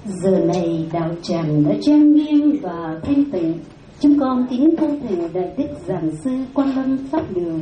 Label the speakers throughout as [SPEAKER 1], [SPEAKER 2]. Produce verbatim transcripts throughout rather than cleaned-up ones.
[SPEAKER 1] Giờ này đạo tràng đã trang nghiêm và thanh tịnh. Chúng con kính cung thỉnh đại đức giảng sư Quan Lâm Pháp Đường.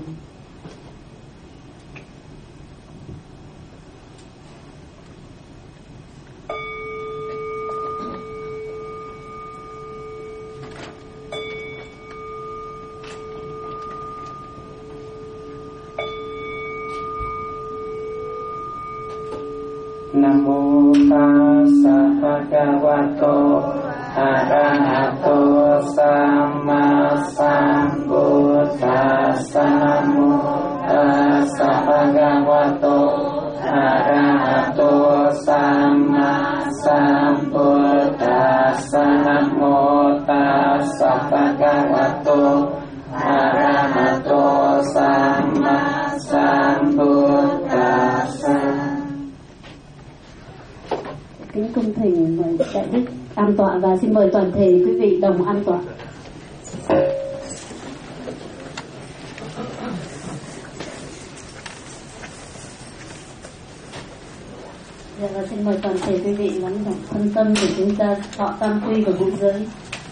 [SPEAKER 2] Nam mô Tassa Bhagavato Arahato Samma Sambuddhassa. Nam mô Tassa Bhagavato Arahato Samma Sambuddhassa. Nam mô Tassa Bhagavato Arahato Samma Sambuddhassa.
[SPEAKER 1] Kính cung thỉnh mời đại đức an tọa và xin mời toàn thể quý vị đồng an tọa. Dạ, và xin mời toàn thể quý vị lắng động thân tâm để chúng ta thọ tam quy và ngũ giới.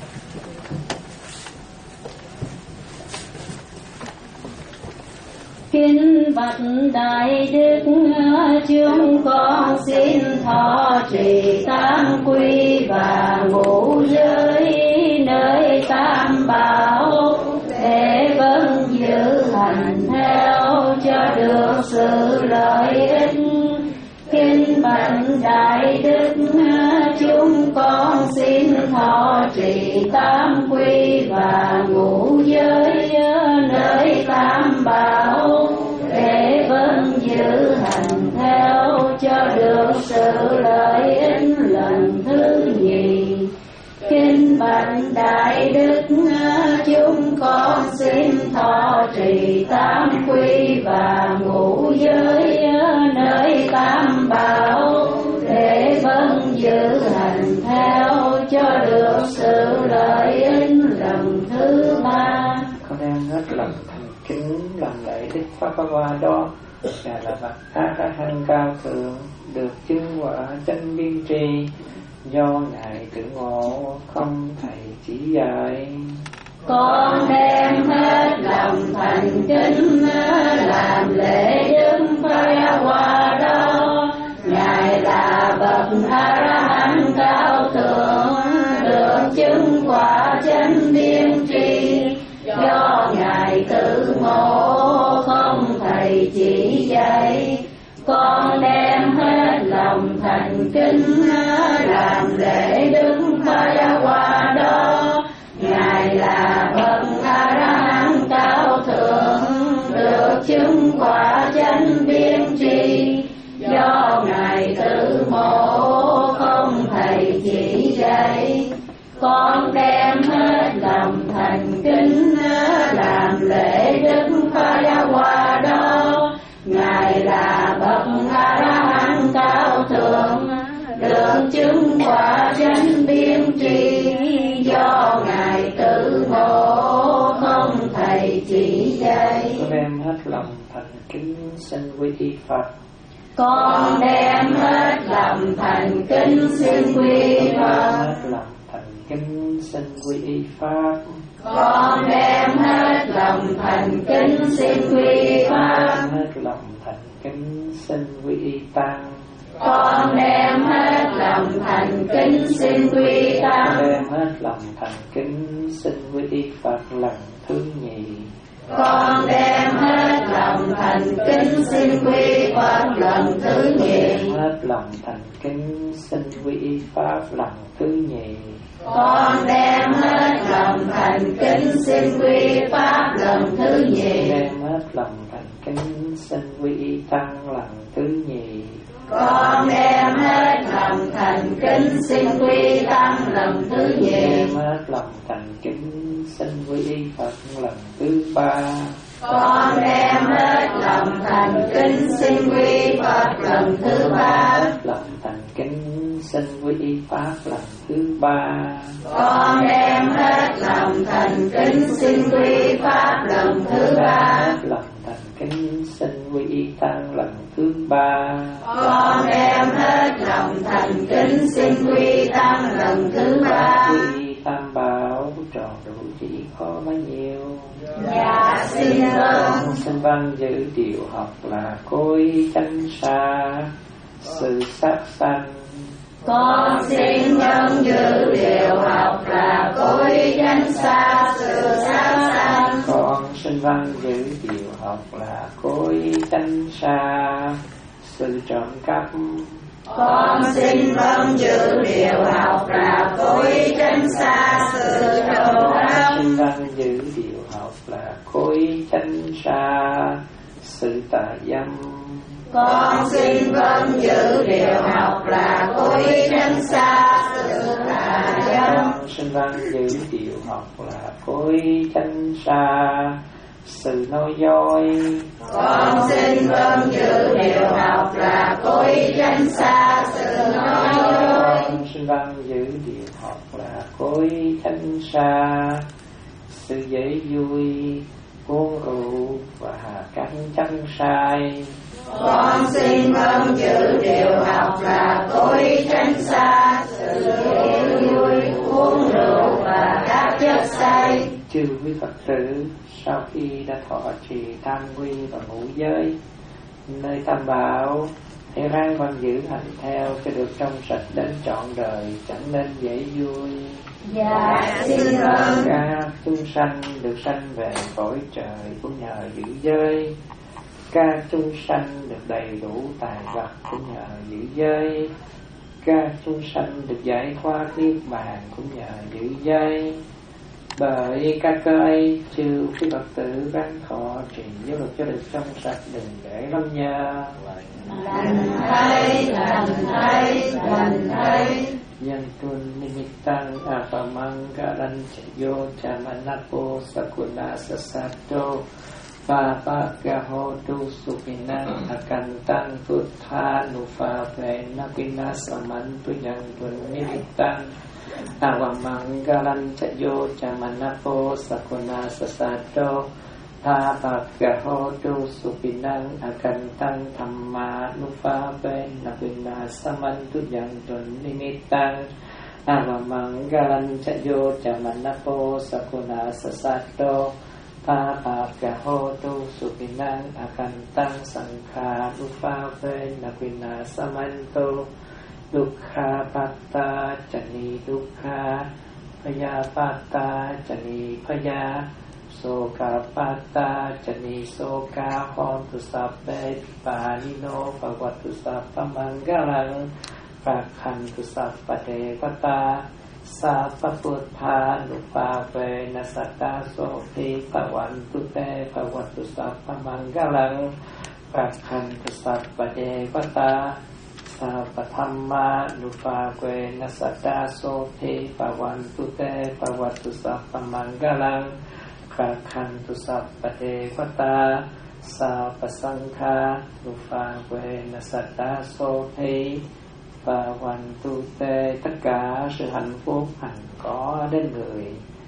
[SPEAKER 1] Kính bạch đại đức, chúng con xin thọ trì tam quy và ngũ giới nơi tam bảo để vâng giữ hành theo cho được sự lợi ích. Kính bạch đại đức, chúng con xin thọ trì tam quy và ngũ giới nơi tam bảo để vâng giữ hành theo cho được sự lợi ích lần thứ nhì. Kính bạch đại đức, chúng con xin thọ trì tam quy và ngũ giới nơi tam bảo để vâng giữ hành theo cho được sự lợi ích lần thứ ba.
[SPEAKER 2] Con đang hết lòng thành kính làm lễ Đức Pháp Hoa đó, Ngài là bậc A La Hán cao thượng, được chứng quả chánh biên tri, do Ngài tự ngộ không thầy chỉ dạy.
[SPEAKER 1] Con đem hết lòng thành kính làm lễ Đức Pháp Hoa đó, Ngài là bậc A La Hán cao thượng, được chứng quả chánh biên tri, do Ngài tự ngộ không thầy chỉ dạy. Con đem hết lòng thành kính làm lễ Đức Pháp Hoa đó, Ngài là bậc A La Hán cao thượng, được chứng quả chánh biên tri, do Ngài tự ngộ không thầy chỉ dạy. Con đem hết lòng thành kính làm lễ Đức Pháp Hoa đó, Ngài là bậc A La Hán cao thượng, được chứng quả chánh biên tri, do Ngài tự ngộ không thầy chỉ dạy.
[SPEAKER 2] Con đem hết lòng thành kính xin quy y Phật.
[SPEAKER 1] Con đem hết lòng thành kính xin quy Phật.
[SPEAKER 2] Hết lòng thành kính xin quy y Pháp.
[SPEAKER 1] Con đem hết lòng thành kính xin quy Pháp.
[SPEAKER 2] Hết lòng thành kính xin quy y Tăng.
[SPEAKER 1] Con đem hết lòng thành kính xin quy Tăng.
[SPEAKER 2] Con đem hết lòng thành kính xin quy y Phật lần thứ nhì.
[SPEAKER 1] Con đem hết lòng thành kính xin quy Phật lần thứ nhì.
[SPEAKER 2] Hết lòng thành kính xin quy y Pháp lần thứ nhì.
[SPEAKER 1] Con đem hết lòng thành kính xin quy Pháp lần thứ nhì.
[SPEAKER 2] Đem hết lòng thành kính xin quy y Tăng lần thứ nhì.
[SPEAKER 1] Con đem hết lòng thành kính xin quy Tăng lần thứ nhì.
[SPEAKER 2] Đem hết lòng thành kính xin quy y Phật lần thứ ba.
[SPEAKER 1] Con đem hết lòng thành kính xin quy Phật lần thứ ba.
[SPEAKER 2] Hết lòng thành kính xin quy y Pháp lần thứ ba.
[SPEAKER 1] Con đem hết lòng thành kính xin quy Pháp lần thứ ba.
[SPEAKER 2] Hết lòng thành kính xin quy y Tăng lần thứ ba.
[SPEAKER 1] Con đem hết lòng thành kính xin quy vâng.
[SPEAKER 2] Xin văn giữ điều học là cối chánh xa, sự sát sanh.
[SPEAKER 1] Con xin vâng giữ điều học là cối chánh xa, sự sát sanh.
[SPEAKER 2] Con xin văn giữ điều học là cối chánh xa, sự trộm cắp.
[SPEAKER 1] Con xin vâng giữ điều học là cối chánh xa, sự trộm cắp.
[SPEAKER 2] Xin vâng giữ điều học là cối chánh xa, sự tà dâm.
[SPEAKER 1] Con xin vâng giữ điều học là cối chánh xa, sự tà dâm.
[SPEAKER 2] Con xin vâng giữ điều học là cối chánh xa, sự nói dối.
[SPEAKER 1] Con xin vâng giữ điều học là cối chánh xa, sự nói dối.
[SPEAKER 2] Con xin vâng giữ điều học là cối chánh xa, sự dễ vui, uống rượu và cắn chánh sai.
[SPEAKER 1] Con xin vâng giữ điều học là cối tránh xa, sự dễ vui, uống rượu và các chất say.
[SPEAKER 2] Chư quý Phật tử, sau khi đã thọ trì tam quy và ngũ giới nơi tam bảo, hãy ráng văn giữ hành theo cho được trong sạch đến trọn đời, chẳng nên dễ vui.
[SPEAKER 1] Dạ xin vâng.
[SPEAKER 2] Các chúng sanh được sanh về cõi trời cũng nhờ giữ giới. Các chúng sanh được đầy đủ tài vật cũng nhờ giữ giới. Các chúng sanh được giải thoát niết bàn cũng nhờ giữ giới. Bởi các cơ ấy, chư quý Phật tử ráng thọ trì giới luật cho được trong sạch, đừng để lắm nhờ.
[SPEAKER 1] Lành thay, lành thay, lành thay.
[SPEAKER 2] Nhân tuân nimittang apamang garan chayo chamanapo sakuna sasato papagahotu supinang akantang tuttha nufa venapina samantu yang tuân nimittang apamang garan chayo chamanapo sakuna sasato papagahotu supinang akantang thamma nufa venapina samantu yang tuân nimittang Avamanggalan chayo chamanapo sakuna sasato papagahotu supinang akantang sangkha nuphave napina samanto dukkha patta chani dukkha phaya patta chani phaya soka patta chani soka hontu sabbe panino bhagavatu sappamanggalang Prakhantu sappade-vata Sappaputtha nupave nasata sopi Pavantu te pavatu sappamanggalang Prakhantu sappade-vata Sappathamma nupave nasata sopi Pavantu te pavatu sappamanggalang Prakhantu sappade-vata Sappasangha nupave nasata sopi và hoàn tu tê, tất cả sự hạnh phúc hằng có đến người.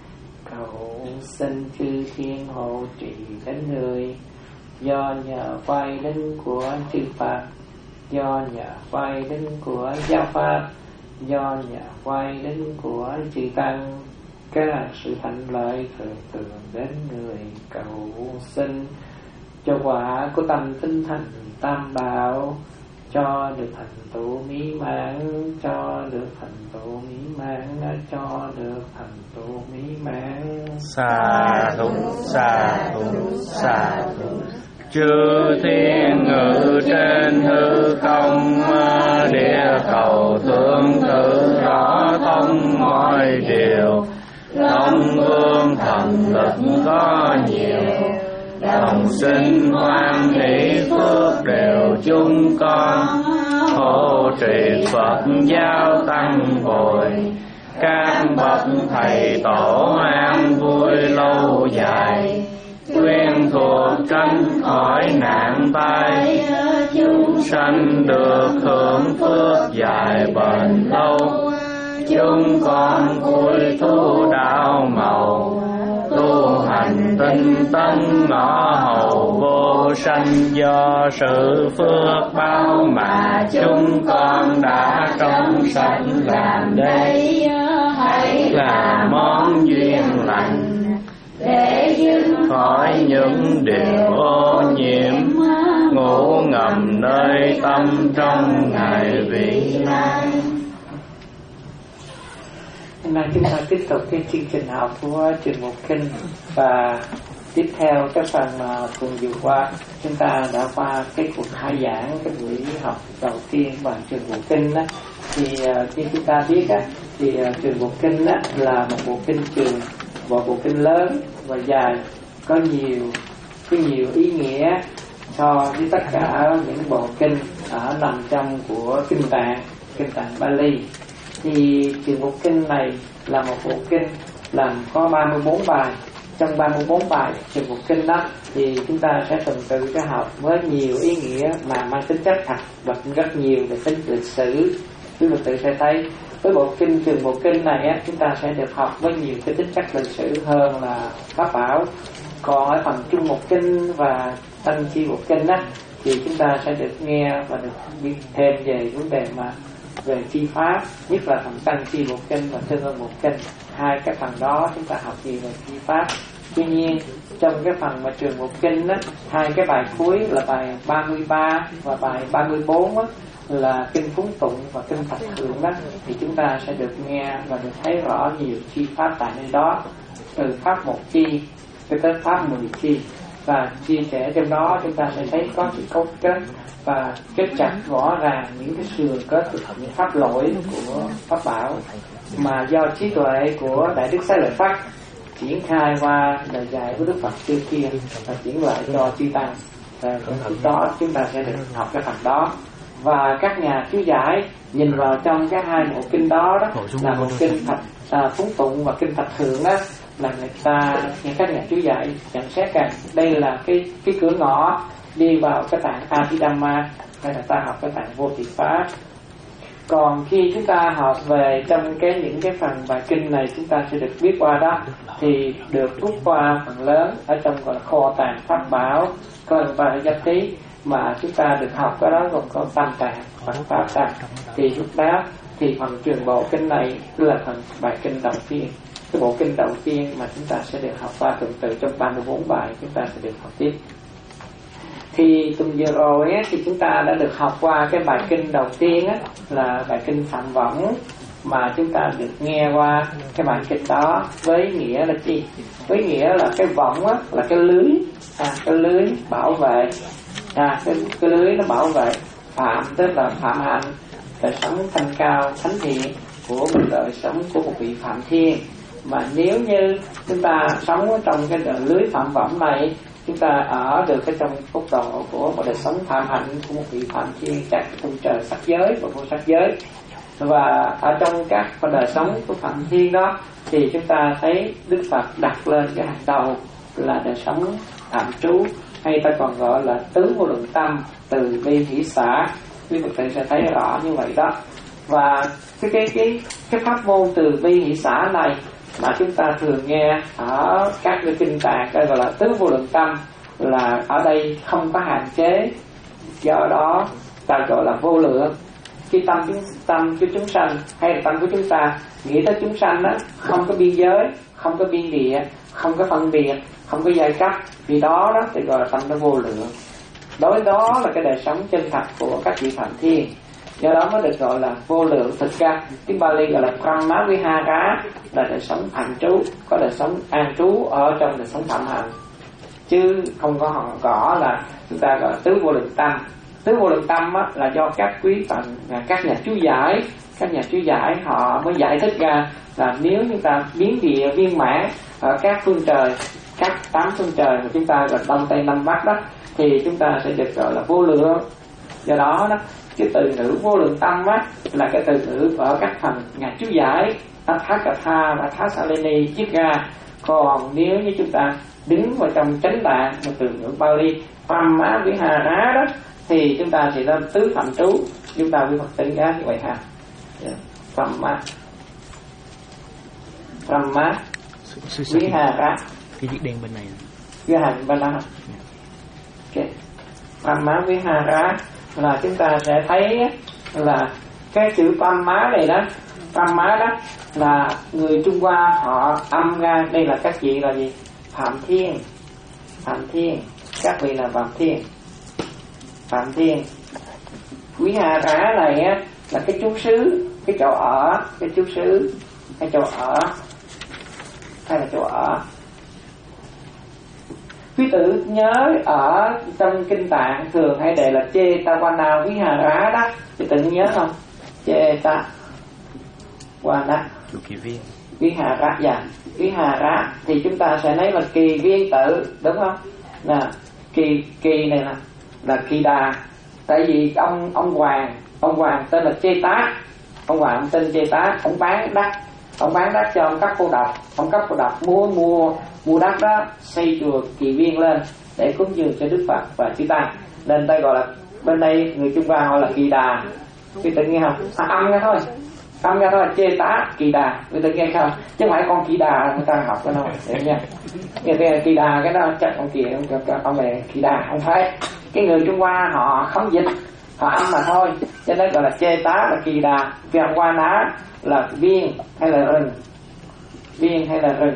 [SPEAKER 2] Cầu xin chư thiên hộ trì đến người, do nhờ vay đến của chư Phật, do nhờ vay đến của giáo pháp, do nhờ vay đến của chư Tăng, các sự hạnh lợi thường thường đến người. Cầu xin cho quả của tâm tinh thành tam bảo, cho được thành tựu mỹ mãn, cho được thành tựu mỹ mãn, cho được thành tựu mỹ mãn.
[SPEAKER 3] Sa thù, sa thù, sa thù. Chư thiên ngự trên hư không, địa cầu tương tự rõ thông mọi điều. Long vương thần lực có nhiều, đồng sinh hoan hỷ phước đều chúng con. Hộ trì Phật giáo tăng bồi, các bậc thầy tổ an vui lâu dài. Quyên thuộc tránh khỏi nạn tai, chúng sanh được hưởng phước dài bền lâu. Chúng con vui thu đạo màu, tu hành tinh tấn ngõ hầu vô sanh. Do sự phước báo mà chúng con đã trong sạch làm đây, hãy là món duyên lành để dưng khỏi những điều ô nhiễm, ngủ ngầm nơi tâm trong ngày vị lai.
[SPEAKER 2] Hôm nay chúng ta tiếp tục cái chương trình học của trường Mục Kinh, và tiếp theo cái phần mà tuần vừa qua chúng ta đã qua cái cuộc khai giảng cái buổi học đầu tiên bằng trường Mục Kinh đó. Thì uh, như chúng ta biết á, thì uh, trường Mục Kinh á là một bộ kinh trường, một bộ kinh lớn và dài, có nhiều có nhiều ý nghĩa so với tất cả những bộ kinh ở nằm trong của kinh tạng kinh tạng Bali. Thì trường Mục Kinh này là một bộ kinh làm có ba mươi bốn bài. Trong ba mươi bốn bài trường Mục Kinh đó thì chúng ta sẽ tuần tự cái học với nhiều ý nghĩa mà mang tính chất thật và rất nhiều về tính lịch sử. Quý Phật tử sẽ thấy với bộ kinh trường Mục Kinh này á, chúng ta sẽ được học với nhiều cái tính chất lịch sử hơn là pháp bảo. Còn ở phần Trung Mục Kinh và Tăng Chi Mục Kinh á, thì chúng ta sẽ được nghe và được biết thêm về vấn đề mà về chi pháp, nhất là phần Tăng Chi Mục Kinh và Tương Ưng Mục Kinh. Hai cái phần đó chúng ta học nhiều về chi pháp. Tuy nhiên trong cái phần mà trường Mục Kinh á, hai cái bài cuối là bài ba mươi ba và bài ba mươi bốn á, là kinh Phúng Tụng và kinh Thập Thượng đó, thì chúng ta sẽ được nghe và được thấy rõ nhiều chi pháp tại nơi đó, từ pháp một chi cho tới pháp mười chi, và chia sẻ trong đó chúng ta sẽ thấy có sự cấu kết và kết chặt rõ ràng những cái sườn kết từ những pháp lỗi của pháp bảo mà do trí tuệ của Đại Đức Xá Lợi Phất triển khai qua lời dạy của Đức Phật trước kia và chuyển lại cho chư tăng. Và lúc đó chúng ta sẽ được học cái phần đó. Và các nhà chú giải nhìn vào trong cái hai bộ kinh đó, đó là một kinh Thập à, Phúng Tụng và kinh Thập Thượng đó, là người ta những các nhà chú giải nhận xét rằng đây là cái cái cửa ngõ đi vào cái tạng Abhidhamma, hay là ta học cái tạng Vô Thị Pháp. Còn khi chúng ta học về trong cái những cái phần bài kinh này, chúng ta sẽ được biết qua đó thì được rút qua phần lớn ở trong gọi là kho tàng pháp bảo, còn và giá tí mà chúng ta được học cái đó gồm có tam tạng và pháp tạng. Thì lúc đó thì phần trường bộ kinh này là phần bài kinh đầu tiên, cái bộ kinh đầu tiên mà chúng ta sẽ được học qua tuần tự trong ba mươi bốn bài chúng ta sẽ được học tiếp. Thì tuần vừa rồi á, thì chúng ta đã được học qua cái bài kinh đầu tiên á, là bài kinh Phạm Võng, mà chúng ta được nghe qua cái bài kinh đó với nghĩa là gì? Với nghĩa là cái võng á, là cái lưới, à, cái lưới bảo vệ, à, cái, cái lưới nó bảo vệ phạm, tức là phạm hạnh, đời sống thanh cao thánh thiện của một đời sống của một vị phạm thiên. Mà nếu như chúng ta sống ở trong cái đời lưới phạm võng này, chúng ta ở được cái trong phúc độ của một đời sống phạm hạnh của một vị phạm thiên các trong trời sắc giới và vô sắc giới. Và ở trong các đời sống của phạm thiên đó thì chúng ta thấy Đức Phật đặt lên cái hàng đầu là đời sống tạm trú, hay ta còn gọi là tứ vô lượng tâm, từ bi hỷ xả. Quý Phật tử sẽ thấy rõ như vậy đó. Và cái cái cái cái pháp môn từ bi hỷ xả này mà chúng ta thường nghe ở các cái kinh tạng gọi là tứ vô lượng tâm, là ở đây không có hạn chế, do đó ta gọi là vô lượng. Khi tâm chúng tâm của chúng sanh hay là tâm của chúng ta nghĩ tới chúng sanh đó, không có biên giới, không có biên địa, không có phân biệt, không có giai cấp, vì đó đó thì gọi là tâm nó vô lượng. Đối với đó là cái đời sống chân thật của các vị phạm thiên, do đó mới được gọi là vô lượng. Thực ra tiếng Bali gọi là Brahmavihara, là đời sống phạm trú, có đời sống an trú ở trong đời sống phạm hạnh, chứ không có hòn cỏ là chúng ta gọi là tứ vô lượng tâm. Tứ vô lượng tâm á, là do các quý phận, các nhà chú giải, các nhà chú giải họ mới giải thích ra là nếu chúng ta biến địa viên mãn ở các phương trời, các tám phương trời mà chúng ta gọi đông tây nam bắc đó, thì chúng ta sẽ được gọi là vô lượng. Do đó đó, cái từ ngữ vô lượng tâm á, là cái từ ngữ ở các phần nhà chú giải Athakatha và Athasalini viết ra. Còn nếu như chúng ta đứng vào trong chánh tạng một từ ngữ Bali Brahmavihara đó, thì chúng ta sẽ lên tứ phạm trú. Chúng ta với Phật tử giá như vậy ha. Brahma Brahma Vihara,
[SPEAKER 3] cái chữ đen bên này,
[SPEAKER 2] cái hành bên đó. Ok, Brahma Vihara là chúng ta sẽ thấy là cái chữ Brahma này đó, Brahma đó là người Trung Hoa họ âm ra, đây là các vị là gì? Phạm thiên. Phạm Thiên, các vị là Phạm Thiên. Phạm Thiên Quý Hà Rá này á, là cái chú xứ, cái chỗ ở, cái chú xứ, cái chỗ ở hay là chỗ ở. Quý tử nhớ ở trong kinh Tạng thường hay đề là Chetavana Vihara đó, quý tử nhớ không? Chetavana Vihara, dạ, Vihara thì chúng ta sẽ lấy là kỳ viên tự, đúng không? Nè, kỳ kỳ này là là kỳ đà. Tại vì ông ông hoàng, ông hoàng tên là Cheta, ông hoàng tên Cheta, ông bán đất, ông bán đất cho ông cấp cô độc, ông cấp cô độc mua mua mua đất đó xây chùa Kỳ Viên lên để cúng dường cho Đức Phật và chư tăng, nên đây gọi là, bên đây người Trung Hoa gọi là Kỳ Đà. Quý tự nghe không? À, âm nghe thôi, âm nghe thôi, Chê Tá Kỳ Đà, quý tự nghe không? Chứ không phải con Kỳ Đà người ta học cái đâu, để nha. Nghe cái Kỳ Đà cái đó chắc ông kia ông, ông này Kỳ Đà không phải. Cái người Trung Hoa họ không dịch, họ âm mà thôi, cho nên gọi là Chê Tá là Kỳ Đà, Việt Hoa Ná là viên hay là rừng, viên hay là rừng.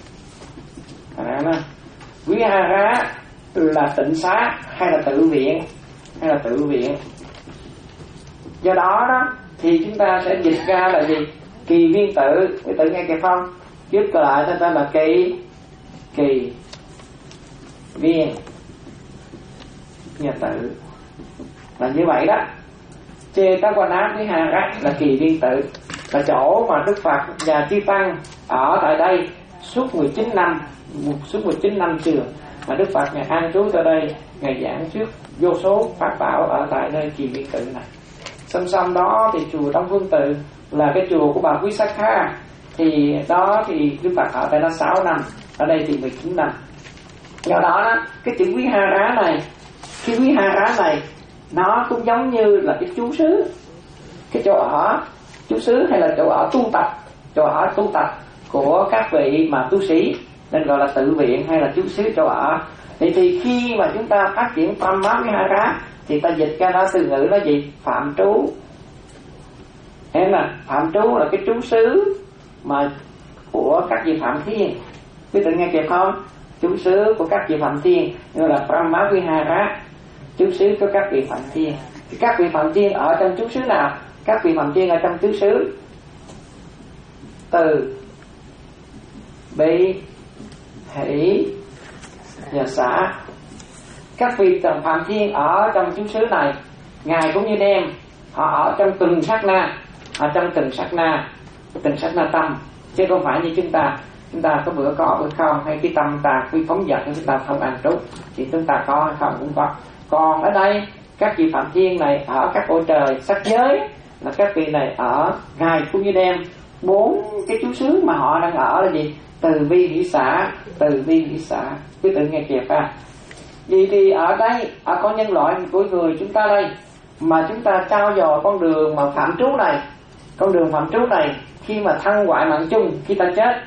[SPEAKER 2] Vihara là tịnh xá hay là tự viện, hay là tự viện. Do đó đó thì chúng ta sẽ dịch ra là gì? Kỳ viên tự, cái tự nghe kịp không? Trước lại ta tên là kỳ kỳ viên nhà tự, là như vậy đó. Chê tá quan áp với hà rắc là kỳ viên tự, là chỗ mà Đức Phật và chư tăng ở tại đây suốt mười chín năm, suốt mười chín năm trường mà Đức Phật Ngài an trú tại đây, Ngài giảng trước vô số pháp bảo ở tại nơi kỳ viên tự này. Song song đó thì chùa Đông Phương Tự là cái chùa của bà Quý Sắc Kha, thì đó thì Đức Phật ở tại đó sáu năm, ở đây thì mười chín năm. Do đó đó, cái chữ Quý Ha Rá này, cái Quý Ha Rá này nó cũng giống như là cái chú xứ, cái chỗ ở, chú xứ hay là chỗ ở tu tập, chỗ ở tu tập của các vị mà tu sĩ, nên gọi là tự viện hay là chú xứ chỗ ở. Thì, thì khi mà chúng ta phát triển Phạm Mát với Ha Rá thì ta dịch ra đó từ ngữ là gì? Phạm trú. Em à, phạm trú là cái trú xứ mà của các vị Phạm Thiên. Quý tự nghe kịp không? Trú xứ của các vị Phạm Thiên gọi là Phạm Mát với Ha Rá, trú xứ của các vị Phạm Thiên. Thì các vị Phạm Thiên ở trong trú xứ nào? Các vị Phạm Thiên ở trong trú xứ Từ, Bi, Hỷ và Xã. Các vị Phạm Thiên ở trong chú xứ này, Ngài cũng như đem họ ở trong từng sát na, ở trong từng sát na, từng sát na tâm, chứ không phải như chúng ta. Chúng ta có bữa có bữa không, hay cái tâm ta khi phóng dật chúng ta không ăn trú, thì chúng ta có hay không cũng có. Còn ở đây các vị Phạm Thiên này ở các cõi trời sắc giới, là các vị này ở Ngài cũng như đem bốn cái chú xứ mà họ đang ở là gì? Từ bi hỷ xã, từ bi hỷ xã. Quý tự nghe kịp à? Vì thì ở đây, ở con nhân loại của người chúng ta đây, mà chúng ta trao dồi con đường mà phạm trú này, con đường phạm trú này, khi mà thân hoại mạng chung, khi ta chết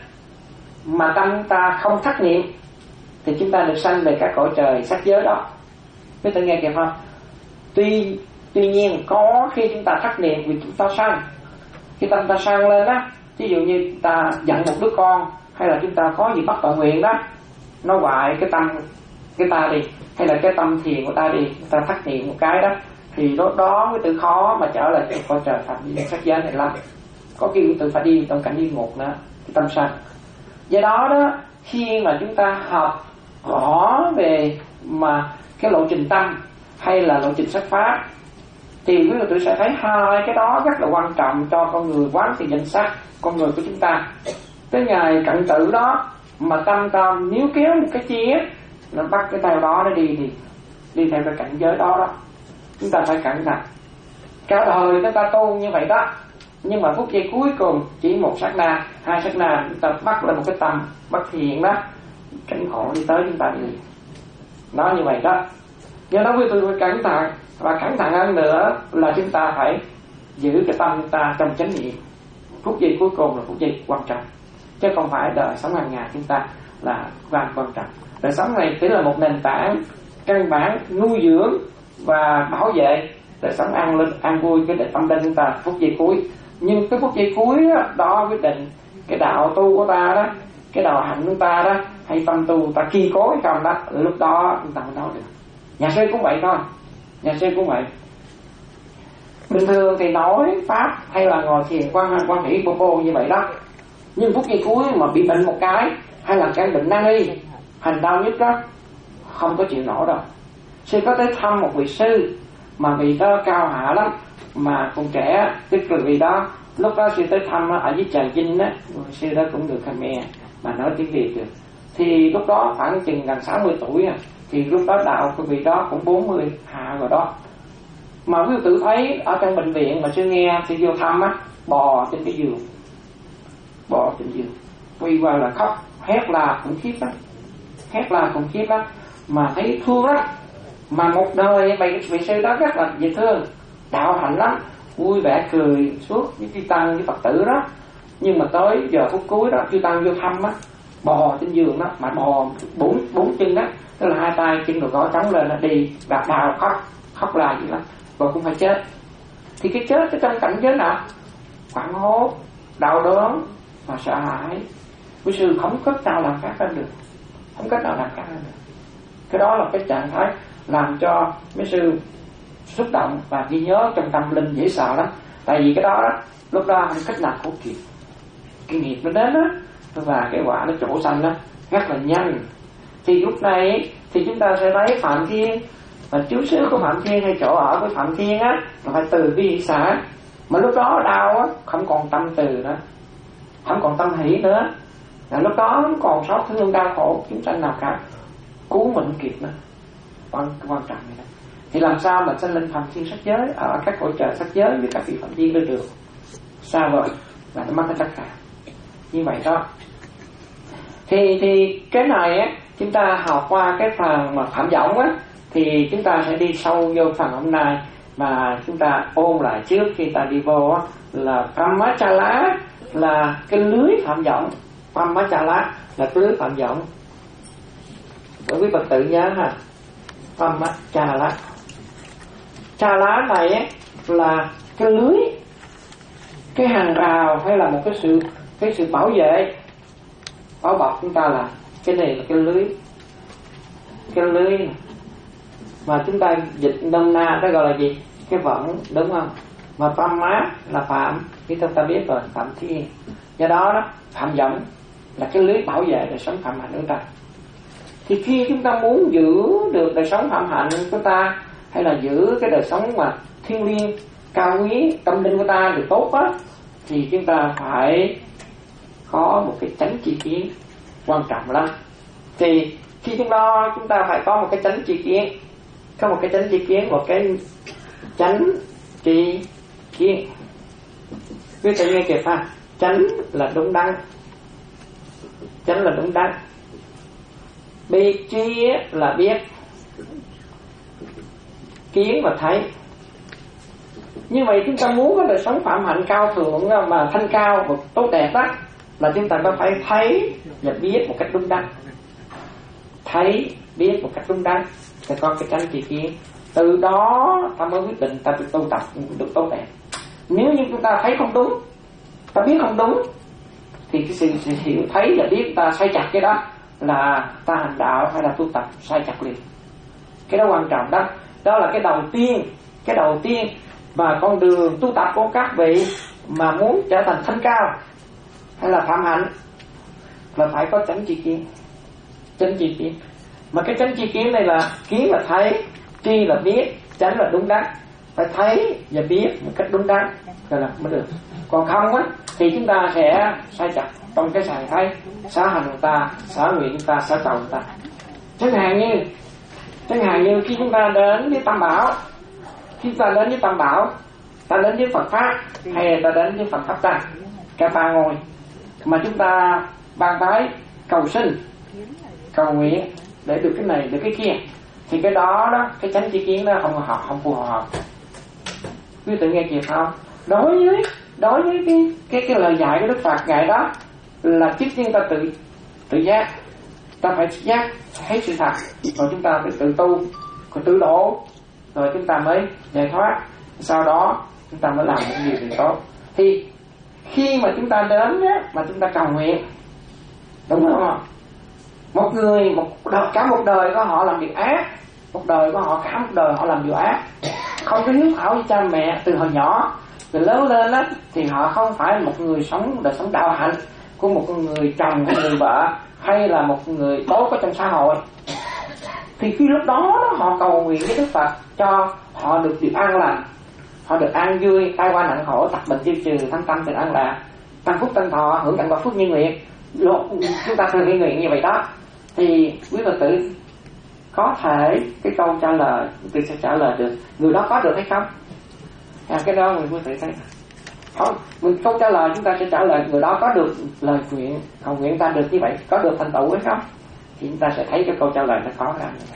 [SPEAKER 2] mà tâm ta không thất niệm, thì chúng ta được sanh về các cõi trời sắc giới đó. Quý tự nghe kịp không? Tuy tuy nhiên có khi chúng ta thất niệm vì chúng ta sanh, khi tâm ta sanh lên đó, ví dụ như ta giận một đứa con, hay là chúng ta có gì bất tận nguyện đó, nó hoại cái tâm cái ta đi, hay là cái tâm thiền của ta đi, ta thất niệm một cái đó, thì lúc đó cái tự khó mà trở lại cái cõi trời phạm vi sắc giới này lắm. Có khi cái tự phải đi trong cảnh địa ngục nữa, cái tâm sanh. Do đó đó, khi mà chúng ta học rõ về mà cái lộ trình tâm hay là lộ trình sắc pháp, thì quý vị tự sẽ thấy hai cái đó rất là quan trọng cho con người quán thiền danh sắc con người của chúng ta. Tới ngày cận tử đó mà tâm ta níu kéo một cái chia, nó bắt cái theo đó nó đi thì đi theo cái cảnh giới đó đó. Chúng ta phải cẩn thận. Cả đời chúng ta tu như vậy đó, nhưng mà phút giây cuối cùng chỉ một sát na, hai sát na chúng ta bắt lên một cái tâm bất thiện đó, cảnh khổ đi tới chúng ta đi. Nó như vậy đó. Do đó quý vị phải cẩn thận, và cẩn thận hơn nữa là chúng ta phải giữ cái tâm chúng ta trong chánh niệm. Phút giây cuối cùng là phút giây quan trọng, chứ không phải đời sống hàng ngày chúng ta là quan quan trọng. Đời sống này chỉ là một nền tảng căn bản nuôi dưỡng và bảo vệ đời sống an linh an vui cái tâm linh chúng ta phút giây cuối. Nhưng cái phút giây cuối đó, đó quyết định cái đạo tu của ta đó, cái đạo hạnh của ta đó hay tâm tu ta kiên cố hay không đó, lúc đó chúng ta mới nói được. Nhà sư cũng vậy thôi, nhà sư cũng vậy. Bình thường thì nói pháp hay là ngồi thiền quan quan hỷ bô bô như vậy đó, nhưng phút giây cuối mà bị bệnh một cái, hay là cái bệnh nan y, hành đau nhất đó, không có chịu nổi đâu. Sư có tới thăm một vị sư mà vị đó cao hạ lắm, mà còn trẻ, tức là vị đó lúc đó sư tới thăm ở dưới Trà Vinh á, sư đó cũng được Khmer mà nói tiếng Việt được. Thì lúc đó khoảng chừng gần sáu mươi tuổi à, thì lúc đó đạo của vị đó cũng bốn mươi hạ rồi đó. Mà quý tự thấy ở trong bệnh viện mà sư nghe sư vô thăm á, bò trên cái giường, bò trên giường, quy qua là khóc hét là khủng khiếp lắm, hét là khủng khiếp lắm, mà thấy thương lắm. Mà một đời vị, vị sư đó rất là dễ thương, đạo hạnh lắm, vui vẻ cười suốt với chư tăng với Phật tử đó. Nhưng mà tới giờ phút cuối đó, chư tăng vô thăm á, bò trên giường đó, mà bò bốn bốn chân đó, tức là hai tay chân được gõ trống lên là đi đạp đào khóc, khóc là gì lắm, rồi cũng phải chết. Thì cái chết ở trong cảnh giới nào? Hoảng hốt, đau đớn và sợ hãi. Quý sư không có nào làm khác hơn được, không có nào làm khác hơn được. Cái đó là cái trạng thái làm cho mấy sư xúc động và ghi nhớ trong tâm linh dễ sợ lắm. Tại vì cái đó, đó lúc đó không cách nào khổ kịp, cái nghiệp nó đến đó, và cái quả nó trổ xanh đó rất là nhanh. Thì lúc này thì chúng ta sẽ thấy Phạm Thiên và chú xứ của Phạm Thiên hay chỗ ở của Phạm Thiên á là phải từ bi xã. Mà lúc đó đau á, không còn tâm từ nữa, không còn tâm hỷ nữa, là lúc đó không còn xót thương đau khổ chúng sanh nào cả, cứu mình kịp nữa. Quan, quan trọng vậy đó. Thì làm sao mà sanh linh Phạm Thiên sắc giới ở các cõi trời sắc giới với các vị Phạm Thiên được được? Sao rồi? Là nó mất cái tất cả. Như vậy đó. Thì thì cái này á, chúng ta học qua cái phần mà Phạm Võng á, thì chúng ta sẽ đi sâu vô phần hôm nay. Mà chúng ta ôn lại trước khi ta đi vô á, là Brahmachala là cái lưới Phạm Võng. Brahmachala là cái lưới Phạm Võng. Bởi quý Phật tử nhớ ha, Brahmachala. Chala này á, là cái lưới, cái hàng rào hay là một cái sự cái sự bảo vệ, bảo bọc chúng ta. Là cái này là cái lưới, cái lưới này. Mà chúng ta dịch nôm na đó gọi là gì? Cái võng, đúng không? Mà Brahma là Phạm, khi chúng ta biết rồi, Phạm Thiên. Do đó đó, Phạm Võng là cái lưới bảo vệ đời sống phạm hạnh của chúng ta. Thì khi chúng ta muốn giữ được đời sống phạm hạnh của ta, hay là giữ cái đời sống mà thiêng liêng, cao quý, tâm linh của ta được tốt á, thì chúng ta phải có một cái chánh tri kiến quan trọng lắm. Thì khi chúng ta chúng ta phải có một cái chánh tri kiến, có một cái chánh tri kiến, một cái chánh tri kiến. Quý vị nghe kịp ha, chánh là đúng đắn, chánh là đúng đắn. Biết trí là biết, kiến và thấy. Như vậy chúng ta muốn có đời sống phạm hạnh cao thượng mà thanh cao và tốt đẹp đó, là chúng ta có phải thấy và biết một cách đúng đắn. Thấy, biết một cách đúng đắn, phải có cái chánh tri kiến. Từ đó ta mới quyết định ta được tu tập được tốt đẹp. Nếu như chúng ta thấy không đúng, ta biết không đúng, thì cái sự, sự hiểu thấy và biết ta sai chặt cái đó, là ta hành đạo hay là tu tập sai chặt liền. Cái đó quan trọng đó. Đó là cái đầu tiên, cái đầu tiên mà con đường tu tập của các vị mà muốn trở thành thanh cao hay là phạm hạnh là phải có chánh tri kiến. Chánh tri kiến. Mà cái chánh tri kiến này là kiến là thấy, tri là biết, chánh là đúng đắn. Phải thấy và biết một cách đúng đắn rồi là mới được. Còn không á thì chúng ta sẽ sai chặt trong cái sàn thấy, xả hành của ta, xả nguyện của ta, xả cầu của ta. Chẳng hạn như chẳng hạn như khi chúng ta đến với Tam Bảo, khi chúng ta đến với Tam Bảo, ta đến với Phật Pháp hay là ta đến với Phật Pháp Tăng, cả ba ngôi mà chúng ta ban bái cầu xin, cầu nguyện để được cái này được cái kia, thì cái đó đó, cái chánh tri kiến đó không hợp, không phù hợp. Quý tự nghe kịp không? Đối với đối với cái cái cái lời dạy của Đức Phật ngày đó là trước tiên ta tự tự giác, ta phải giác thấy sự thật, rồi chúng ta phải tự tu, rồi tự độ, rồi chúng ta mới giải thoát. Sau đó chúng ta mới làm những điều gì tốt. Thì khi mà chúng ta đến á, mà chúng ta cầu nguyện, đúng không? Một người một đời, cả một đời của họ làm việc ác, một đời của họ cả một đời họ làm điều ác, không có hiếu thảo với cha mẹ từ hồi nhỏ, rồi lớn lên á thì họ không phải một người sống đời sống đạo hạnh của một người chồng, một người vợ, hay là một người tốt ở trong xã hội. Thì khi lúc đó họ cầu nguyện với Đức Phật cho họ được điều an lành, họ được an vui, tai qua nạn khổ, tật bệnh tiêu trừ, thăng tâm tình an lạc, tăng phúc tăng thọ, hưởng cảnh quả phước như nguyện. Chúng ta thường đi nguyện như vậy đó. Thì quý Phật tử có thể cái câu trả lời tôi sẽ trả lời được người đó có được hay không? À, cái đó mình quý Phật tử thấy không? Mình câu trả lời chúng ta sẽ trả lời người đó có được lời nguyện cầu nguyện ta được như vậy, có được thành tựu hay không? Thì chúng ta sẽ thấy cái câu trả lời nó có ra như vậy.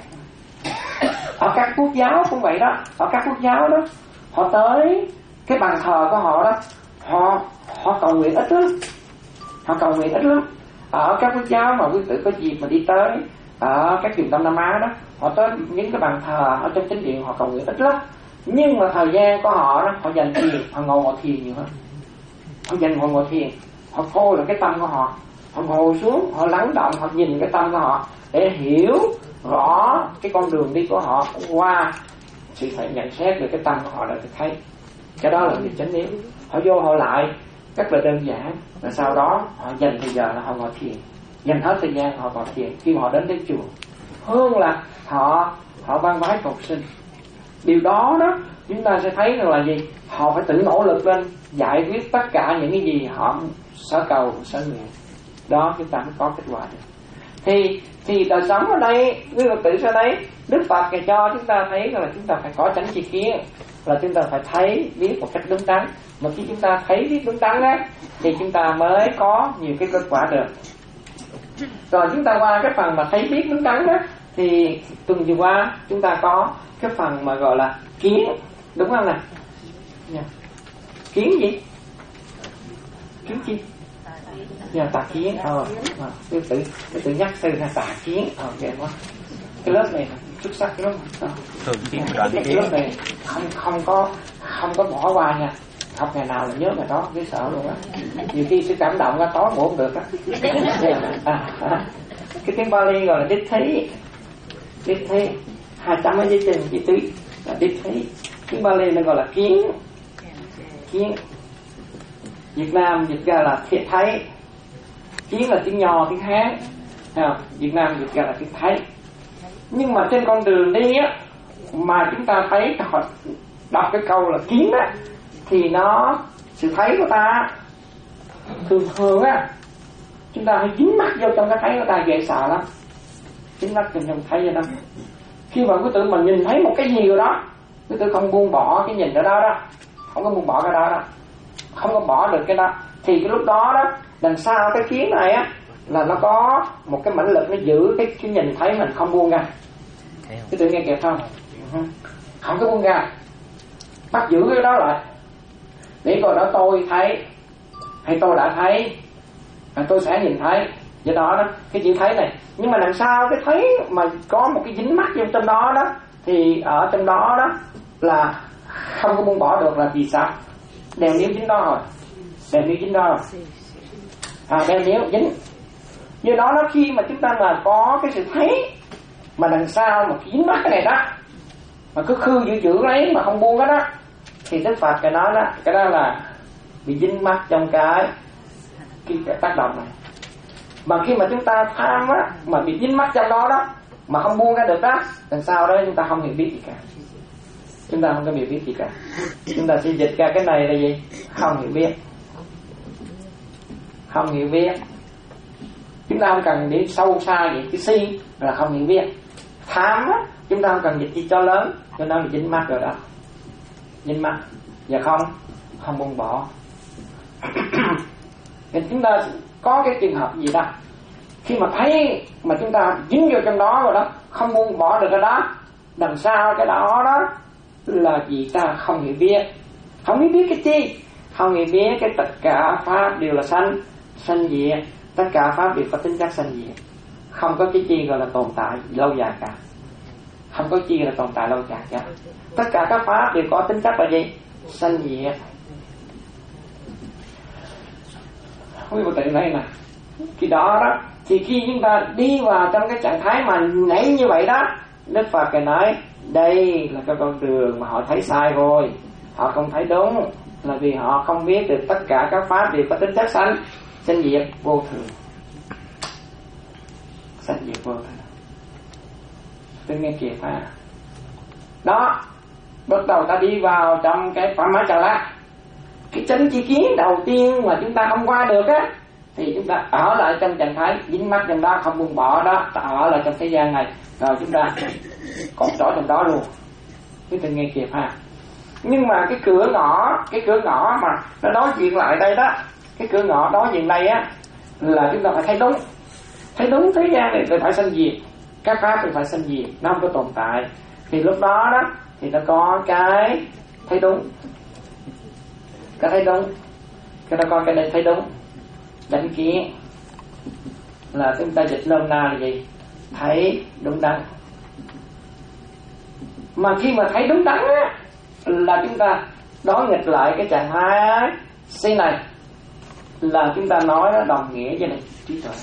[SPEAKER 2] Ở các quốc giáo cũng vậy đó, ở các quốc giáo đó họ tới cái bàn thờ của họ đó, họ họ cầu nguyện ít lắm, họ cầu nguyện ít lắm. Ở các quốc giáo mà quý tử có dịp mà đi tới ở các vùng Đông Nam Á đó, họ tới những cái bàn thờ ở trong chánh điện họ cầu nguyện ít lắm, nhưng mà thời gian của họ đó họ dành thiền, họ ngồi ngồi thiền nhiều hơn, họ dành ngồi ngồi thiền, họ thôi là cái tâm của họ, họ ngồi xuống, họ lắng động, họ nhìn cái tâm của họ để hiểu rõ cái con đường đi của họ qua sự phải nhận xét được cái tâm của họ là được thấy. Cái đó là việc chánh niệm. Họ vô họ lại rất là đơn giản, và sau đó họ dành thời giờ là họ ngồi thiền, dành hết thời gian họ ngồi thiền khi mà họ đến đến chùa, hơn là họ họ vang vái cầu sinh. Điều đó đó chúng ta sẽ thấy rằng là gì? Họ phải tự nỗ lực lên giải quyết tất cả những cái gì họ sở cầu sở nguyện, đó chúng ta mới có kết quả được. Thì thì đời sống ở đây quý Phật tử sau đấy Đức Phật kể cho chúng ta thấy rằng là chúng ta phải có chánh tri kiến, là chúng ta phải thấy biết một cách đúng đắn. Mà khi chúng ta thấy biết đúng đắn á thì chúng ta mới có nhiều cái kết quả được. Rồi chúng ta qua cái phần mà thấy biết đúng đắn á, thì tuần vừa qua chúng ta có cái phần mà gọi là kiến, đúng không nào? Yeah. Kiến gì? Kiến chi? Yeah, tà kiến. Ờ, à, tôi tự tôi tự nhắc từ là tà kiến. Ờ, vậy quá. Cái lớp này xuất sắc lắm. Ờ.
[SPEAKER 3] Thường kiến đoạn kiến.
[SPEAKER 2] Cái lớp này không không có không có bỏ qua nha. Học ngày nào là nhớ ngày đó, biết sợ luôn á. Nhiều khi sẽ cảm động ra tối ngủ không được á. À, à. Cái tiếng Bali gọi là đích thí, đích thí, hai trăm mấy giấy chân chỉ tí là đích thí. Tiếng Bali nó gọi là kiến, kiến. Việt Nam dịch ra là thiệt thấy. Kiến là tiếng Nho, tiếng Hán. À, Việt Nam dịch ra là tiếng thấy. Nhưng mà trên con đường đi á mà chúng ta thấy họ đọc cái câu là kiến á, thì nó sự thấy của ta thường thường á chúng ta phải dính mắt vô trong cái thấy của ta dễ sợ lắm, dính mắt trong trong thấy vậy đó. Khi mà quý tử mình nhìn thấy một cái gì rồi đó, quý tử không buông bỏ cái nhìn ở đó đó, không có buông bỏ cái đó đó, không có bỏ được cái đó, thì cái lúc đó đó đằng sau cái kiến này á là nó có một cái mãnh lực nó giữ cái, cái nhìn thấy mình không buông ra. Quý tử nghe kịp không? Không có buông ra, bắt giữ cái đó lại để coi đó tôi thấy hay tôi đã thấy, và tôi sẽ nhìn thấy. Do đó đó cái chữ thấy này, nhưng mà đằng sau cái thấy mà có một cái dính mắt trong trong đó đó, thì ở trong đó đó là không có buông bỏ được. Là vì sao? Đèo níu dính đó rồi, đèo níu dính đó rồi, à, đèo níu dính. Do đó đó khi mà chúng ta mà có cái sự thấy mà đằng sau mà dính mắt cái này đó mà cứ khư giữ giữ lấy mà không buông đó đó, thì Đức Phật cái nói đó, cái đó là bị dính mắt trong cái cái, cái tác động này. Mà khi mà chúng ta tham á mà bị dính mắt trong đó đó mà không buông ra được đó, đằng sau đó chúng ta không hiểu biết gì cả, chúng ta không có hiểu biết gì cả. Chúng ta sẽ dịch ra cái này là gì? Không hiểu biết, không hiểu biết. Chúng ta không cần đi sâu xa vậy, cái si là không hiểu biết. Tham á chúng ta không cần dịch gì cho lớn, cho nó là dính mắt rồi đó, dính mắt và không không buông bỏ. Thì chúng ta có cái trường hợp gì đó, khi mà thấy mà chúng ta dính vô trong đó rồi đó, không buông bỏ được cái đó, đằng sau cái đó đó là gì? Ta không hiểu biết. Không hiểu biết cái chi? Không hiểu biết cái tất cả pháp đều là sanh sanh diệt, tất cả pháp đều có tính chất sanh diệt, không có cái chi gọi là tồn tại lâu dài cả, không có chi là tồn tại lâu dài cả. Tất cả các pháp đều có tính chất là gì? Sanh diệt. Quý vị tự này nè, khi đó đó Thì khi chúng ta đi vào trong cái trạng thái mà nhảy như vậy đó, Đức Phật Ngài nói đây là cái con đường mà họ thấy sai rồi, họ không thấy đúng, là vì họ không biết được tất cả các pháp đều có tính chất sanh sanh diệt vô thường, sanh diệt vô thường. Tôi nghe kịp ha. Đó, bắt đầu ta đi vào trong cái pháp mã trà la. Cái chánh chi kiến đầu tiên mà chúng ta không qua được á, thì chúng ta ở lại trong trạng thái dính mắc trong đó, không buông bỏ đó, ta ở lại trong thế gian này, rồi chúng ta còn trỏ trong đó luôn. Chúng ta nghe kịp ha. Nhưng mà cái cửa ngõ, cái cửa ngõ mà nó đối diện lại đây đó, cái cửa ngõ đối diện đây á, là chúng ta phải thấy đúng. Thấy đúng thế gian này thì phải sanh diệt, các pháp thì phải sanh diệt, nó không có tồn tại. Thì lúc đó đó thì nó có cái thấy đúng, cái thấy đúng, cái nó có cái này thấy đúng. Chánh kiến là chúng ta dịch nôm na là gì? Thấy đúng đắn. Mà khi mà thấy đúng đắn á, là chúng ta đối nghịch lại cái trạng thái si này, là chúng ta nói nó đồng nghĩa với này trí tuệ.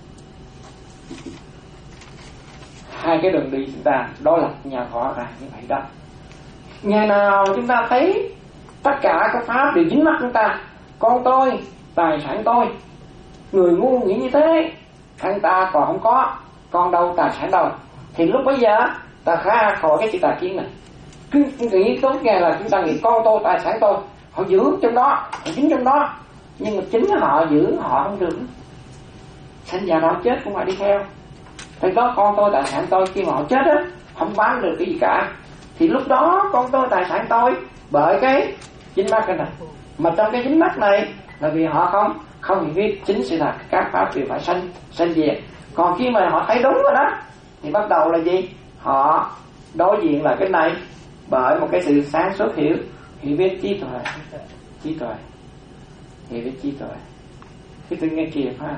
[SPEAKER 2] Hai cái đường đi chúng ta đối lập nhau rõ ràng như vậy đó. Ngày nào chúng ta thấy tất cả các pháp đều dính mắc chúng ta, con tôi, tài sản tôi, người ngu nghĩ như thế, thân ta còn không có, con đâu tài sản đâu, thì lúc bây giờ ta ra khỏi cái sự tà kiến này. Cứ nghĩ tốt nghe là chúng ta nghĩ con tôi, tài sản tôi, họ giữ trong đó, họ dính trong đó, nhưng mà chính họ giữ họ không được, sinh già đó chết cũng phải đi theo. Thì đó con tôi, tài sản tôi, khi mà họ chết á, không bán được cái gì cả, thì lúc đó con tôi, tài sản tôi bởi cái dính mắc cái này. Mà trong cái dính mắc này là vì họ không không hiểu biết chính sự thật các pháp đều phải sanh sanh diệt. Còn khi mà họ thấy đúng rồi đó, thì bắt đầu là gì? Họ đối diện là cái này bởi một cái sự sáng suốt hiểu hiểu biết trí tuệ, trí tuệ, hiểu biết trí tuệ. Cái tôi nghe kịp ha,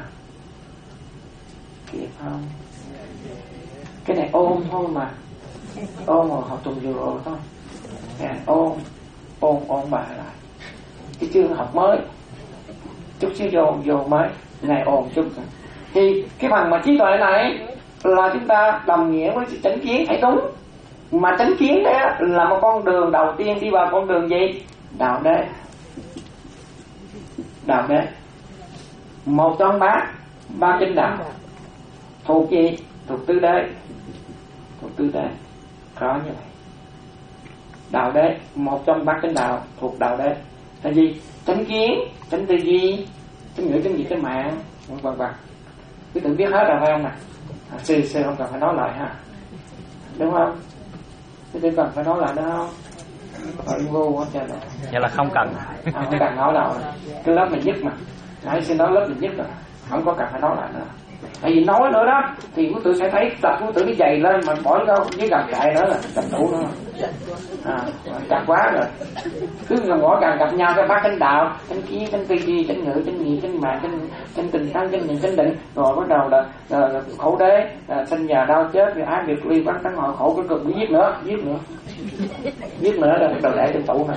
[SPEAKER 2] kịp không? Cái này ôm thôi mà, ôm mà họ tùng vừa ôm thôi, ôm ôm ôm bài lại cái chương học mới, chút xíu vô vô mới này ôm chút rồi. Thì cái phần mà trí tuệ này là chúng ta đồng nghĩa với chánh kiến thấy đúng. Mà chánh kiến đấy là một con đường đầu tiên đi vào con đường gì? Đạo đế. Đạo đế, một trong ba ba chánh đạo thuộc gì? Thuộc tứ đế, thuộc tứ đế, có như vậy. Đạo đế, một trong ba chánh đạo thuộc đạo đế là gì? Chánh kiến, chánh tư duy, chánh ngữ, chánh nghiệp, chánh mạng, vân vân. Cứ tự biết hết rồi phải không nè? À, sư sư không cần phải nói lại ha, đúng không? Sư sư cần phải nói lại đó không? Hỏi ngu hết trơn rồi.
[SPEAKER 3] Vậy là không cần.
[SPEAKER 2] À, không cần nói đâu. Cái lớp mình nhất mà. Nãy sư nói lớp mình nhất rồi, không có cần phải nói lại nữa. Tại vì nói nữa đó thì quý tử sẽ thấy tập quý tử cái dày lên mà bỏ vô với gần chạy nữa là tập đủ nữa. À, chặt quá rồi. Cứ gần mỗi càng gặp nhau cái bác chánh đạo, chánh kiến, chánh tư duy, chánh ngữ, chánh nghiệp, chánh mạng, chánh chánh tình thân, chánh niệm, chánh định, rồi bắt đầu là, là, là khổ đế, là sinh già đau chết, rồi ái biệt ly, bắt tánh ngồi khổ cái cực bị giết nữa, giết nữa, giết nữa rồi bắt đầu để trong tủ nữa.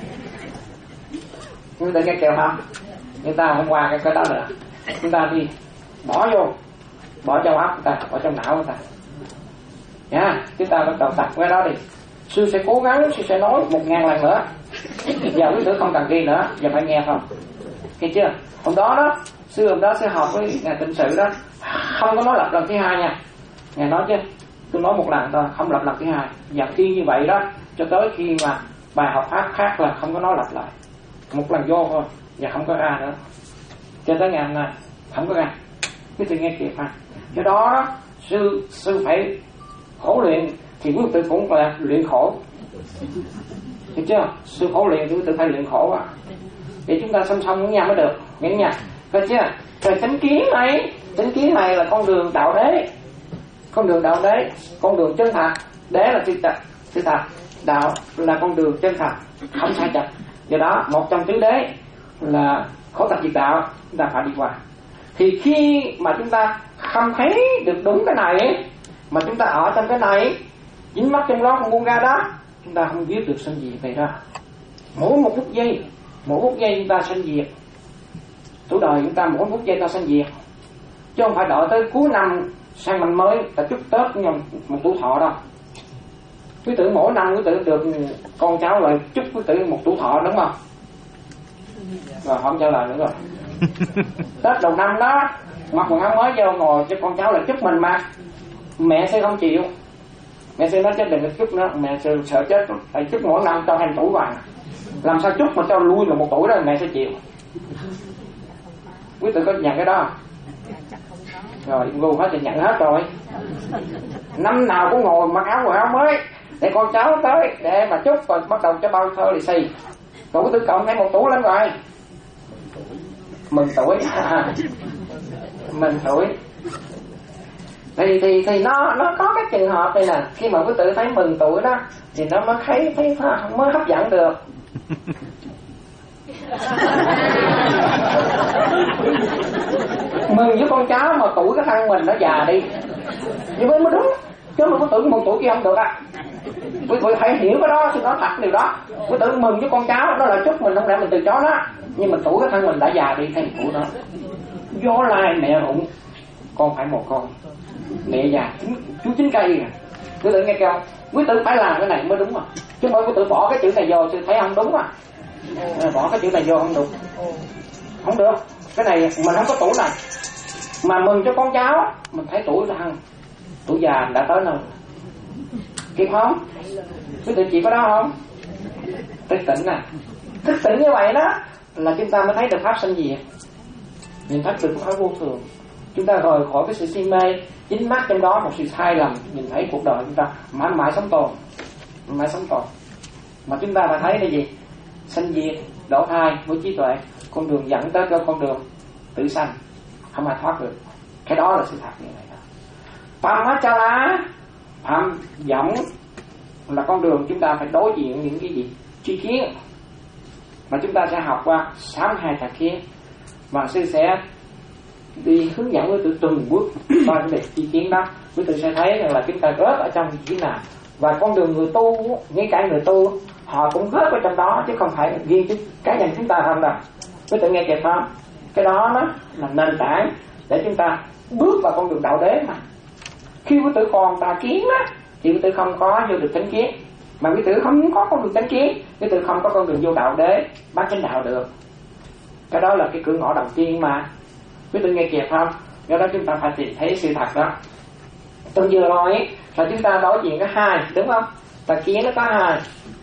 [SPEAKER 2] Chúng ta nghe kêu không? Người ta không qua cái cái đó nữa, chúng ta đi bỏ vô, bỏ trong óc người ta, bỏ trong não người ta, nha. Chúng ta bắt đầu tập cái đó đi. Sư sẽ cố gắng, sư sẽ nói một ngàn lần nữa. Giờ quý tử không cần ghi nữa, giờ phải nghe không? Nghe chưa? Hôm đó đó, sư hôm đó sư học với ngài tịnh sự đó, không có nói lặp lần thứ hai nha. Ngài nói chứ, tôi nói một lần thôi, không lặp lần thứ hai. Và khi như vậy đó, cho tới khi mà bài học pháp khác là không có nói lặp lại, một lần vô thôi, và không có ra nữa. Cho tới ngày hôm nay không có ra. Quý tử nghe kịp ha. Do đó đó, sư sư phải khổ luyện, thì quý tử cũng là luyện khổ, hiểu chưa? Sư khổ luyện thì quý tử phải luyện khổ á, để chúng ta song song với nhau mới được, nghe nha, thấy chưa? Rồi chánh kiến này, chánh kiến này là con đường đạo đế, con đường đạo đế, con đường chân thật. Đế là sự thật, sự thật, đạo là con đường chân thật, không sai chặt. Do đó một trong tứ đế là khổ tập diệt đạo, chúng ta phải đi qua. Thì khi mà chúng ta không thấy được đúng cái này, mà chúng ta ở trong cái này, dính mắc trong đó không buông ra đó, chúng ta không biết được sanh diệt này đó. Mỗi một phút giây, mỗi phút giây chúng ta sanh diệt. Tuổi đời chúng ta mỗi phút giây ta sanh diệt.
[SPEAKER 4] chứ không phải đợi tới cuối năm sang năm mới ta chúc Tết nhau một tuổi thọ đâu. Quý tử mỗi năm quý tử được con cháu lại chúc quý tử một tuổi thọ, đúng không? Rồi không trả lời nữa rồi. Tết đầu năm đó mặc quần áo mới vô ngồi cho con cháu lại chúc mình mà mẹ sẽ không chịu. Mẹ sẽ nói chết đừng có chúc nữa, mẹ sợ, sợ chết phải chúc mỗi năm cho hai tuổi vàng. Làm sao chúc mà cho lui là một tuổi đó mẹ sẽ chịu. Quý tử có nhận cái đó rồi, ngu hết thì nhận hết rồi. Năm nào cũng ngồi mặc áo quần áo mới để con cháu tới để mà chúc, rồi bắt đầu cho bao thơ lì xì. Rồi quý tử cộng thêm một tuổi lên rồi, mừng tuổi. À, mừng tuổi thì thì thì nó nó có cái trường hợp này nè, khi mà quý tử thấy mừng tuổi đó thì nó mới thấy thấy mới hấp dẫn được. Mừng với con cháu mà tuổi cái thân mình nó già đi như vậy mới đúng, chứ mà quý tử mừng tuổi kia không được á. Quý vị phải hiểu cái đó, xin nói thật điều đó. Quý tử mừng với con cháu đó là chúc mình không để mình từ chối nó, nhưng mà tuổi cái thân mình đã già đi thêm tuổi đó. Gió lai mẹ rụng, con phải một con, mẹ già chú chín cây nè. Quý tử nghe không? Quý tử phải làm cái này mới đúng à, chứ không quý tử bỏ cái chữ này vô sư thấy không đúng à. Bỏ cái chữ này vô không được, không được. Cái này mình không có tuổi này mà mừng cho con cháu, mình thấy tuổi thân, tuổi già đã tới nơi kịp không? Quý tử chỉ có đó không? Thức tỉnh nè, thức tỉnh như vậy đó là chúng ta mới thấy được pháp sanh diệt, nhìn thấy được pháp vô thường. Chúng ta rời khỏi cái sự si mê dính mắc trong đó một sự sai lầm, nhìn thấy cuộc đời chúng ta mãi mãi sống tồn, mãi sống tồn. Mà chúng ta phải thấy là gì? Sanh diệt, đổ thai với trí tuệ, con đường dẫn tới cái con đường tự sanh, không ai thoát được. Cái đó là sự thật như vậy đó. Phạm cha lá, phạm vọng là con đường chúng ta phải đối diện những cái gì? Tri kiến. Mà chúng ta sẽ học qua sám hai thạc kiến, và sư sẽ đi hướng dẫn với tự từng bước qua cái việc tri kiến đó. Quý tự sẽ thấy rằng là chúng ta rớt ở trong tri kiến nào, và con đường người tu, ngay cả người tu họ cũng rớt ở trong đó, chứ không phải riêng chứ cá nhân chúng ta không đâu. Quý tự nghe kịp không? Cái đó nó là nền tảng để chúng ta bước vào con đường đạo đế mà. Khi quý tử còn tà kiến á thì quý tử không có vô được chánh kiến, mà quý tử không có con đường chánh kiến, quý tử không có con đường vô đạo đế bát chánh đạo được. Cái đó là cái cửa ngõ đầu tiên mà. Quý tử nghe kịp không? Do đó chúng ta phải tìm thấy sự thật đó. Tuần vừa rồi ấy, là chúng ta đối diện có hai, đúng không? Tà kiến nó có hai,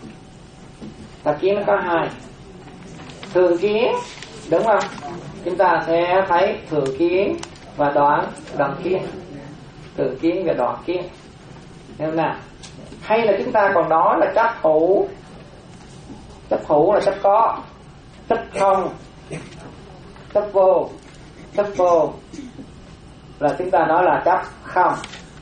[SPEAKER 4] tà kiến nó có hai, thường kiến, đúng không? Chúng ta sẽ thấy thường kiến và đoạn đoạn kiến, thường kiến và đoạn kiến, hiểu không nào? Hay là chúng ta còn nói là chấp thủ, chấp thủ là chấp có, chấp không, chấp vô, chấp vô là chúng ta nói là chấp không.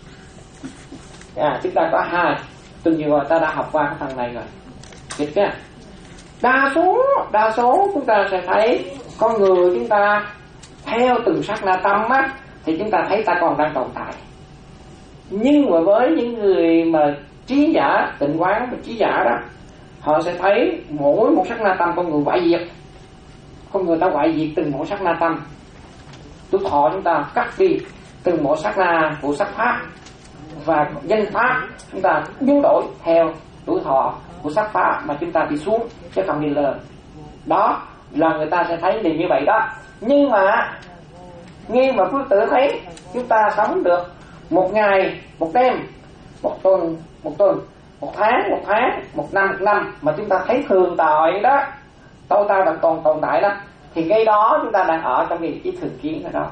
[SPEAKER 4] À, chúng ta có hai. Từng nhiều rồi ta đã học qua cái phần này rồi, kịp chưa? Đa số đa số chúng ta sẽ thấy con người chúng ta theo từng sát na tâm á, thì chúng ta thấy ta còn đang tồn tại. Nhưng mà với những người mà trí giả, tịnh quán và trí giả đó, họ sẽ thấy mỗi một sát na tâm con người hoại diệt, con người ta hoại diệt từng mỗi sát na tâm. Tuổi thọ chúng ta cắt đi từng mỗi sát na của sắc pháp, và danh pháp chúng ta biến đổi theo tuổi thọ của sắc pháp mà chúng ta đi xuống chứ không đi lên. Đó là người ta sẽ thấy điều như vậy đó. Nhưng mà nghe mà quý tử thấy chúng ta sống được một ngày, một đêm, một tuần, một tuần, một tháng, một tháng, một năm, một năm, mà chúng ta thấy thường tại đó, tôi ta đang còn tồn tại đó, thì ngay đó chúng ta đang ở trong cái ý thường kiến ở đó.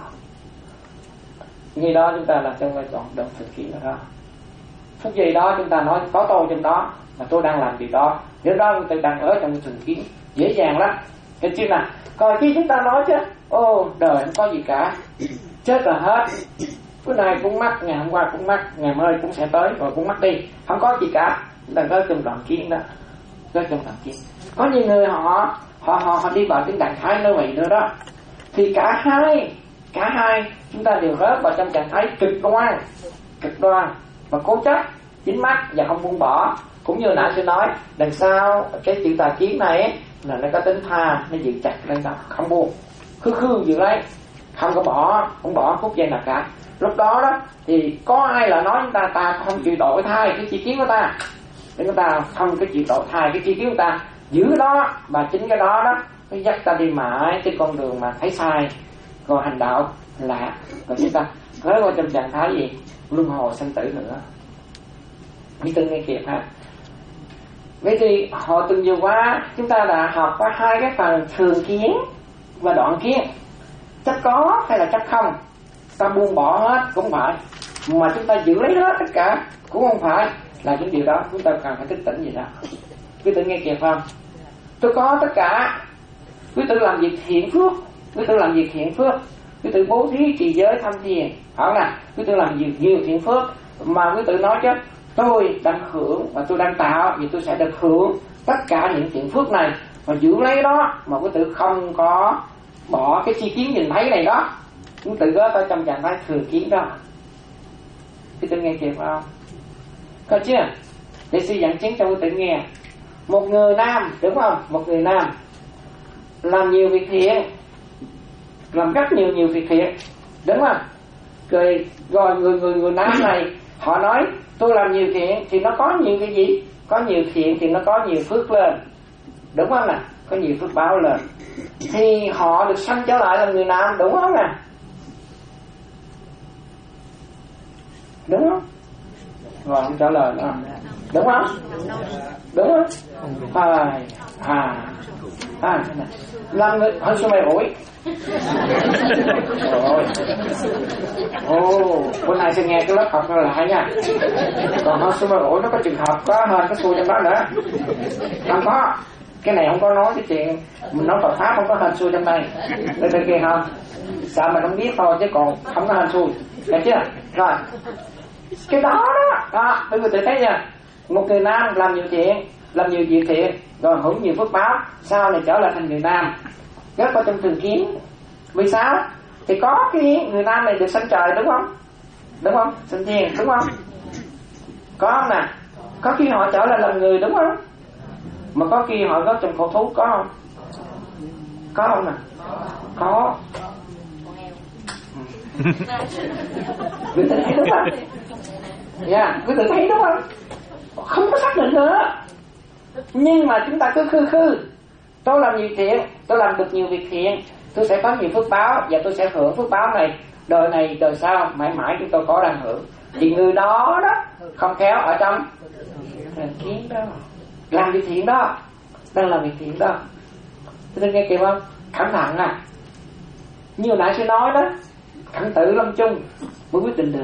[SPEAKER 4] Ngay đó chúng ta là trong vai trò đồng thường kiến ở đó. Phút giây đó chúng ta nói có tôi trong đó, mà tôi đang làm điều đó, nếu đó tôi đang ở trong thường kiến, dễ dàng lắm. Cái chứ nào, còn khi chúng ta nói chứ, ô đời không có gì cả, chết là hết, cái này cũng mất, ngày hôm qua cũng mất, ngày mai cũng sẽ tới rồi cũng mất đi, không có gì cả, chúng ta có trong đoạn kiến đó, có trong đoạn kiến. Có nhiều người họ họ họ, họ đi vào cái trạng thái như vậy nữa đó, thì cả hai cả hai chúng ta đều rớt vào trong trạng thái cực đoan, cực đoan và cố chấp, dính mắc và không buông bỏ. Cũng như nãy tôi nói, đằng sau cái chữ tà kiến này ấy, là nó có tính tha, nó giữ chặt lên đó, không buông, khư khư giữ lấy, không có bỏ không bỏ phút giây nào cả. Lúc đó đó thì có ai là nói chúng ta ta không chịu đổi thay cái chi kiến của ta, để chúng ta không cái chịu đổi thay cái chi kiến của ta, giữ đó, và chính cái đó đó nó dắt ta đi mãi trên con đường mà thấy sai, rồi hành đạo lạ, rồi chúng ta rơi vào trong trạng thái gì luân hồi sanh tử nữa. Như từng nghe kịp ha. Vậy thì họ từng nhiều quá, chúng ta đã học qua hai cái phần thường kiến và đoạn kiến. Chấp có hay là chấp không, ta buông bỏ hết cũng phải, mà chúng ta giữ lấy hết tất cả cũng không phải, là những điều đó chúng ta cần phải thức tỉnh gì đó. Quý tự nghe kịp không? Tôi có tất cả, quý tự làm việc thiện phước, quý tự làm việc thiện phước, quý tự bố thí trì giới thăm thiền, hỏi nè, quý tự làm việc nhiều thiện phước, mà quý tự nói chứ tôi đang hưởng và tôi đang tạo, vì tôi sẽ được hưởng tất cả những thiện phước này, và giữ lấy đó mà quý tự không có bỏ cái chi kiến nhìn thấy này đó, quý tự đó tới trong trạng thái thừa kiến đó. Quý tự nghe kịp không? Có chưa? Để suy dẫn chứng cho quý tự nghe. Một người nam, đúng không? Một người nam làm nhiều việc thiện, làm rất nhiều nhiều việc thiện, đúng không? Rồi, rồi người người người nam này họ nói tôi làm nhiều thiện thì nó có nhiều cái gì? Có nhiều thiện thì nó có nhiều phước lên, đúng không nè? Có nhiều phước báo lên, thì họ được sanh trở lại là người nam, đúng không nè? Đúng không? Rồi không trả lời nữa, đúng không? Đúng không? À, à, à, làm người hơi số mày ủi. Rồi. Ồ, bữa nay sẽ nghe cái lớp học nó lại nha. Còn hơi số mày ủi nó có trường hợp có hơn cái xui trong đó nữa. Không có. Cái này không có nói cái chuyện mình nói Phật pháp không có hên xui trong đây. Để tôi kia không? Sao mà không biết thôi chứ còn không có hên xui. Được chưa? Rồi. Cái đó đó, đó, tôi vừa tự thấy nha. Một người nam làm nhiều thiện, làm nhiều việc thiện, rồi hưởng nhiều phước báo, sau này trở lại thành người nam, rất có trong thường kiến. Vì sao? Thì có cái người nam này được sanh trời, đúng không? Đúng không? Sanh thiên, đúng không? Có không nè? Có khi họ trở lại làm người, đúng không? Mà có khi họ có trong khổ thú, có không? Có không nè? Có. Quý tự thấy đúng không? Dạ, yeah, quý tự thấy đúng không? Không có xác định nữa. Nhưng mà chúng ta cứ khư khư, tôi làm nhiều thiện, tôi làm được nhiều việc thiện, tôi sẽ có nhiều phước báo, và tôi sẽ hưởng phước báo này đời này đời sau, mãi mãi chúng tôi có đang hưởng. Thì người đó đó không khéo ở trong thường kiến đó, làm việc thiện đó, đang làm việc thiện đó. Tôi nghe kịp không? Cẩn thận à. Như nãy sẽ nói đó, Khẩn Tử Lâm Chung mới quyết định được.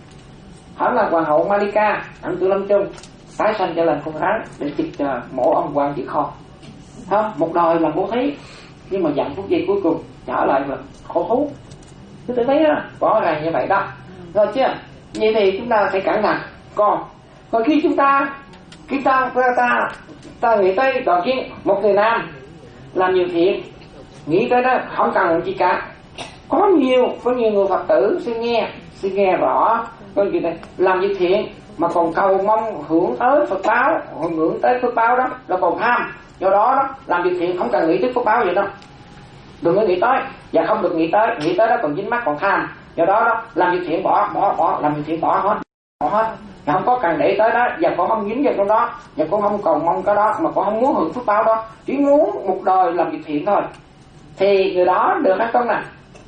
[SPEAKER 4] Hắn là hoàng hậu Malika, Khẩn Tử Lâm Chung tái sanh trở lại con rắn để trực chờ mổ ông quan chỉ kho. Không, một đời làm bố thí, nhưng mà dặn phút giây cuối cùng trở lại là khổ thú. Cứ tự thấy đó, rõ ràng như vậy đó. Rồi chưa? Vậy thì chúng ta phải cẩn thận. Còn còn khi chúng ta khi ta ta ta, ta nghĩ tới đoạn kiến một người nam làm nhiều thiện, nghĩ tới đó không cần làm gì cả. Có nhiều có nhiều người Phật tử sẽ nghe sẽ nghe rõ con gì này, làm việc thiện mà còn cầu mong hưởng tới Phật báo, hưởng tới phước báo đó là còn tham. Do đó đó làm việc thiện không cần nghĩ tới phước báo vậy đâu, đừng có nghĩ tới, và không được nghĩ tới, nghĩ tới đó còn dính mắc còn tham. Do đó đó làm việc thiện bỏ bỏ bỏ làm việc thiện bỏ hết bỏ hết, và không có cần để tới đó, và cũng không dính vào trong đó, và cũng không cầu mong cái đó, mà cũng không muốn hưởng phước báo đó, chỉ muốn một đời làm việc thiện thôi. Thì người đó được hay không nè?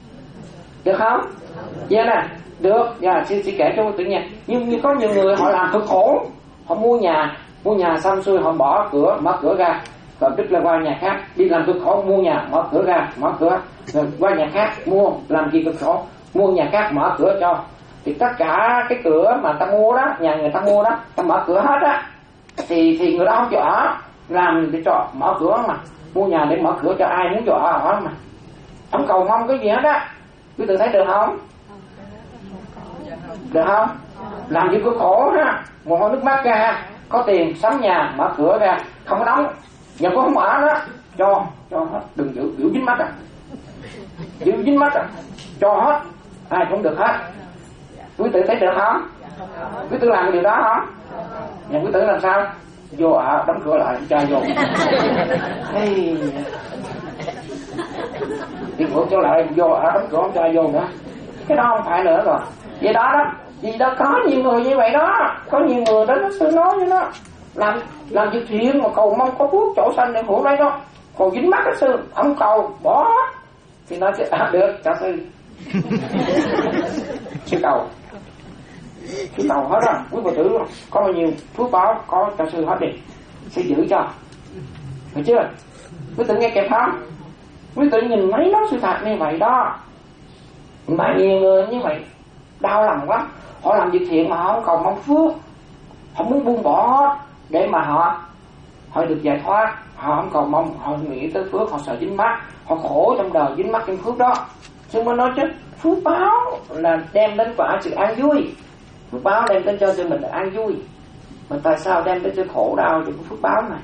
[SPEAKER 4] Được không? Dạ nè, được. Dạ, xin xin kể cho quý tự nha. Nhưng như có nhiều người họ làm cực khổ, họ mua nhà, mua nhà xong xuôi họ bỏ cửa, mở cửa ra, rồi tức là qua nhà khác, đi làm cực khổ mua nhà, mở cửa ra, mở cửa, rồi qua nhà khác mua, làm gì cực khổ, mua nhà khác mở cửa cho. Thì tất cả cái cửa mà ta mua đó, nhà người ta mua đó, ta mở cửa hết á, thì thì người đó không cho ở, làm để cho mở cửa mà, mua nhà để mở cửa cho ai muốn cho ở ở mà, không cầu mong cái gì hết á. Quý tự thấy được không? Được không? Làm gì có khổ ha, mồ hôi nước mắt ra, có tiền sắm nhà mở cửa ra, không có đóng, nhà cũng không ở đó, cho cho hết, đừng giữ giữ dính mắt à, giữ dính mắt à, cho hết, ai cũng được hết. Quý tự thấy được không? Quý tự làm cái điều đó không? Nhà quý tự làm sao? Vô ở, đóng cửa lại, cho vô. Hey. đi ngược trở lại vô ở đóng cửa không cho ai vô nữa. Cái đó không phải nữa rồi. Vậy đó đó, vì đó có nhiều người như vậy đó, có nhiều người đó nó sư nói với nó làm làm việc thiện mà cầu mong có phước chỗ sanh để hưởng đấy đó, còn dính mắt cái sư không cầu bỏ thì nó sẽ à, được cho sư sư cầu sư cầu hết rồi. Quý Phật tử có bao nhiêu phước báo có cho sư hết đi, sư giữ cho, hiểu chưa? Quý tự nghe kịp không? Quý tự nhìn mấy đó sự thật như vậy đó, mà nhiều người như vậy đau lòng lắm. Họ làm việc thiện mà họ không cầu mong phước, họ muốn buông bỏ để mà họ họ được giải thoát, họ không cầu mong, họ nghĩ tới phước, họ sợ dính mắc, họ khổ trong đời dính mắc cái phước đó. Chứ mới nói chứ phước báo là đem đến quả sự an vui, phước báo đem đến cho cho mình là an vui, mà tại sao đem đến cho khổ đau trong phước báo này?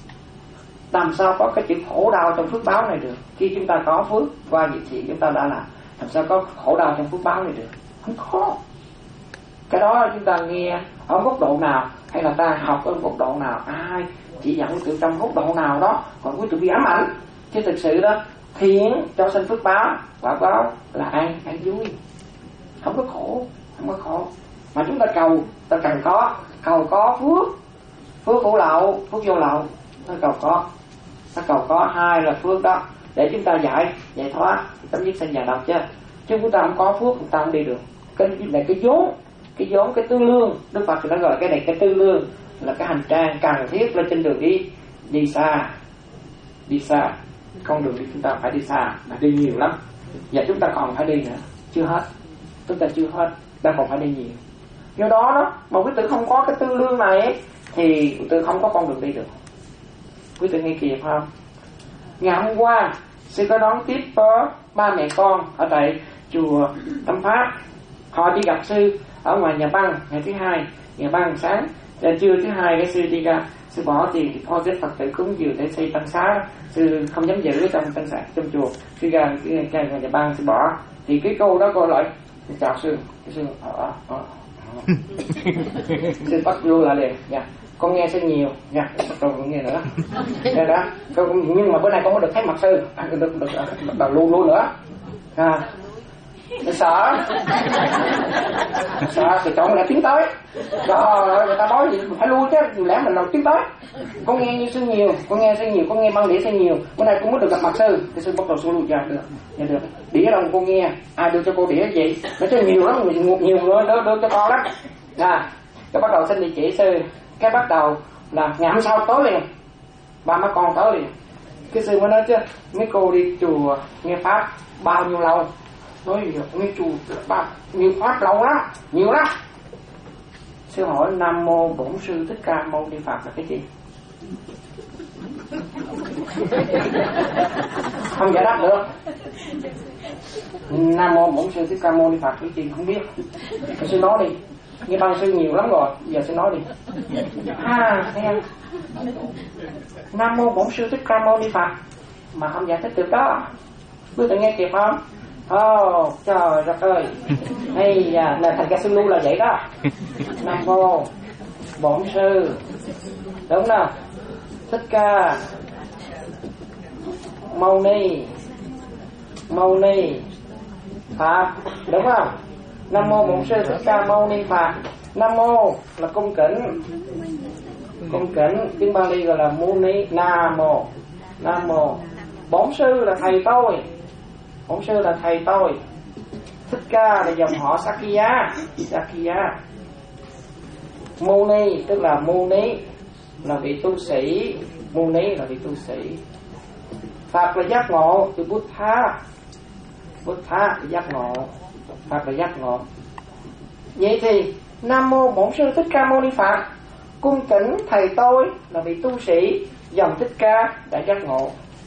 [SPEAKER 4] Làm sao có cái chữ khổ đau trong phước báo này được? Khi chúng ta có phước qua việc thiện chúng ta đã làm, làm sao có khổ đau trong phước báo này được? Không có. Cái đó chúng ta nghe ở góc độ nào, hay là ta học ở góc độ nào, ai chỉ dẫn từ trong góc độ nào đó, còn quý vị bị ám ảnh. Chứ thực sự đó, thiện cho sinh phước báo, quả báo là an an vui, không có khổ, không có khổ. Mà chúng ta cầu, ta cần có, cầu có phước, phước hữu lậu, phước vô lậu, ta cầu có, ta cầu có hai là phước đó, để chúng ta giải giải thoát tấm dứt sanh già độc chứ. Chứ chúng ta không có phước, chúng ta không đi được. Cái này cái vốn, cái vốn cái tư lương, Đức Phật thì nó gọi là cái này cái tư lương, là cái hành trang cần thiết lên trên đường đi đi xa, đi xa. Con đường đi chúng ta phải đi xa, mà đi nhiều lắm. Và chúng ta còn phải đi nữa, chưa hết, chúng ta chưa hết, ta còn phải đi nhiều. Do đó đó, mà quý tử không có cái tư lương này thì quý tử không có con đường đi được. Quý tử nghe kịp không? Ngày hôm qua sư có đón tiếp có ba mẹ con ở tại chùa Tâm Pháp. Họ đi gặp sư ở ngoài nhà băng ngày thứ hai, nhà băng sáng, trưa thứ hai cái sư đi ra, sư bỏ tiền deposit Phật tử cúng dường để xây tăng xá, sư không dám giữ trong tăng xá trong chùa, sư ra cái nhà băng sư bỏ. Thì cái cô đó cô lại chào sư, cái sư ở ở sư bắt vô lại liền, nha, con nghe sư nhiều, nha, bắt đầu con nghe nữa, nghe đó, nhưng mà bữa nay con có được thấy mặt sư, được được được, bắt đầu luôn luôn nữa, à. Sợ sợ thì chọn lại tiến tới rồi người ta nói gì phải lui chứ, dù lẽ mình làm tiến tới. Con nghe như sư nhiều, con nghe sư nhiều, con nghe băng đĩa sư nhiều, bữa nay con muốn được gặp mặt sư thì sư bắt đầu sư lui ra được, dạ được. Đĩa đâu con nghe, ai đưa cho cô đĩa gì nó cho nhiều lắm, nhiều nhiều người đưa, đưa cho con lắm, à cái bắt đầu xin địa chỉ sư, cái bắt đầu là ngày hôm sau tối liền ba má con tới liền. Cái sư mới nói chứ mấy cô đi chùa nghe pháp bao nhiêu lâu, nói gì nghe chùa ba nhiều pháp lâu lắm, nhiều lắm. Sư hỏi Nam Mô Bổn Sư Thích Ca Mâu Ni Phật là cái gì? Không giải đáp được. Nam Mô Bổn Sư Thích Ca Mâu Ni Phật cái gì không biết. Sư nói đi, nghe băng sư nhiều lắm rồi, giờ sư nói đi. À, nghe Nam Mô Bổn Sư Thích Ca Mâu Ni Phật mà không giải thích được đó. Quý vị nghe kịp không? Ồ, oh, trời đất ơi. Hay là, là thành ca sư lưu là vậy đó. Nam Mô Bổn Sư, đúng không? Thích Ca Mâu Ni Mâu Ni Phật, đúng không? Nam Mô Bổn Sư Thích Ca Mâu Ni Phật. Nam Mô là cung kính, cung kính, tiếng Bali gọi là Muni. Nam Mô, Nam Mô. Bổn Sư là thầy tôi, Bổn Sư là thầy tôi. Thích Ca là dòng họ Sakya, Sakya. Muni tức là Muni, là vị tu sĩ, Muni là vị tu sĩ. Phật là giác ngộ, từ Buddha, Buddha là giác ngộ, Phật là giác ngộ. Vậy thì Nam Mô Bổn Sư Thích Ca Mâu Ni Phật, cung kính thầy tôi là vị tu sĩ dòng Thích Ca đã giác ngộ.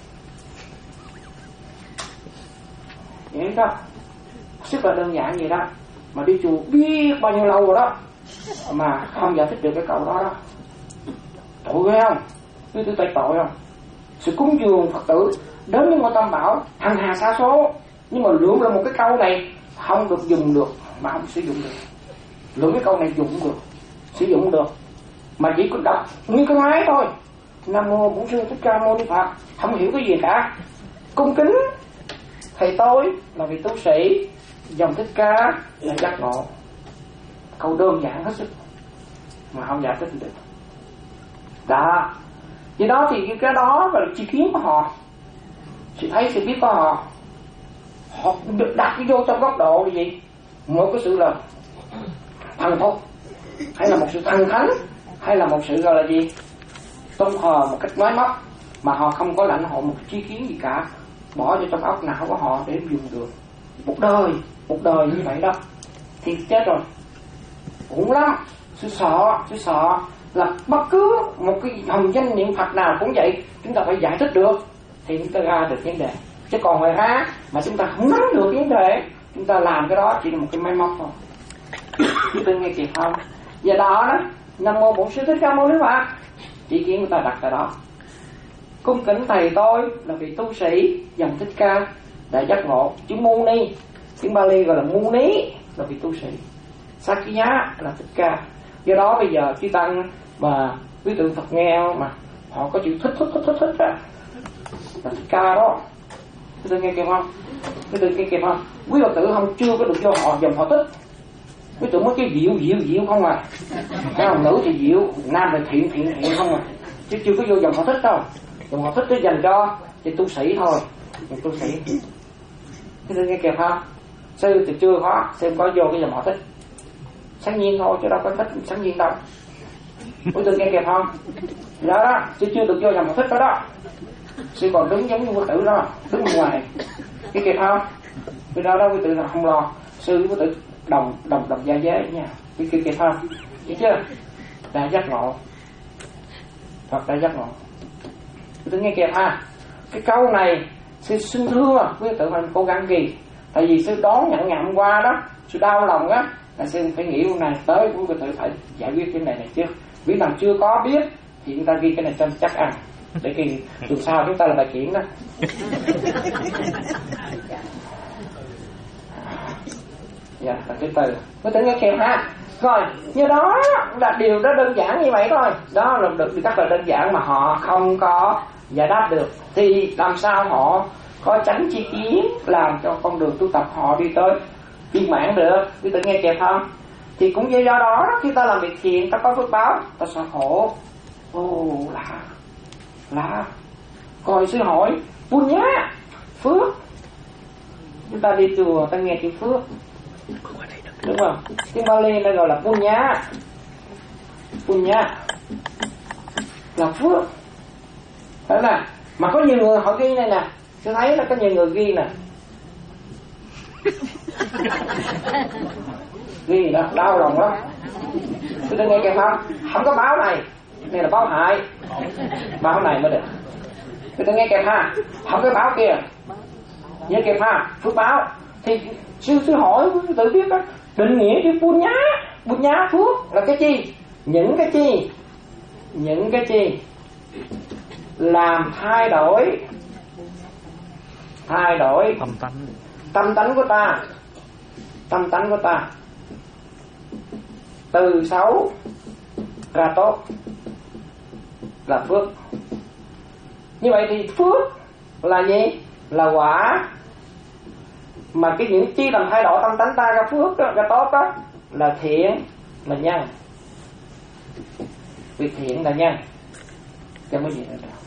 [SPEAKER 4] Vậy đó, rất là đơn giản vậy đó. Mà đi chùa biết bao nhiêu lâu rồi đó mà không giải thích được cái câu đó đó. Tội ghê không? Quý tư tay tội không? Sự cúng dường Phật tử đến với ngôi Tam Bảo hằng hà sa số, nhưng mà lượm ra một cái câu này không được dùng được, mà không sử dụng được. Lượm cái câu này dùng được, sử dụng được, mà chỉ có đọc như cái máy thôi. Nam Mô Bổn Sư Thích Ca Mâu Ni Phật, không hiểu cái gì cả. Cung kính thầy tôi là vị tu sĩ, dòng Thích Ca là giác ngộ. Câu đơn giản hết sức mà không giải thích được. Đó, vì đó thì cái đó là chi kiến của họ, sự thấy sự biết của họ. Họ được đặt vô trong góc độ là gì? Một cái sự là thần thục, hay là một sự thần thánh, hay là một sự gọi là gì? Tôn thờ một cách máy móc, mà họ không có lãnh hội một chi kiến gì cả, bỏ vô trong óc não của họ để dùng được. Một đời, một đời như vậy đó thì chết rồi. Cũng lắm. Sư sợ, sư sợ là bất cứ một cái hồng danh niệm Phật nào cũng vậy, chúng ta phải giải thích được thì chúng ta ra được vấn đề. Chứ còn ngoài ra mà chúng ta không nắm được vấn đề, chúng ta làm cái đó chỉ là một cái máy móc thôi. Chúng ta nghe kịp không? Giờ đó đó, Nam Mô Bổn Sư Thích Ca Mâu Ni Phật, chỉ kiến người ta đặt tại đó. Cung kính thầy tôi là vị tu sĩ dòng Thích Ca đại giác ngộ. Chữ Mâu Ni, tiếng Bali gọi là Mu Ní, là vị tu sĩ. Sakya là Thích Ca. Do đó bây giờ chư tăng mà quý tượng Phật nghe mà họ có chữ thích thích thích thích thích ra là Thích Ca đó. Quý tượng nghe kịp không? Quý tượng nghe kịp không? Quý Phật tử không chưa có được vô họ dòng họ thích. Quý tượng mới cái diệu diệu diệu không à. Cái hồng nữ thì diệu, nam thì thiện thiện thiện không à. Chứ chưa có vô dòng họ thích đâu. Dòng họ thích để dành cho thì tu sĩ thôi. Dòng tu sĩ. Quý tượng nghe kịp không? Sư thì chưa có, xem có vô cái dòng họ thích. Sáng nhiên thôi chứ đâu có thích sáng nhiên đâu. Quý tượng nghe kịp không? Đó đó, chứ chưa được vô dòng họ thích đó đó. Sư còn đứng giống như quý tử đó, đứng bên ngoài. Cái kịp không? Cái đó đó quý tử là không lo. Sư quý tử đồng đồng đồng gia giới nha. Cái kịp kịp không? Hiểu chưa? Đã giác ngộ. Phật đã giác ngộ. Quý tử nghe kịp ha? Cái câu này sư xin thưa quý tử phải cố gắng ghi. Tại vì sư đón nhận ngày hôm qua đó, sư đau lòng á, là sư phải nghĩ hôm nay tới quý tử phải giải quyết cái này này chứ. Vì nào chưa có biết thì chúng ta ghi cái này cho chắc ăn. Để khi tuần sau chúng ta là bài kiểm đó. Dạ, là cái từ có thể nghe kèm ha. Rồi, như đó là điều đó đơn giản như vậy thôi. Đó là được rất là đơn giản mà họ không có giải đáp được. Thì làm sao họ có tránh chi kiến làm cho con đường tu tập họ đi tới viên mãn được. Quý tự nghe kèm không? Thì cũng do đó khi ta làm việc thiện, ta có phước báo, ta sẽ khổ. Ồ, lạ lạ. Rồi sư hỏi punya, phước. Chúng ta đi chùa ta nghe chữ phước, đúng không? Tiếng Bali nó gọi là punya. Punya là phước. Phải không? Mà có nhiều người họ ghi này nè, sư thấy là có nhiều người ghi nè. Ghi đó, đau lòng lắm. Tôi đang nghe kìa không? Không có báo này, này là báo hại. Báo này mới được. Tôi đang nghe kìa ha, không có báo kia. Nhớ kìa ha, phước báo. Thì sư sư hỏi tự biết đó, định nghĩa chữ punya, punya phước là cái chi? Những cái chi? Những cái chi? Làm thay đổi, thay đổi
[SPEAKER 3] tâm tánh,
[SPEAKER 4] tâm tánh của ta, tâm tánh của ta từ xấu ra tốt là phước. Như vậy thì phước là gì? Là quả. Mà cái những chi làm thay đổi tâm tánh ta ra phước đó, ra tốt đó là thiện, là nhân. Việc thiện là nhân. Chẳng có gì nữa đâu.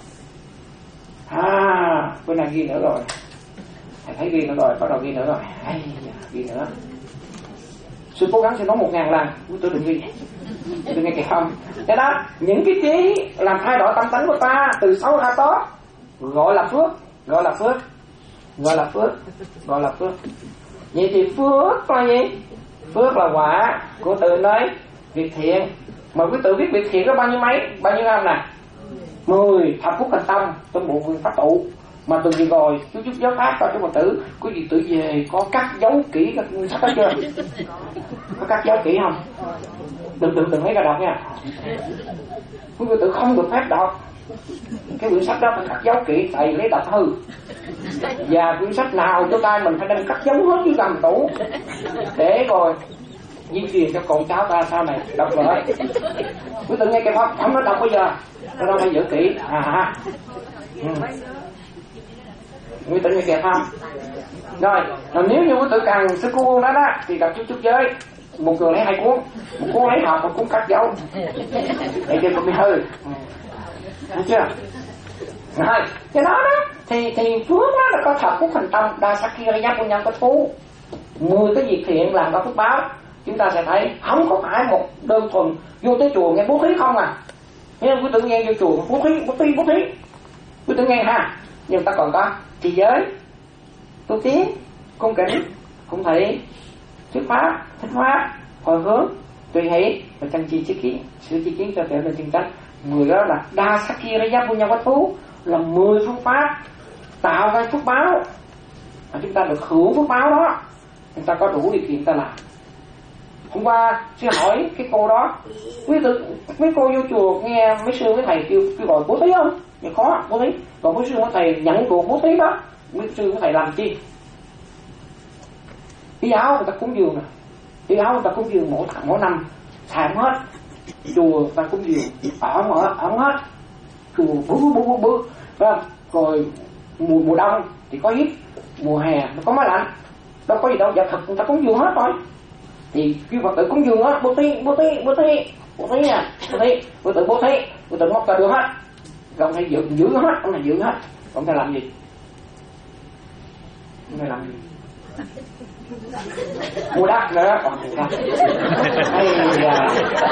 [SPEAKER 4] À, bữa nay ghi nữa rồi. Thầy thấy ghi nữa rồi, bắt đầu ghi nữa rồi. Hay, ghi nữa. Sư cố gắng sẽ nói một ngàn lần, tôi đừng ghi. Đừng nghe kìa không. Thế đó, những cái trí làm thay đổi tâm tánh của ta từ xấu ra tốt gọi là phước, gọi là phước, gọi là phước, gọi là phước. Vậy thì phước là gì? Phước là quả của từ nói việc thiện. Mà quý tự biết việc thiện có bao nhiêu mấy, bao nhiêu năm nè? Mười thập phúc thành tâm trong bộ quyền pháp tụ. Mà từ gì rồi chút chút giáo pháp coi cho Phật tử có gì tự về có cắt dấu kỹ các sách đó chưa? Có cắt dấu kỹ không? Đừng đừng đừng mấy ra đọc nha. Quý Phật tử không được phép đọc cái quyển sách đó, phải cắt dấu kỹ tại lấy đọc hư. Và quyển sách nào cho tay mình phải đem cắt dấu hết dưới gầm tủ để rồi di truyền cho con cháu ta sau này đọc lại. Quý tự nghe cái pháp không nó đọc bây giờ, nó đâu phải giữ kỹ à. Ừ. Quý tự nghe kìa không? Rồi, rồi nếu như quý tử cần sư cô đó đó thì đọc chút chút giới, một người lấy hai cuốn, một cuốn lấy học, một cuốn cắt dấu, để cho con bị hư, thấy chưa? Rồi, cái đó đó thì thì phước đó là có thật phúc thành tâm, đa sắc kia giác của nhân có thú, mười cái việc thiện làm có phước báo. Chúng ta sẽ thấy không có phải một đơn thuần vô tới chùa nghe bố thí không à. Nhưng quý tử nghe vô chùa bố thí, bố thí, bố thí, quý tử nghe ha. Nhưng ta còn có trì giới, tu tiến, cung kính, phụng thị, thuyết pháp, thích pháp, hồi hướng, tùy hỷ và chân chi chi kiến, sự chi kiến cho trở nên chân chánh. Mười đó là đa sắc kia giác của nhân có thú, là mười phương pháp tạo ra phước báo, và chúng ta được hưởng phước báo đó, chúng ta có đủ điều kiện ta làm. Hôm qua sư hỏi cái cô đó, quý tử, mấy cô vô chùa nghe mấy sư mấy thầy kêu kêu gọi bố thí không? Nhưng khó bố thí, còn mấy sư mấy thầy nhận cuộc bố thí đó, mấy sư mấy thầy làm chi? Cái áo người ta cúng dường nè, cái áo người ta cúng dường mỗi tháng mỗi năm xài không hết, chùa người ta cúng dường ở không ở không hết, chùa bự bự bự bự, phải không? Rồi mùa mùa đông thì có ít, mùa hè nó có máy lạnh, đâu có gì đâu, dạ thật người ta cúng dường hết rồi. Thì kêu Phật tử cúng dường á, bố thí, bố thí, bố thí, bố thí nha, bố thí, bố tử bố thí, bố tử móc ra được hết, ông thầy giữ giữ hết, ông thầy giữ hết, ông thầy làm gì? Ông thầy làm gì? Mua đất nữa, còn gì không? Hay là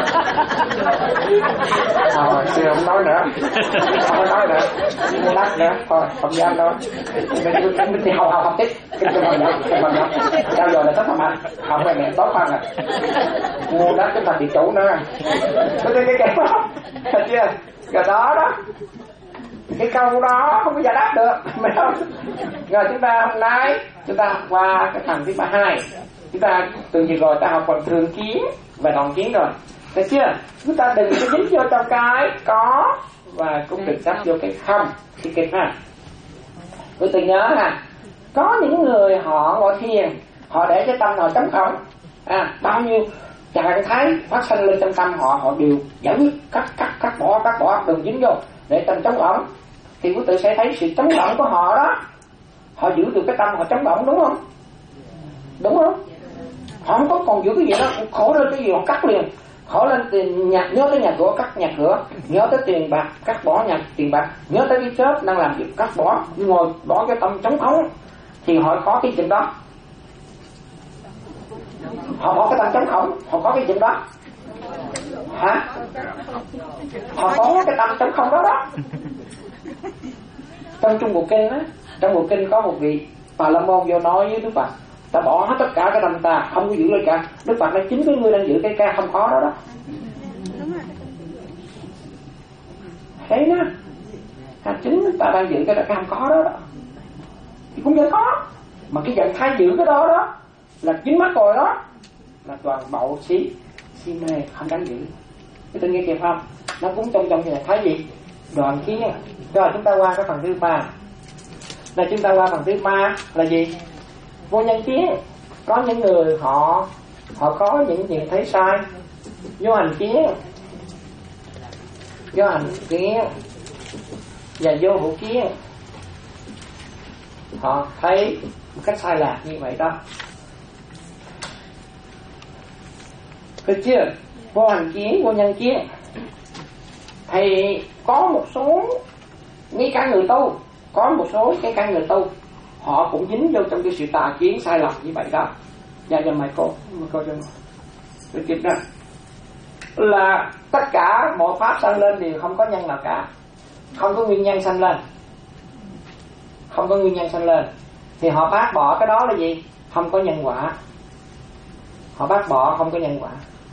[SPEAKER 4] thôi, sư không nói nữa, không có nói nữa, mua đất nữa, thôi, không dám đâu. Mình mình thì học học học tiếp, cái cái bằng đó, cái bằng đó, trao dồi là tất cả mạnh, học này mẹ tốt hơn à. Mua đất chúng ta bị chủ nữa, có cái cái cái đó, thấy chưa? Cái đó đó. Cái câu đó không có giải đáp được, phải không? Rồi chúng ta hôm nay chúng ta qua cái phần thứ ba hai, chúng ta từ gì rồi ta học phần thường kiến và đoạn kiến rồi, thấy chưa? Chúng ta đừng có dính vô trong cái có và cũng đừng sắp vô cái không, cái kịch ha. Tôi tự nhớ ha, có những người họ ngồi thiền, họ để cái tâm họ trống không, à bao nhiêu trạng thái phát sinh lên trong tâm họ, họ đều giải quyết cắt cắt cắt bỏ cắt bỏ, đừng dính vô để tâm trống ẩn. Thì quý tử sẽ thấy sự trống rỗng của họ đó, họ giữ được cái tâm họ trống rỗng, đúng không? Đúng không? Họ không có còn giữ cái gì đó, khổ lên cái gì họ cắt liền, khổ lên tiền nhà, nhớ tới nhà cửa cắt nhà cửa, nhớ tới tiền bạc cắt bỏ nhà tiền bạc, nhớ tới cái chớp đang làm việc cắt bỏ, ngồi bỏ cái tâm trống không, thì họ có cái chuyện đó, họ có cái tâm trống không, họ có cái chuyện đó, hả? Họ có cái tâm trống không đó đó. Trong Trung Bộ Kinh á, trong Bộ Kinh có một vị Bà La Môn vô nói với Đức Phật, ta bỏ hết tất cả cái tâm ta, không có giữ lại cả. Đức Phật nói chính cái người đang giữ cái ca không có đó đó. Thấy đó, à, chính ta đang giữ cái ca không có đó đó, thì cũng vẫn có, mà cái dạng thay giữ cái đó đó là chính mắt rồi đó, là toàn bộ xí si mê không đáng giữ. Cái tự nghe kịp không? Nó cũng trong trong trạng thái gì? Đoạn kiến. Rồi chúng ta qua cái phần thứ ba. Là chúng ta qua phần thứ ba là gì? Vô nhân kiến. Có những người họ họ có những chuyện thấy sai. Vô hành kiến, vô hành kiến và vô hữu kiến. Họ thấy một cách sai lạc như vậy đó. Được chưa? Vô hành kiến, vô nhân kiến. Thì có một số, ngay cả người tu, có một số cái cả người tu họ cũng dính vô trong cái sự tà kiến sai lầm như vậy đó. Dạ cho mày cô, mày cô cho được kịp đó. Là tất cả mọi pháp sanh lên đều không có nhân nào cả, không có nguyên nhân sanh lên, không có nguyên nhân sanh lên, thì họ bác bỏ cái đó là gì? Không có nhân quả. Họ bác bỏ không có nhân quả,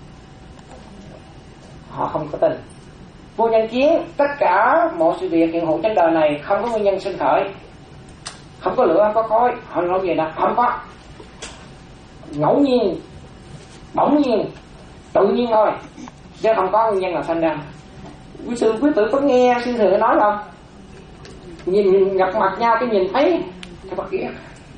[SPEAKER 4] họ không có tin. Vô nhân kiến, tất cả mọi sự việc hiện hữu trên đời này không có nguyên nhân sinh khởi, không có lửa, không có khói. Họ nói gì đó, không có, ngẫu nhiên, bỗng nhiên, tự nhiên thôi, chứ không có nguyên nhân nào sinh ra. Quý sư quý tử có nghe sư thầy nói không? Nhìn, nhìn gặp mặt nhau cái nhìn thấy cái bậc ghét,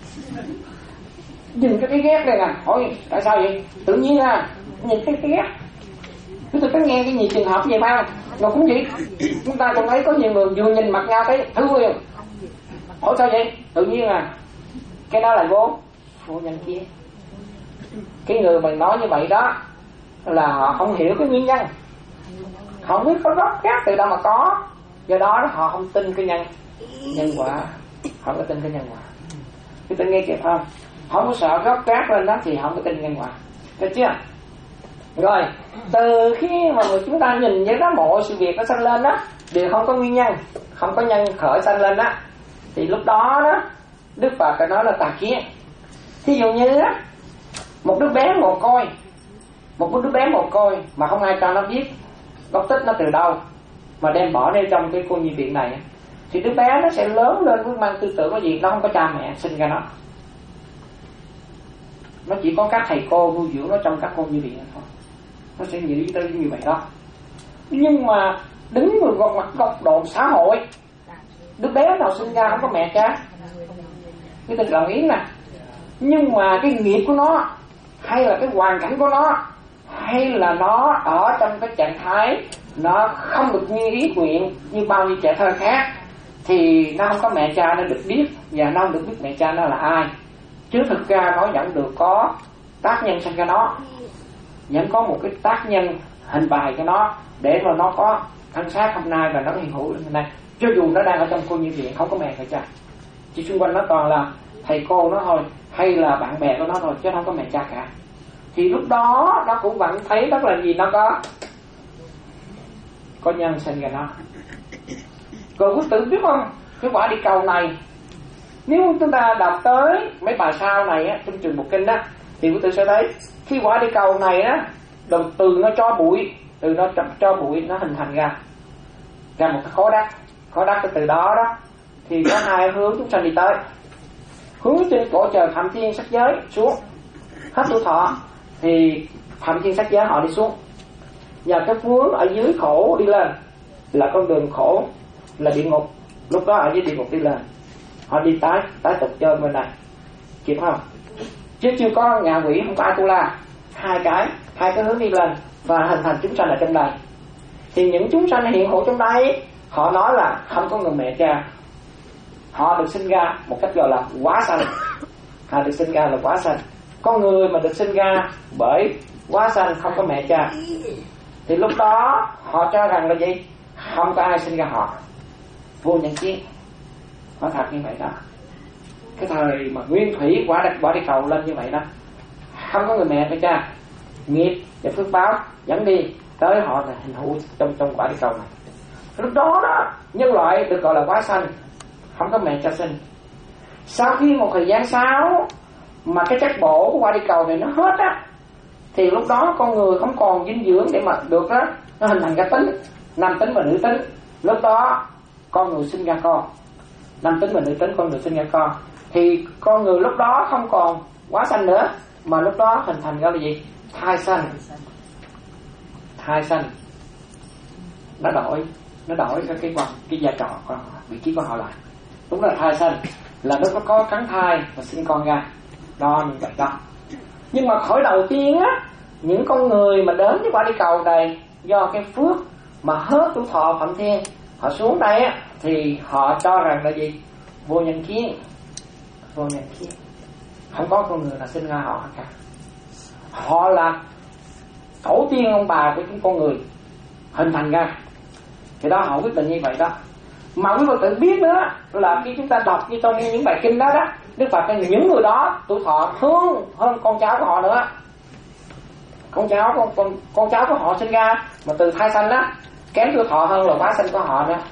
[SPEAKER 4] nhìn cái cái ghét đây nè, hỏi tại sao vậy? Tự nhiên à, nhìn cái cái ghét. Quý tử có nghe cái gì trường hợp vậy không? Mà cũng vậy, chúng ta cũng thấy có nhiều người vừa nhìn mặt nhau thấy thứ liền, hỏi sao vậy? Tự nhiên à, cái đó là vô vô nhân kiến. Cái người mình nói như vậy đó là họ không hiểu cái nguyên nhân, họ không biết có gốc gác từ đâu mà có, do đó họ không tin cái nhân nhân quả, họ có tin cái nhân quả. Cái tin nghe kịp không? Không có sợ gốc gác lên đó thì không có tin nhân quả, được chưa? Rồi từ khi mà chúng ta nhìn với đó mọi sự việc nó sanh lên đó đều không có nguyên nhân, không có nhân khởi sanh lên đó, thì lúc đó đó Đức Phật phải nói là tà kiến. Thí dụ như đó, một đứa bé mồ côi, một đứa bé mồ côi mà không ai cho nó biết gốc tích nó từ đâu, mà đem bỏ đây trong cái cô nhi viện này, thì đứa bé nó sẽ lớn lên với mang tư tưởng cái gì, nó không có cha mẹ sinh ra nó, nó chỉ có các thầy cô nuôi dưỡng nó trong các cô nhi viện thôi, nó sẽ nghĩ tới như vậy đó. Nhưng mà đứng từ góc mặt góc độ xã hội, đứa bé nào sinh ra không có mẹ cha, cái tình lòng yến nè, nhưng mà cái nghiệp của nó hay là cái hoàn cảnh của nó hay là nó ở trong cái trạng thái nó không được như ý nguyện như bao nhiêu trẻ thơ khác, thì nó không có mẹ cha nó được biết, và nó không được biết mẹ cha nó là ai. Chứ thực ra nó vẫn được có tác nhân sinh ra nó, vẫn có một cái tác nhân hình bài cho nó để mà nó có thân xác hôm nay và nó hiện hữu hôm nay, cho dù nó đang ở trong cô nhi viện không có mẹ hay cha, chỉ xung quanh nó toàn là thầy cô nó thôi hay là bạn bè của nó thôi, chứ không có mẹ cha cả. Thì lúc đó nó cũng vẫn thấy đó là gì, nó có có nhân sinh ra nó. Rồi quý tử biết không, cái quả địa cầu này, nếu chúng ta đọc tới mấy bài sau này á, trong trường Bộ Kinh á, thì quý tử sẽ thấy khi quả địa cầu này á, đầu từ nó cho bụi, từ nó cho, cho bụi nó hình thành ra ra một cái khối đất, khối đất từ đó đó thì có hai hướng chúng sanh đi tới. Hướng trên cõi trời Phạm Thiên Sắc Giới xuống, hết tuổi thọ thì Phạm Thiên Sắc Giới họ đi xuống, và cái hướng ở dưới khổ đi lên là con đường khổ, là địa ngục. Lúc đó ở dưới địa ngục đi lên, họ đi tái tái tục chơi bên này, kịp không? Chứ chưa có ngạ quỷ, không có Atula, hai cái hai cái hướng đi lên và hình thành chúng sanh ở trong đây. Thì những chúng sanh hiện hữu trong đây, họ nói là không có người mẹ cha, họ được sinh ra một cách gọi là quá sanh, họ được sinh ra là quá sanh. Con người mà được sinh ra bởi quá sanh không có mẹ cha, thì lúc đó họ cho rằng là gì? Không có ai sinh ra họ, vô nhân kiến. Nói thật như vậy đó. Cái thời mà nguyên thủy quả đất quả địa cầu lên như vậy đó, không có người mẹ phải cha, nghiệp và phước báo dẫn đi tới họ là hình hữu trong trong quả địa cầu này. Lúc đó đó nhân loại được gọi là quá sanh, không có mẹ cha sinh. Sau khi một thời gian sau mà cái chất bổ của quả địa cầu này nó hết á, thì lúc đó con người không còn dinh dưỡng để mà được đó, nó hình thành cái tính nam tính và nữ tính. Lúc đó con người sinh ra con, nam tính và nữ tính, con người sinh ra con, thì con người lúc đó không còn quá sanh nữa, mà lúc đó hình thành ra là gì? Thai sanh. Thai sanh nó đổi nó đổi cái cái quan cái vai trò của vị trí của họ lại. Đúng là thai sanh là nó có cắn thai và sinh con ra, đó như vậy đó. Nhưng mà khởi đầu tiên á, những con người mà đến với quả địa cầu này do cái phước mà hết tuổi thọ Phạm Thiên, họ xuống đây á, thì họ cho rằng là gì? Vô nhân kiến, vô nhân kiến, không có con người nào sinh ra họ cả. Họ là tổ tiên ông bà của những con người hình thành ra, thì đó họ quyết định như vậy đó. Mà quý Phật tử biết nữa là khi chúng ta đọc như trong những bài kinh đó đó, Đức Phật nói những người đó tuổi thọ hơn hơn con cháu của họ nữa, con cháu con con, con cháu của họ sinh ra mà từ thai sanh đó kém tuổi thọ hơn là quá sanh của họ nữa.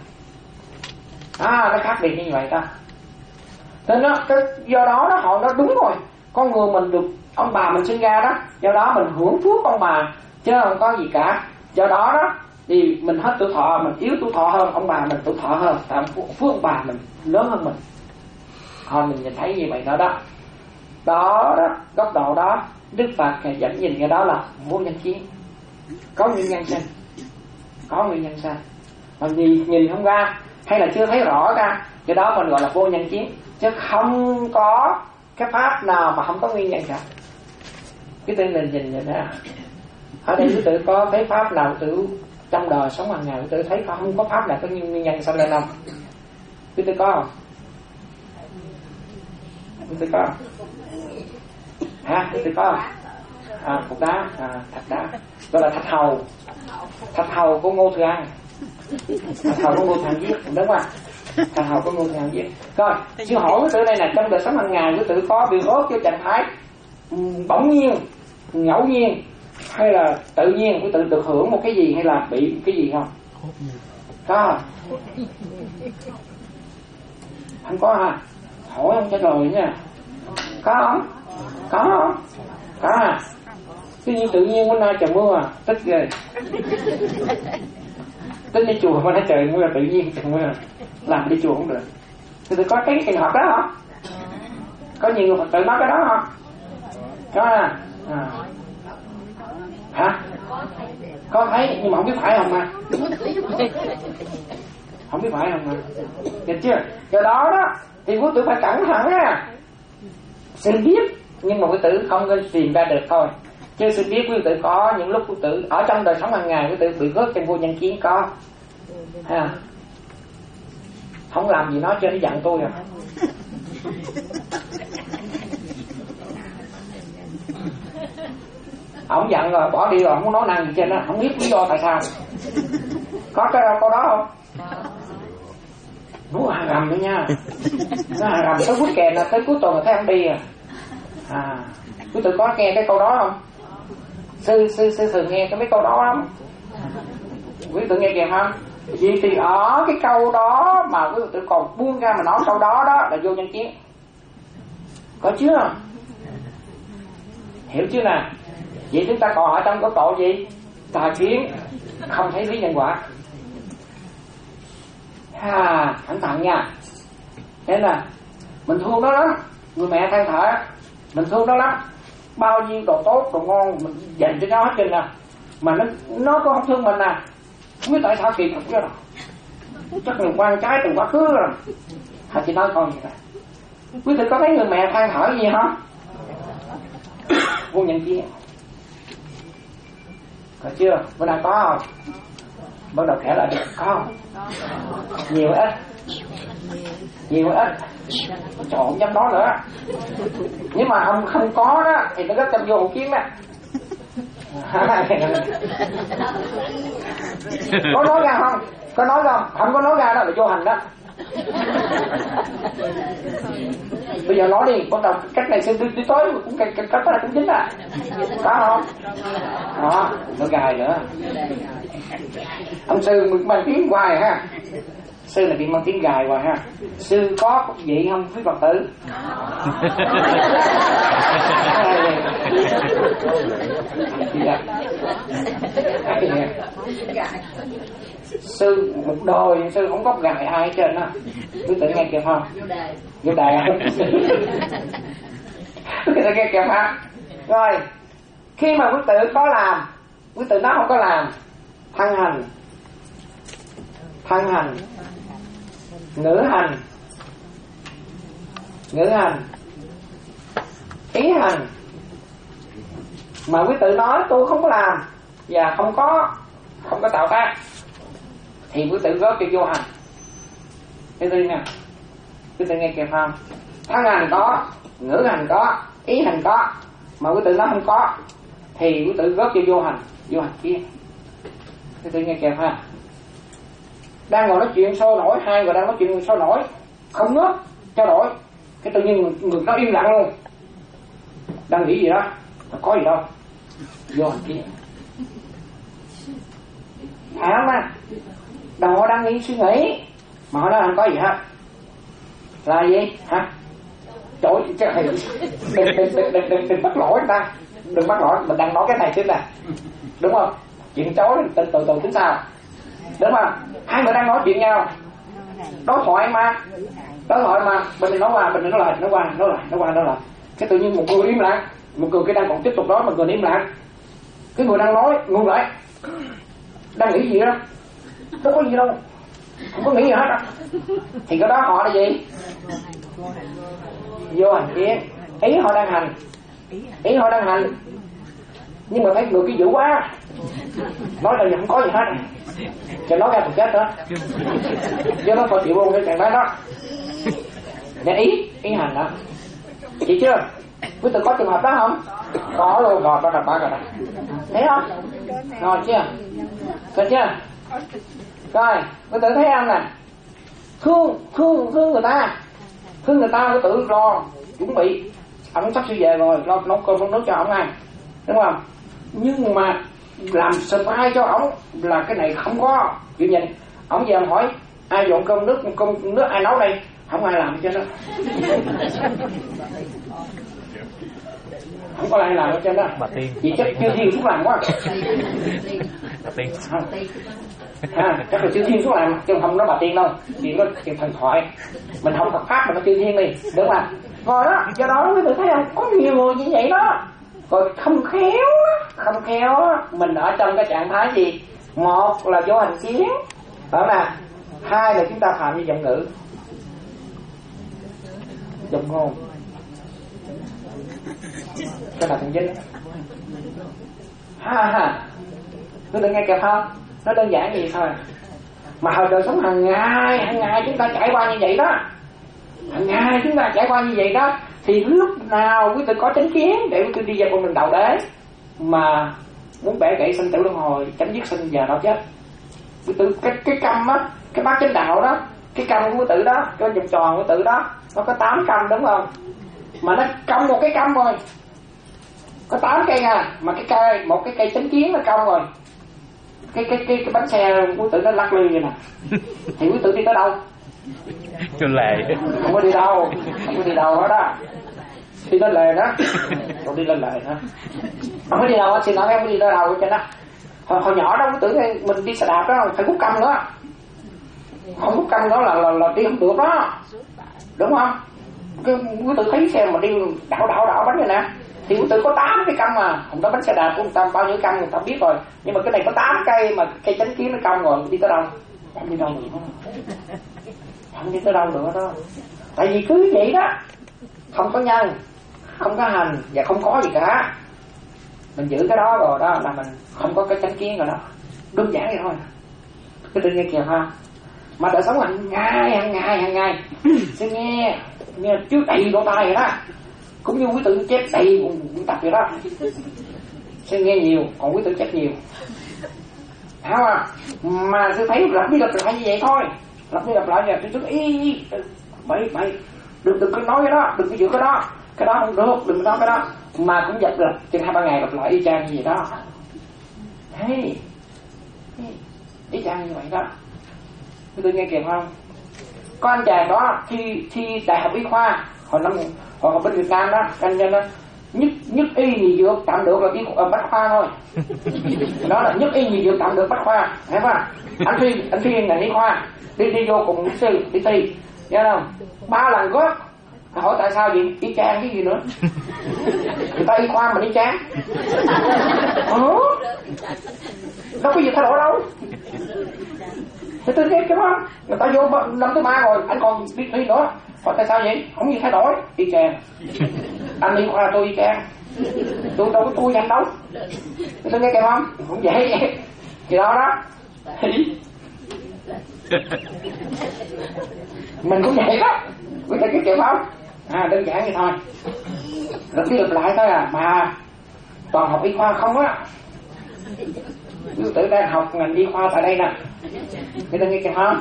[SPEAKER 4] À, nó khác biệt như vậy đó. Nên đó, cái, do đó đó họ nói đúng rồi, con người mình được ông bà mình sinh ra đó, do đó mình hưởng phước ông bà chứ không có gì cả. Do đó đó thì mình hết tuổi thọ, mình yếu tuổi thọ hơn ông bà mình tuổi thọ hơn, tại phước ông bà mình lớn hơn mình. Thôi mình nhìn thấy như vậy đó đó. Đó đó, góc độ đó Đức Phật dẫn nhìn cái đó là vô nhân kiến, có nguyên nhân sinh, có nguyên nhân sinh, mà nhìn, nhìn không ra hay là chưa thấy rõ ra, cái đó mình gọi là vô nhân kiến, chứ không có cái pháp nào mà không có nguyên nhân cả. Cái tên mình nhìn nhìn ra ở đây quý tự có thấy pháp nào tự trong đời sống hàng ngày quý tự thấy không có pháp nào có nguyên nhân sanh lên không? Quý tự có không? quý tử có hả? Quý tử có à, cục đá, à, thạch đá gọi là thạch hầu. Thạch hầu của Ngô Thừa An, thạch hầu của Ngô Thừa An viết đúng không? Thạch hầu của Ngô Thừa An viết. Rồi sư hỏi quý tử đây là trong đời sống hàng ngày quý tử có bị rốt cho trạng thái bỗng nhiên, ngẫu nhiên hay là tự nhiên quý tử được hưởng một cái gì hay là bị cái gì không? Có không? Có hả? Hỏi không trả lời nha. Có không? Có không? Có à? Tuy nhiên tự nhiên bữa nay trời mưa à, tức ghê. Tính đi chùa mà nói trời mưa tự nhiên trời mưa, làm đi chùa cũng được. Thì tôi có cái trường hợp đó không? Có nhiều người Phật tử nói cái đó không? Có à? À. Hả? Có thấy nhưng mà không biết phải không mà. Không biết phải không mà. Được chưa? Do đó đó thì quý tử phải cẩn thận á. Sự biết nhưng mà quý tử không có tìm ra được thôi. Chứ sự biết quý tử có những lúc quý tử ở trong đời sống hàng ngày quý tử bị rớt trong vô nhân kiến có. Ha. Không làm gì nói cho nó giận tôi rồi. Ông giận rồi bỏ đi rồi không nói năng gì trên đó, không biết lý do tại sao. Có cái câu đó không? Nó hà rầm nữa nha. Nó hà rầm tới cuối kèm là tới cuối tuần là thấy ông đi à. À, quý tử có nghe cái câu đó không? Sư sư sư thường nghe cái mấy câu đó không? Quý tử nghe kèm không? Vì thì ở cái câu đó mà quý tử còn buông ra mà nói câu đó đó là vô nhân kiến. Có chưa? Hiểu chưa nè? Vậy chúng ta còn ở trong cái tội gì? Tà kiến, không thấy lý nhân quả. Ha, cẩn thận nha. Nên là mình thương nó lắm, người mẹ than thở, mình thương nó lắm. Bao nhiêu đồ tốt, đồ ngon mình dành cho nó hết trơn nè. Mà nó nó có không thương mình nè. Không biết tại sao kỳ cục chứ đâu. Chắc là quan trái từ quá khứ rồi. Hả chị nói con gì nè. Quý vị có thấy người mẹ than thở gì không? Vô nhân kiến. Có chưa? Bữa nay có không? Bắt đầu khẽ lại được. Có không? Nhiều ít. Nhiều ít. Trời không dám nói nữa. Nhưng mà không không có đó thì nó rất trong vô hồn kiến đó. Có nói ra không? Có nói không? Không có nói ra đó là vô hành đó. Bây giờ nói đi, bắt đầu cách này sẽ đi tới cũng cách cách này cũng chính à. Có không? Đó, nó gài nữa. Ông sư mang tiếng hoài ha. Sư là bị mang tiếng gài hoài ha. Sư có vậy không quý Phật tử? Sư một đời sư không có gài ai hết trơn á. Quý tử nghe kịp không? Vô đài á. Quý tử nghe kịp hả? Rồi khi mà quý tử có làm, quý tử nói không có làm, thân hành, thân hành, ngữ hành, ngữ hành, ý hành, mà quý tử nói tôi không có làm và không có không có tạo tác thì quý tử góp cho vô hành. Thế tôi nè, quý tử nghe kịp không? Thân hành có, ngữ hành có, ý hành có, mà quý tử nói không có thì quý tử góp cho vô hành, vô hành kia. Thế tôi nghe kịp ha. Đang ngồi nói chuyện sôi nổi, hai người đang nói chuyện sôi nổi, không nước trao đổi, cái tự nhiên người, người nó im lặng luôn. Đang nghĩ gì đó, có gì đâu, vô hành kia. Phải không á? Đầu họ đang nghĩ suy nghĩ mà họ nói không có gì hết. Là gì hả? Trời chứ thầy đừng đừng đừng đừng đừng đừng bắt lỗi người ta, đừng bắt lỗi, mình đang nói cái này chứ nè, đúng không? Chuyện chối từ từ từ tính sao, đúng không? Hai người đang nói chuyện nhau, đối thoại mà, đối thoại mà, bên này nói qua, bên này nói lại, nói qua, nói lại, nói qua, nói lại. Cái tự nhiên một người im lặng, một người cái đang còn tiếp tục nói, một người im lặng. Cái người đang nói ngừng lại, đang nghĩ gì đó, đâu có gì đâu, không có nghĩ gì hết á. Thì cái đó họ là gì? Vô hành kiến. Ý họ đang hành, ý họ đang hành, nhưng mà thấy người cái dữ quá, nói là không có gì hết, cho nói ra thì chết nữa, chứ nó phải chịu luôn cái trạng thái đó. Nên ý, ý hành đó, chị chưa? Quý tử có trường hợp đó không? Có luôn rồi, đó là ba rồi đó. Thấy không? Rồi chưa? Được chưa? Rồi, quý tử thấy không nè? Thương, thương, thương người ta, thương người ta quý tử lo chuẩn bị, ông sắp sửa về rồi, lo nấu cơm nấu nước cho ông ăn, đúng không? Nhưng mà làm surprise cho ông là cái này không có chuyện gì. Ông về ông hỏi ai dọn cơm nước, cơm nước ai nấu đây? Không ai làm cho nó, không có ai làm cho nó.
[SPEAKER 3] Bà Tiên.
[SPEAKER 4] Vì chắc chưa thiên xuống làm quá.
[SPEAKER 3] Bà Tiên.
[SPEAKER 4] À, chắc là chư thiên xuống làm, chứ không nói bà Tiên đâu. Chuyện đó chuyện thần thoại. Mình không Phật pháp mình nói chư thiên đi, đúng không? Rồi đó, do đó quý vị thấy không? Có nhiều người như vậy đó. Rồi không khéo đó, không khéo đó. Mình ở trong cái trạng thái gì? Một là vô hành kiến, phải nè. Hai là chúng ta phạm như giọng ngữ, giọng ngôn. Cái là thần kinh. Ha ha. Quý vị nghe kịp không? Nó đơn giản gì thôi. Mà hồi đời sống hàng ngày, hàng ngày chúng ta trải qua như vậy đó. Hàng ngày chúng ta trải qua như vậy đó. Thì lúc nào quý vị có chánh kiến để quý vị đi vào con đường đạo đế, mà muốn bẻ gãy sinh tử luân hồi, chấm dứt sinh giờ đâu chết. Quý tử cái cái câm á, cái bát chánh đạo đó, cái câm của quý tử đó, cái vòng tròn của quý tử đó, nó có tám câm đúng không? Mà nó cong một cái câm rồi, có tám cây à, mà cái cây một cái cây chánh kiến nó cong rồi. Cái cái cái cái bánh xe quý tử nó lắc lư vậy nè. Thì quý tử đi tới đâu?
[SPEAKER 3] Cho lệ.
[SPEAKER 4] Không có đi đâu, không có đi đâu hết đó. Đi lên lề đó, không đi lên lề đó. Không có đi đâu, xin lỗi em có đi tới đâu cho nó. Hồi, hồi nhỏ đó quý tử mình đi xe đạp đó phải hút câm nữa. Không hút câm đó là, là là đi không được đó, đúng không? Cái quý tử thấy xe mà đi đảo đảo đảo bánh này nè, thì quý tử có tám cái câm mà, không có bánh xe đạp của người ta bao nhiêu câm người ta biết rồi, nhưng mà cái này có tám cây mà cây chánh kiến nó cong rồi, đi tới đâu? Không đi đâu được đó. Không đi tới đâu nữa đó. Tại vì cứ vậy đó, không có nhân, không có hành và không có gì cả. Mình giữ cái đó rồi đó là mình không có cái chánh kiến rồi đó. Đơn giản vậy thôi. Cái tự nghe kìa ha. Mà đời sống hàng ngày, hàng ngày, hàng ngày sẽ nghe, nghe trước đầy lỗ tai vậy đó. Cũng như quý tử chép đầy buồn tập vậy đó. Sẽ nghe nhiều, còn quý tử chép nhiều. Thấy không? Mà sư thấy lặp đi lặp lại như vậy thôi. Lặp đi lặp lại vậy, tôi ý, ý, bậy, bậy. Đừng, đừng có nói cái đó, đừng có giữ cái đó. Cái đó không được, đừng nói cái đó. Mà cũng dập lặp, trên hai ba ngày lặp lại y chang như vậy đó. Hey, y chang như vậy đó. Tôi nghe kịp không? Có anh chàng đó thi thi đại học y khoa hồi năm hồi ở bên Việt Nam đó, anh nhân đó nhất nhất y nhì dược tạm được là y uh, bách khoa thôi. Đó là nhất y nhì dược tạm được bách khoa, thấy không? Anh thi anh thi ngành y khoa, đi đi vô cùng sư đi thi, nghe không? Ba lần gót. Hỏi tại sao vậy? Y chang cái gì nữa? Người ta y khoa mà y chang. Ừ. Đâu có gì thay đổi đâu. Thì tôi nghe cái đó, người ta vô năm thứ ba rồi, anh còn đi thi nữa. Hỏi tại sao vậy? Không gì thay đổi. Y chang. Anh y khoa tôi y chang. Tôi đâu có tôi anh đâu. Tôi nghe kìa không? Không vậy vậy. Thì đó đó. Mình cũng vậy đó. Quý vị cái kiểu không? À đơn giản vậy thôi. Lặp đi lặp lại thôi à. Mà toàn học y khoa không á. Quý tử đang học ngành y khoa tại đây nè. Quý tử nghe kìa không?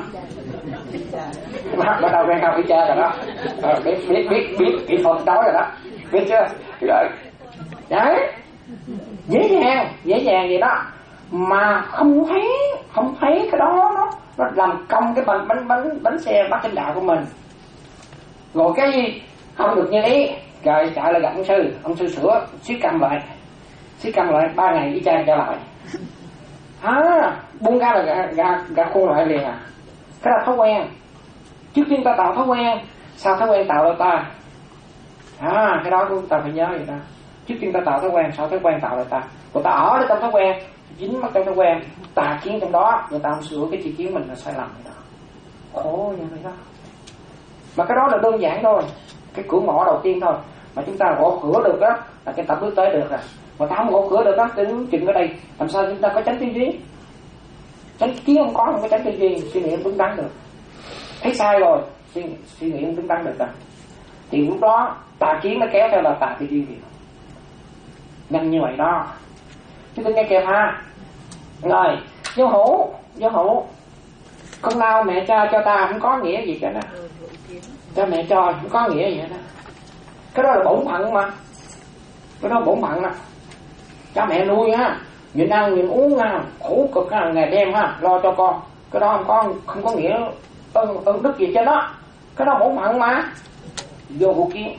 [SPEAKER 4] Bắt đầu quen học y cha rồi đó. Ờ, biết biết biết biết kỹ thuật nói rồi đó. Biết chưa? Rồi. Đấy. Dễ dàng, dễ dàng vậy đó. Mà không thấy, không thấy cái đó nó nó làm cong cái bánh bánh bánh bánh xe bắt trên đạo của mình. Rồi cái gì không được như ý, rồi chạy lại gặp ông sư, ông sư sửa siết cầm lại, siết cầm lại ba ngày y chang trở lại. À, buông ra là gà gà gà khuôn lại liền à. Cái là thói quen. Trước tiên ta tạo thói quen, sao thói quen tạo ra ta? À, cái đó chúng ta phải nhớ vậy đó. Trước tiên ta tạo thói quen, sao thói quen tạo ra ta? Rồi ta ở trong thói quen, dính mắc trong thói quen, tà kiến trong đó, người ta không sửa cái chi kiến mình là sai lầm vậy đó. Khổ như vậy đó. Mà cái đó là đơn giản thôi, cái cửa ngõ đầu tiên thôi. Mà chúng ta gõ cửa được đó là cái tập bước tới được rồi. Mà ta không gõ cửa được đó, cái đứng chừng ở đây, làm sao chúng ta có tránh tư duy? Tránh kiến không có, không có tránh tư duy, suy nghĩ đúng đắn được. Thấy sai rồi, suy, suy nghĩ không đúng đắn được rồi. thì lúc đó tà kiến nó kéo theo là tà tư duy. Nhanh như vậy đó. Chúng tôi nghe kịp ha. Rồi, vô hữu, vô hữu. Công lao mẹ cha cho ta không có nghĩa gì cả đó. Cho mẹ cho không có nghĩa gì đó. Cái đó là bổn phận mà. Cái đó là bổn phận đó. Cha mẹ nuôi ha, nhịn ăn nhịn uống ha, khổ cực ha, ngày đêm ha, lo cho con. Cái đó không có không có nghĩa ơn ơn đức gì cho nó. Cái đó bổn phận mà. Vô hữu kiến.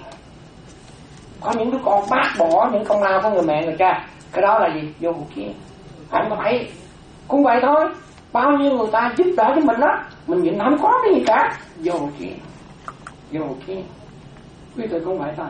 [SPEAKER 4] Có những đứa con bác bỏ những công lao của người mẹ người cha, cái đó là gì? Vô hữu kiến. Không có phải. Cũng vậy thôi. Bao nhiêu người ta giúp đỡ cho mình đó, mình nhìn không có cái gì cả. Vô hữu kiến. Vô hữu kiến. Quý tử cũng vậy thôi.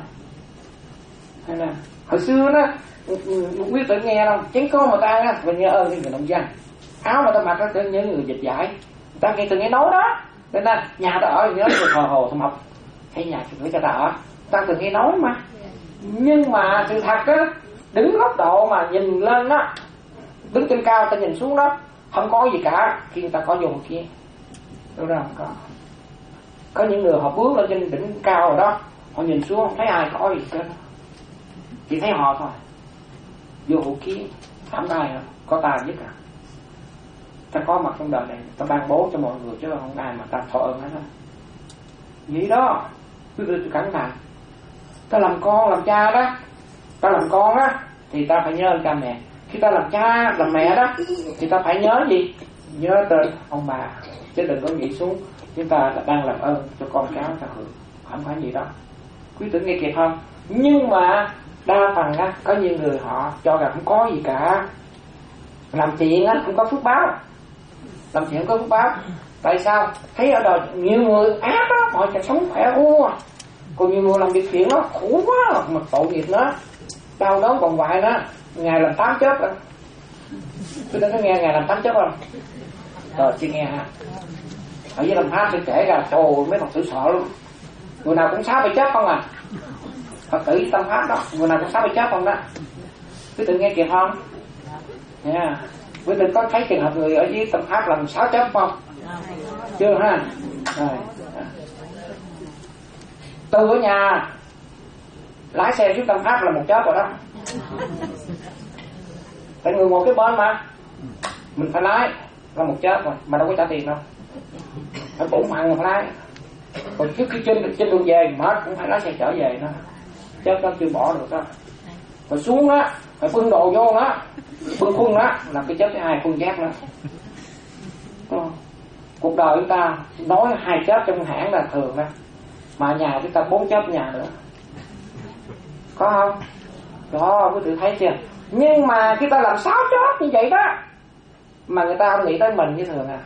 [SPEAKER 4] Hay là hồi xưa đó, quý tử nghe đâu, chén cơm mà ta ăn á, mình nhớ ơn cái người nông dân. Áo mà ta mặc á, nhớ người dịch giải. Ta nghe từng nghe nói đó. Nên là nhà ta ở nhớ người hồ hồ thầm học. Thấy nhà chủ cho ta ở. Ta từng nghe nói mà. Nhưng mà sự thật á, đứng góc độ mà nhìn lên đó, đứng trên cao ta nhìn xuống đó, không có gì cả khi người ta có vô kia. Đúng rồi, không có. Có những người họ bước lên trên đỉnh cao rồi đó, họ nhìn xuống không thấy ai có gì hết, chỉ thấy họ thôi. Vô hữu kiến, không ai hả? Có ta nhất à. Ta có mặt trong đời này, ta ban bố cho mọi người chứ không ai mà ta thọ ơn hết á. Vậy đó, quý vị cẩn thận. Ta làm con làm cha đó, ta làm con á thì ta phải nhớ ơn cha mẹ. Khi ta làm cha làm mẹ đó thì ta phải nhớ gì? Nhớ tên ông bà, chứ đừng có nghĩ xuống chúng ta đang làm ơn cho con cháu ta hưởng. Không phải gì đó. Quý tử nghe kịp không? Nhưng mà đa phần á, có nhiều người họ cho rằng không có gì cả. Làm chuyện á không có phước báo. Làm chuyện không có phước báo. Tại sao? Thấy ở đời nhiều người ác đó, họ sẽ sống khỏe u. Còn nhiều người làm việc thiện đó khổ quá, mà tội nghiệp nó, đau đớn còn hoài đó. Ngày làm tám chớp rồi. Tôi đã có nghe ngày làm tám chớp không? Rồi chị nghe ha. Ở dưới Đồng Tháp tôi kể ra, trời mấy Phật tử sợ luôn. Người nào cũng sáu bảy chớp không à. Phật tử Tâm Pháp đó, người nào cũng sáu bảy chớp không đó. Quý tử nghe kịp không? Nha. Yeah. Quý tử có thấy trường hợp người ở dưới Tâm Pháp làm sáu chớp không? Chưa ha? Rồi. Từ ở nhà lái xe xuống Tâm Pháp là một chớp rồi đó. Tại người ngồi cái bên mà mình phải lái là một chớp rồi, mà đâu có trả tiền đâu. Phải bổn phận mà phải lái. Còn trước khi trên trên đường về mà cũng phải lái xe trở về đó. Chớp đó chưa bỏ được đó. Rồi xuống á phải bưng đồ vô đó, bưng khung đó là cái chớp thứ hai, khung giác đó. Cuộc đời chúng ta nói hai chớp trong hãng là thường đó, mà nhà chúng ta bốn chớp nhà nữa, có không? Đó, quý vị thấy chưa? Nhưng mà khi ta làm sáu chớp như vậy đó, mà người ta không nghĩ tới mình như thường à.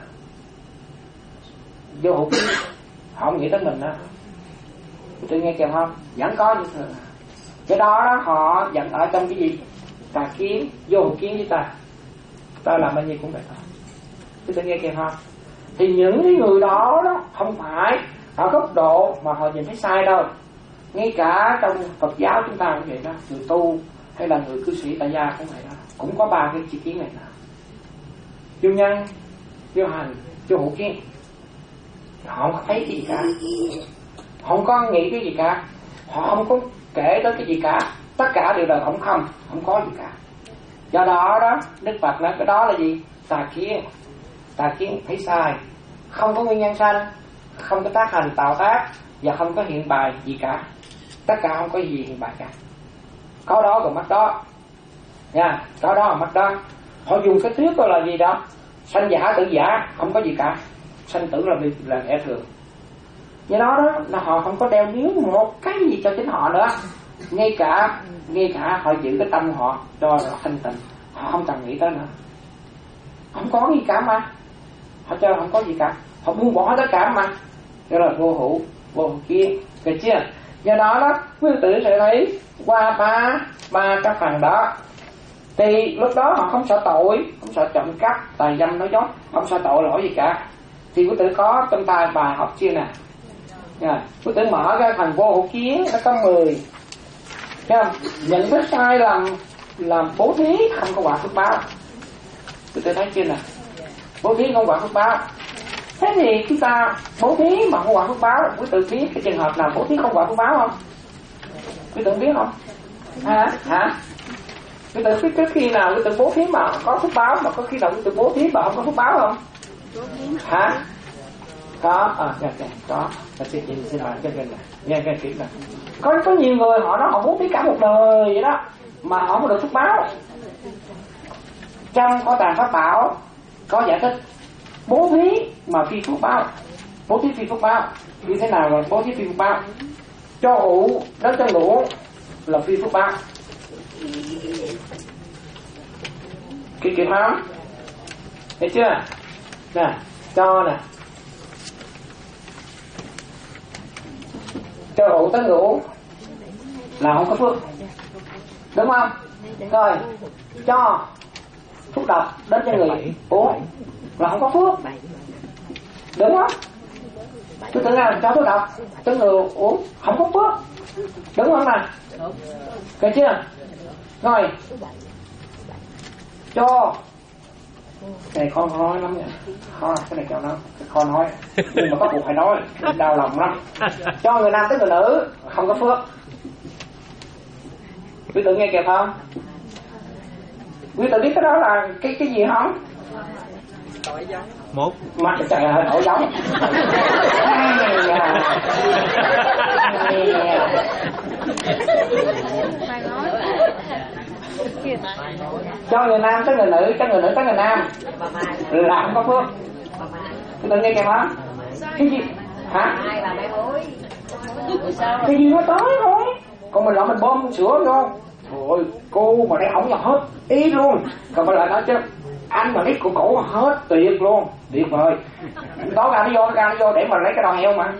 [SPEAKER 4] Vô hữu kiến, họ không nghĩ tới mình đó. Quý vị nghe kìa không? Vẫn có như thường à. Cái đó đó họ vẫn ở trong cái gì? Tà kiến, vô hữu kiến với ta. Ta làm bao nhiêu cũng vậy thôi. Quý vị nghe kìa không? Thì những cái người đó đó không phải ở góc độ mà họ nhìn thấy sai đâu. Ngay cả trong Phật giáo chúng ta cũng vậy đó. Người tu hay là người cư sĩ tại gia cũng vậy đó. Cũng có ba cái chi kiến này đó. Vô nhân, vô hành, vô hữu kiến. Họ không có thấy cái gì cả. Họ không có nghĩ cái gì cả. Họ không có kể tới cái gì cả. Tất cả đều là không không, không có gì cả. Do đó đó, Đức Phật nói cái đó là gì? Tà kiến. Tà kiến thấy sai. Không có nguyên nhân sanh, không có tác hành tạo tác, và không có hiện bài gì cả. Tất cả không có gì hiện bài cả. Có đó còn mất đó nha, có đó còn mất đó. Họ dùng cái thuyết đó là gì đó? Sanh giả tử giả, không có gì cả. Sanh tử là việc là lẽ thường. Do đó đó là họ không có đeo níu một cái gì cho chính họ nữa. Ngay cả ngay cả họ giữ cái tâm họ cho là thanh tịnh, họ không cần nghĩ tới nữa. Không có gì cả mà. Họ cho không có gì cả, họ buông bỏ tất cả mà. Đó là vô hữu, vô hữu kiến, được chưa? Do đó đó, quý tử sẽ thấy qua ba ba các phần đó, thì lúc đó họ không sợ tội, không sợ trộm cắp, tài dâm nói dối, không sợ tội lỗi gì cả. Thì quý tử có trong tay bài học chưa nè? Nha, quý tử mở ra phần vô hữu kiến, nó có mười. Thấy không? Nhận thức sai lầm làm bố thí không có quả phước báo. Quý tử thấy chưa nè? Bố thí không quả phước báo. Thế thì chúng ta bố thí mà không quả phước báo, quý tự biết cái trường hợp nào bố thí không quả phước báo không? Quý tự biết không? Hả? Hả? Quý tự biết cái khi nào quý tự bố thí mà có phước báo, mà có khi nào quý tự bố thí mà không có phước báo không? Hả? Có, à, dạ, dạ, có. Ta sẽ nhìn xin bạn cho mình này, nghe cái chuyện này. Có có nhiều người họ nói họ bố thí cả một đời vậy đó, mà họ không được phước báo. Trong Kho Tàng Pháp Bảo có giải thích bố thí mà phi phước báo. Bố thí phi phước báo như thế nào là bố thí phi phước báo? Cho ủ đến chân đủ là phi phước báo. Kịp kịp không? Thấy chưa? Nè, cho nè, cho ủ tới ngủ là không có phước, đúng không? Rồi cho thuốc độc đến cho người uống là không có phước, đúng không? Tôi tưởng là cho thuốc độc cho người uống không có phước, đúng không nè? Được chưa? Rồi cho cái này con nói lắm nha, khó, cái này cho nó con nói nhưng mà có buộc phải nói, đau lòng lắm. Cho người nam tới người nữ không có phước. Quý tự nghe kịp không? Quý tự biết cái đó là cái cái gì không?
[SPEAKER 3] Một
[SPEAKER 4] mặt trời ơi, đổi giống. Cho người nam tới người nữ, cho người nữ tới người nam là không có phước. Quý tự nghe kịp không? Cái gì? Hả? Cái gì nó tới thôi. Còn mình lại mình bơm sữa vô. Thôi cô mà đây ổng là hết ý luôn. Còn mình lại nói chứ anh mà biết của cổ hết tuyệt luôn, tuyệt vời. Tối ra nó vô, ra nó vô để mà lấy cái đầu heo mà.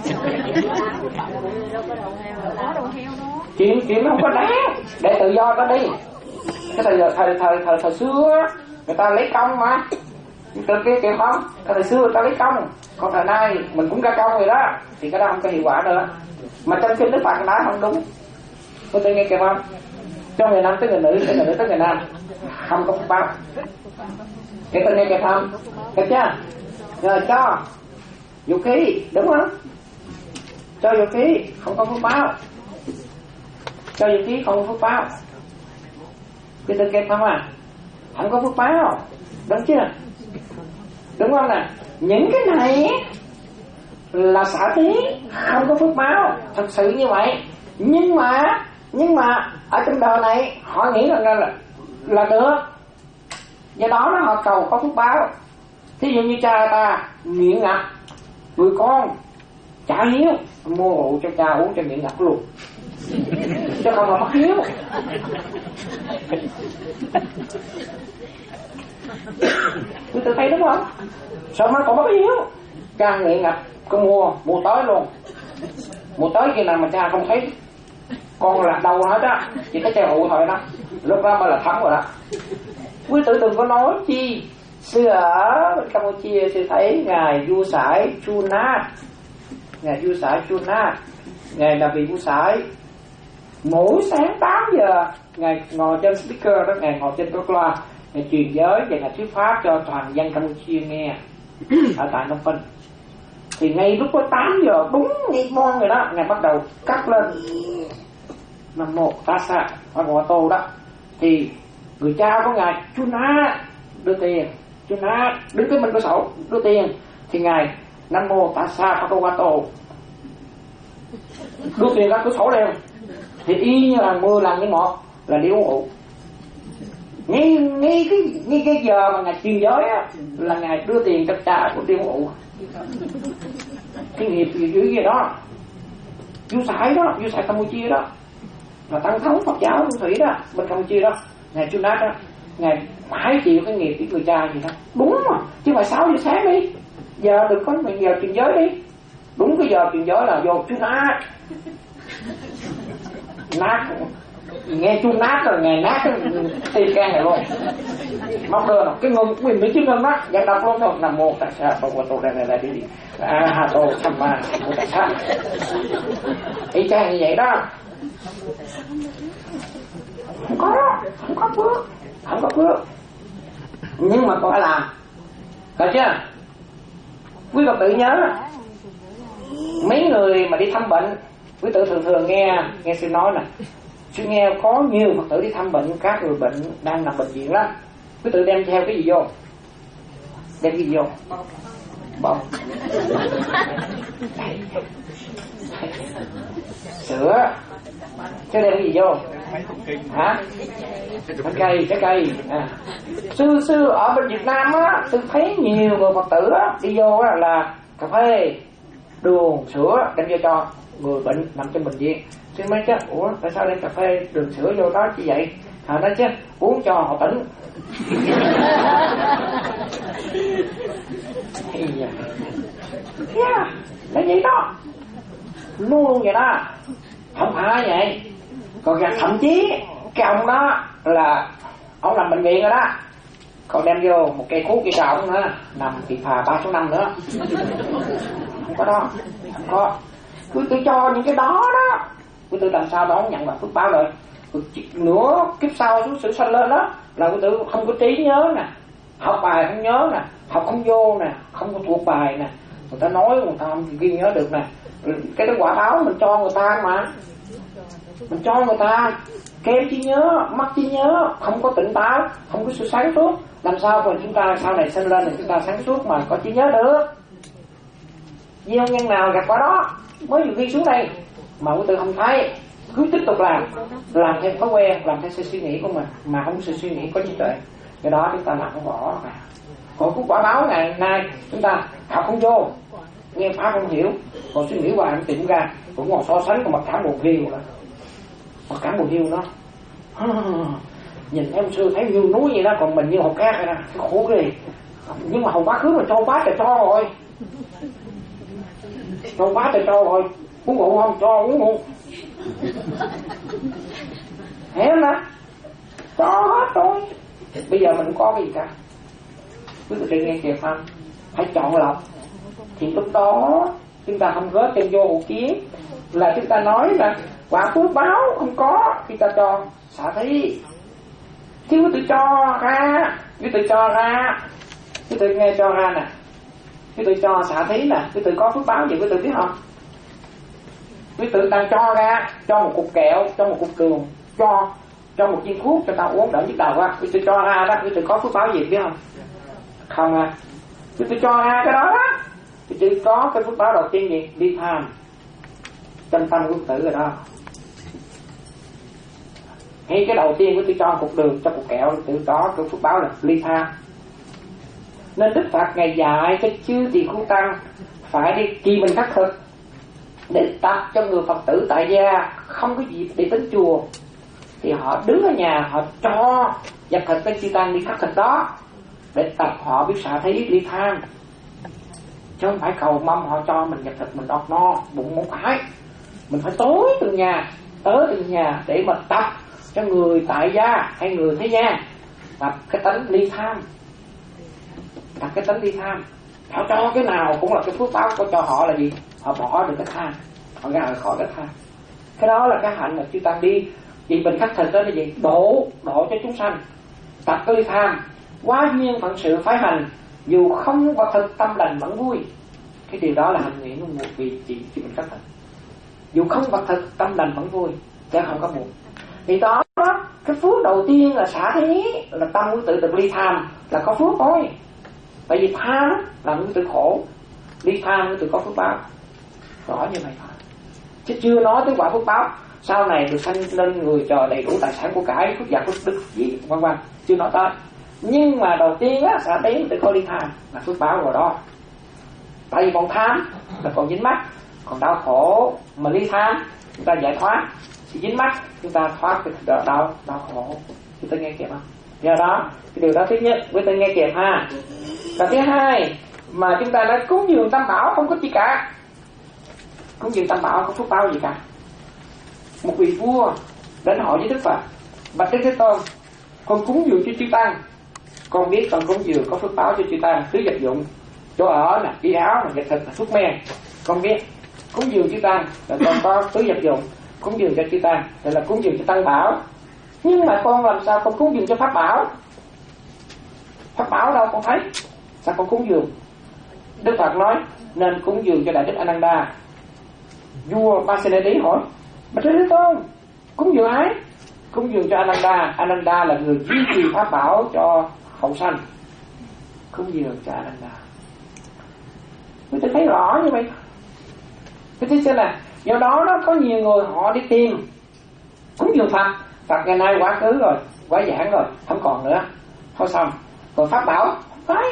[SPEAKER 4] Chuyện chuyện nó không có đáng, để tự do nó đi. Cái thời thời thời thời, thời xưa người ta lấy công mà, từ kia kịp không? Cái thời xưa người ta lấy công, còn thời nay mình cũng ra công rồi đó, thì cái đó không có hiệu quả nữa. Mà trong kinh Đức Phật nói không đúng. Có thể nghe kịp không? Cho người nam tới người nữ, tới người nữ tới người nam không có phước báo. Cái tên nghe kịp không? Kịp chưa? Rồi cho vũ khí, đúng không? Cho vũ khí không có phước báo. Cho vũ khí không có phước báo. Cái tên kịp không à? Không có phước báo, đúng chưa? Đúng không nè? Những cái này là xả thí, không có phước báo, thật sự như vậy. Nhưng mà nhưng mà ở trong đời này họ nghĩ rằng là là, là được, do đó nó họ cầu có phước báo. Thí dụ như cha ta nghiện ngập, người con chả hiếu, mua rượu cho cha uống cho nghiện ngập luôn, chứ không là mất hiếu. Tôi tự thấy đúng không? Sao mà còn mất hiếu? Cha nghiện ngập, con mua mua tới luôn, mua tới khi nào mà cha không thấy con là đâu hết á, chỉ thấy chai rượu thôi đó, lúc đó mới là thắng rồi đó. Quý tử đừng có nói chi. Xưa ở Campuchia sư thấy ngài vua Sải Chu Na, ngài vua Sải Chu Na, ngài là vị vua Sải, mỗi sáng tám giờ ngài ngồi trên speaker đó, ngài ngồi trên cái loa, ngài truyền giới và ngài thuyết pháp cho toàn dân Campuchia nghe ở tại Phnom Penh. Thì ngay lúc đó tám giờ đúng ngay ngon rồi đó, ngài bắt đầu cắt lên Nam Mô Tassa Bhagavato đó, thì người cha của ngài Chu Na đưa tiền, Chu Na đứng cái bên cửa sổ đưa tiền, thì ngài Nam Mô Tassa Bhagavato đưa tiền ra cửa sổ liền, thì y như là mưa lần như một là đi uống rượu. Ngay ngay cái ngay cái giờ mà ngài truyền giới á, là ngài đưa tiền cho cha của đi uống rượu. Cái nghiệp gì dữ gì đó, vua Sải đó, vua Sải Campuchia đó, là tăng thống Phật giáo Nguyên Thủy đó, bên Campuchia đó, ngài Chu Na đó, ngài mãi chịu cái nghiệp cái người cha gì đó. Đúng mà, chứ mà sáu giờ sáng đi, giờ đừng có giờ truyền giới đi, đúng cái giờ truyền giới là vô Chu Na nát, nghe Chu nát rồi ngày nát cái tim can này luôn, mong đưa cái ngôn quyền mỹ chứng ngôn đó, giảng đọc luôn thôi. Nam Mô Tassa Bhagavato đây này đây đi đi, Arahato Samma Sambuddhassa, y chang như vậy đó. Không có đó, không có phước, không có phước, nhưng mà còn phải làm, được chưa? Quý Phật tử nhớ, mấy người mà đi thăm bệnh, quý tử thường thường nghe nghe sư nói nè, sư nghe có nhiều Phật tử đi thăm bệnh, các người bệnh đang nằm bệnh viện lắm, quý tử đem theo cái gì vô? Đem cái gì vô? Bông. Sữa. Chứ đem cái gì vô? Hả? Trái cây, trái cây. À. Sư sư ở bên Việt Nam á, sư thấy nhiều người Phật tử á đi vô á là cà phê, đường, sữa đem vô cho người bệnh nằm trong bệnh viện. Sư mới chứ, ủa tại sao đem cà phê, đường, sữa vô đó như vậy? Họ nói chứ uống cho họ tỉnh. Yeah, là vậy đó, luôn luôn vậy đó, không phải vậy. Còn thậm chí cái ông đó là ông nằm bệnh viện rồi đó, còn đem vô một cây thuốc kia cho ông nữa, nằm thì phà ba số năm nữa. Không có đó, không có. Cứ tự cho những cái đó đó, cứ tự làm sao đó nhận vào phước báo rồi. Nữa kiếp sau xuống sự sanh lên đó là quý tử không có trí nhớ nè, học bài không nhớ nè, học không vô nè, không có thuộc bài nè, người ta nói người ta không ghi nhớ được nè. Cái đó quả báo mình cho người ta mà, mình cho người ta kém trí nhớ, mất trí nhớ, không có tỉnh táo, không có sự sáng suốt, làm sao mà chúng ta sau này sinh lên thì chúng ta sáng suốt mà có trí nhớ được? Gieo nhân nào gặp quả đó, mới vừa ghi xuống đây mà quý tử không thấy, cứ tiếp tục làm, làm theo thói quen, làm theo sự suy nghĩ của mình mà không có sự suy nghĩ có trí tuệ, cái đó chúng ta làm không bỏ. Còn cái quả báo ngày nay chúng ta học không vô, nghe pháp không hiểu, còn suy nghĩ hoài không tìm ra, cũng còn so sánh còn mặc cảm buồn hiu nữa, mặc cảm buồn hiu đó. Nhìn em xưa thấy như núi vậy đó, còn mình như hột cát này, cái khổ cái gì. Nhưng mà hồi quá khứ mà cho quá trời cho rồi, cho quá trời cho rồi, uống rượu không cho uống rượu, hiểu nè, cho hết rồi. Bây giờ mình không có cái gì cả, quý vị nghe kịp không? Phải chọn lọc. Thì lúc đó chúng ta không rớt trên vô hộ kiến, là chúng ta nói là quả phước báo không có khi ta cho xả thí. Chứ quý tự cho ra, quý tự cho ra, quý tự nghe cho ra nè, quý tự cho xả thí nè, quý tự có phước báo gì quý tự biết không? Quý tự đang cho ra, cho một cục kẹo, cho một cục đường, cho cho một viên thuốc cho tao uống đỡ nhức đầu á, quý tự cho ra đó, quý tự có phước báo gì biết không? Không à, quý tự cho ra cái đó đó, quý tự có cái phước báo đầu tiên gì? Đi tham, chân tâm quý tự rồi đó. Hay cái đầu tiên quý tự cho một cục đường, cho cục kẹo, quý tự có cái phước báo là ly tham. Nên Đức Phật ngày dạy cho chư tỳ khưu tăng phải đi trì mình khắc thực để tập cho người Phật tử tại gia không có gì để đến chùa thì họ đứng ở nhà họ cho vật thực tới chư tăng đi khắc thực đó để tập họ biết xả thí ly tham, chứ không phải cầu mong họ cho mình vật thực mình đọt no bụng không phải. Mình phải tối từ nhà tới từ nhà để mà tập cho người tại gia hay người thế gian tập cái tánh ly tham, tập cái tánh ly tham. Họ cho cái nào cũng là cái phước báo của cho họ là gì? Họ bỏ được cái tham, họ ra khỏi cái tham. Cái đó là cái hạnh mà chư tăng đi vì mình khắc thực đó là gì? Độ độ cho chúng sanh, tập cái ly tham, quá duyên phận sự phải hành, dù không có thực tâm lành vẫn vui. Cái điều đó là hành nguyện của một vị chị chị mình khắc thực, dù không vật thực tâm lành vẫn vui, chứ không có buồn. Thì đó, đó cái phước đầu tiên là xả thí, là tâm quý tự được ly tham là có phước thôi. Tại vì tham là quý tự khổ, ly tham quý tự có phước báo, rõ như vậy thôi. Chứ chưa nói tới quả phước báo sau này được sanh lên người chờ đầy đủ tài sản của cải, phước giặc phước đức gì vân vân, chưa nói tới. Nhưng mà đầu tiên á, xả thí tự có ly tham là phước báo rồi đó. Tại vì còn tham là còn dính mắc, còn đau khổ mà ly tham chúng ta giải thoát, thì dính mắc chúng ta thoát cái đau đau đau khổ. Chúng ta nghe kịp không? Do đó cái điều đó thứ nhất quý ta nghe kịp ha. Và thứ hai mà chúng ta đã cúng dường tam bảo không có gì cả, cúng dường tam bảo không phước báo gì cả. Một vị vua đến hỏi với Đức Phật: bạch Đức Thế Tôn, con cúng dường cho chư tăng, con biết con cúng dường có phước báo cho chư tăng, thứ vật dụng, chỗ ở nè, y áo nè, vật thực là thuốc men, con biết cúng dường chư tăng là con có thứ vật dụng, cúng dường cho chư tăng là cúng dường cho tăng bảo. Nhưng mà con làm sao con cúng dường cho pháp bảo? Pháp bảo đâu con thấy, sao con cúng dường? Đức Phật nói nên cúng dường cho Đại Đức Ananda. Vua Pasenadi hỏi: Bạch Thế Tôn, cúng dường ai? Cúng dường cho Ananda. Ananda là người duy trì pháp bảo cho hậu sanh. Cúng dường cho Ananda. Chúng ta thấy rõ như vậy. Thế thế xem là do đó nó có nhiều người họ đi tìm cúng dường Phật. Phật ngày nay quá khứ rồi, quá giảng rồi, không còn nữa, thôi xong. Còn pháp bảo phải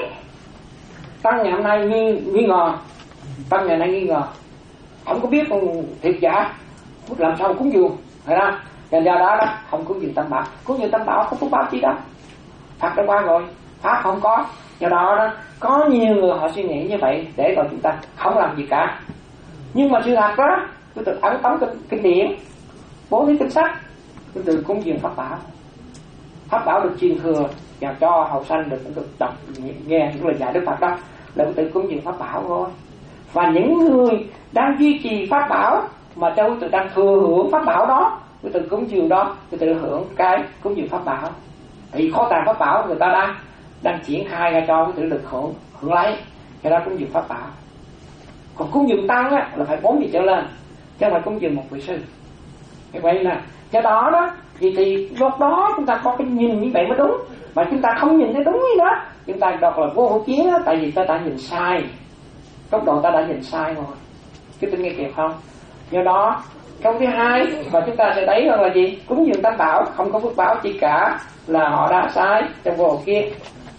[SPEAKER 4] tăng ngày hôm nay nghi, nghi ngờ, tăng ngày nay nghi ngờ, không có biết thiệt giả, làm sao cúng dường, phải không? Nên do đó đó không cúng dường tam bảo. Cúng dường tam bảo không phúc báo chi đâu, Phật đã qua rồi, pháp không có. Do đó đó có nhiều người họ suy nghĩ như vậy để rồi chúng ta không làm gì cả. Nhưng mà sự thật đó, tôi tự ấn tống kinh, kinh điển, bố thí kinh sách, tôi tự cúng dường pháp bảo. Pháp bảo được truyền thừa và cho hậu sanh được được đọc nghe những lời dạy Đức Phật đó là tự cúng dường pháp bảo thôi. Và những người đang duy trì pháp bảo mà cho tự đang thừa hưởng pháp bảo đó, tôi tự cúng dường đó, tôi tự hưởng cái cúng dường pháp bảo. Thì kho tàng pháp bảo người ta đang đang triển khai ra cho tự được hưởng hưởng lấy, cho đó cúng dường pháp bảo. Còn cúng dường tăng á, là phải bốn vị trở lên, chứ không phải cúng dường một vị sư. Như vậy là do đó đó thì, thì lúc đó chúng ta có cái nhìn như vậy mới đúng. Mà chúng ta không nhìn thấy đúng như đó, chúng ta đọc là vô hữu kiến đó, tại vì ta đã nhìn sai, góc độ ta đã nhìn sai rồi. Chứ tôi nghe kịp không? Do đó câu thứ hai và chúng ta sẽ thấy hơn là gì? Cúng dường tam bảo không có phước báo chi cả, là họ đã sai trong vô hữu kiến.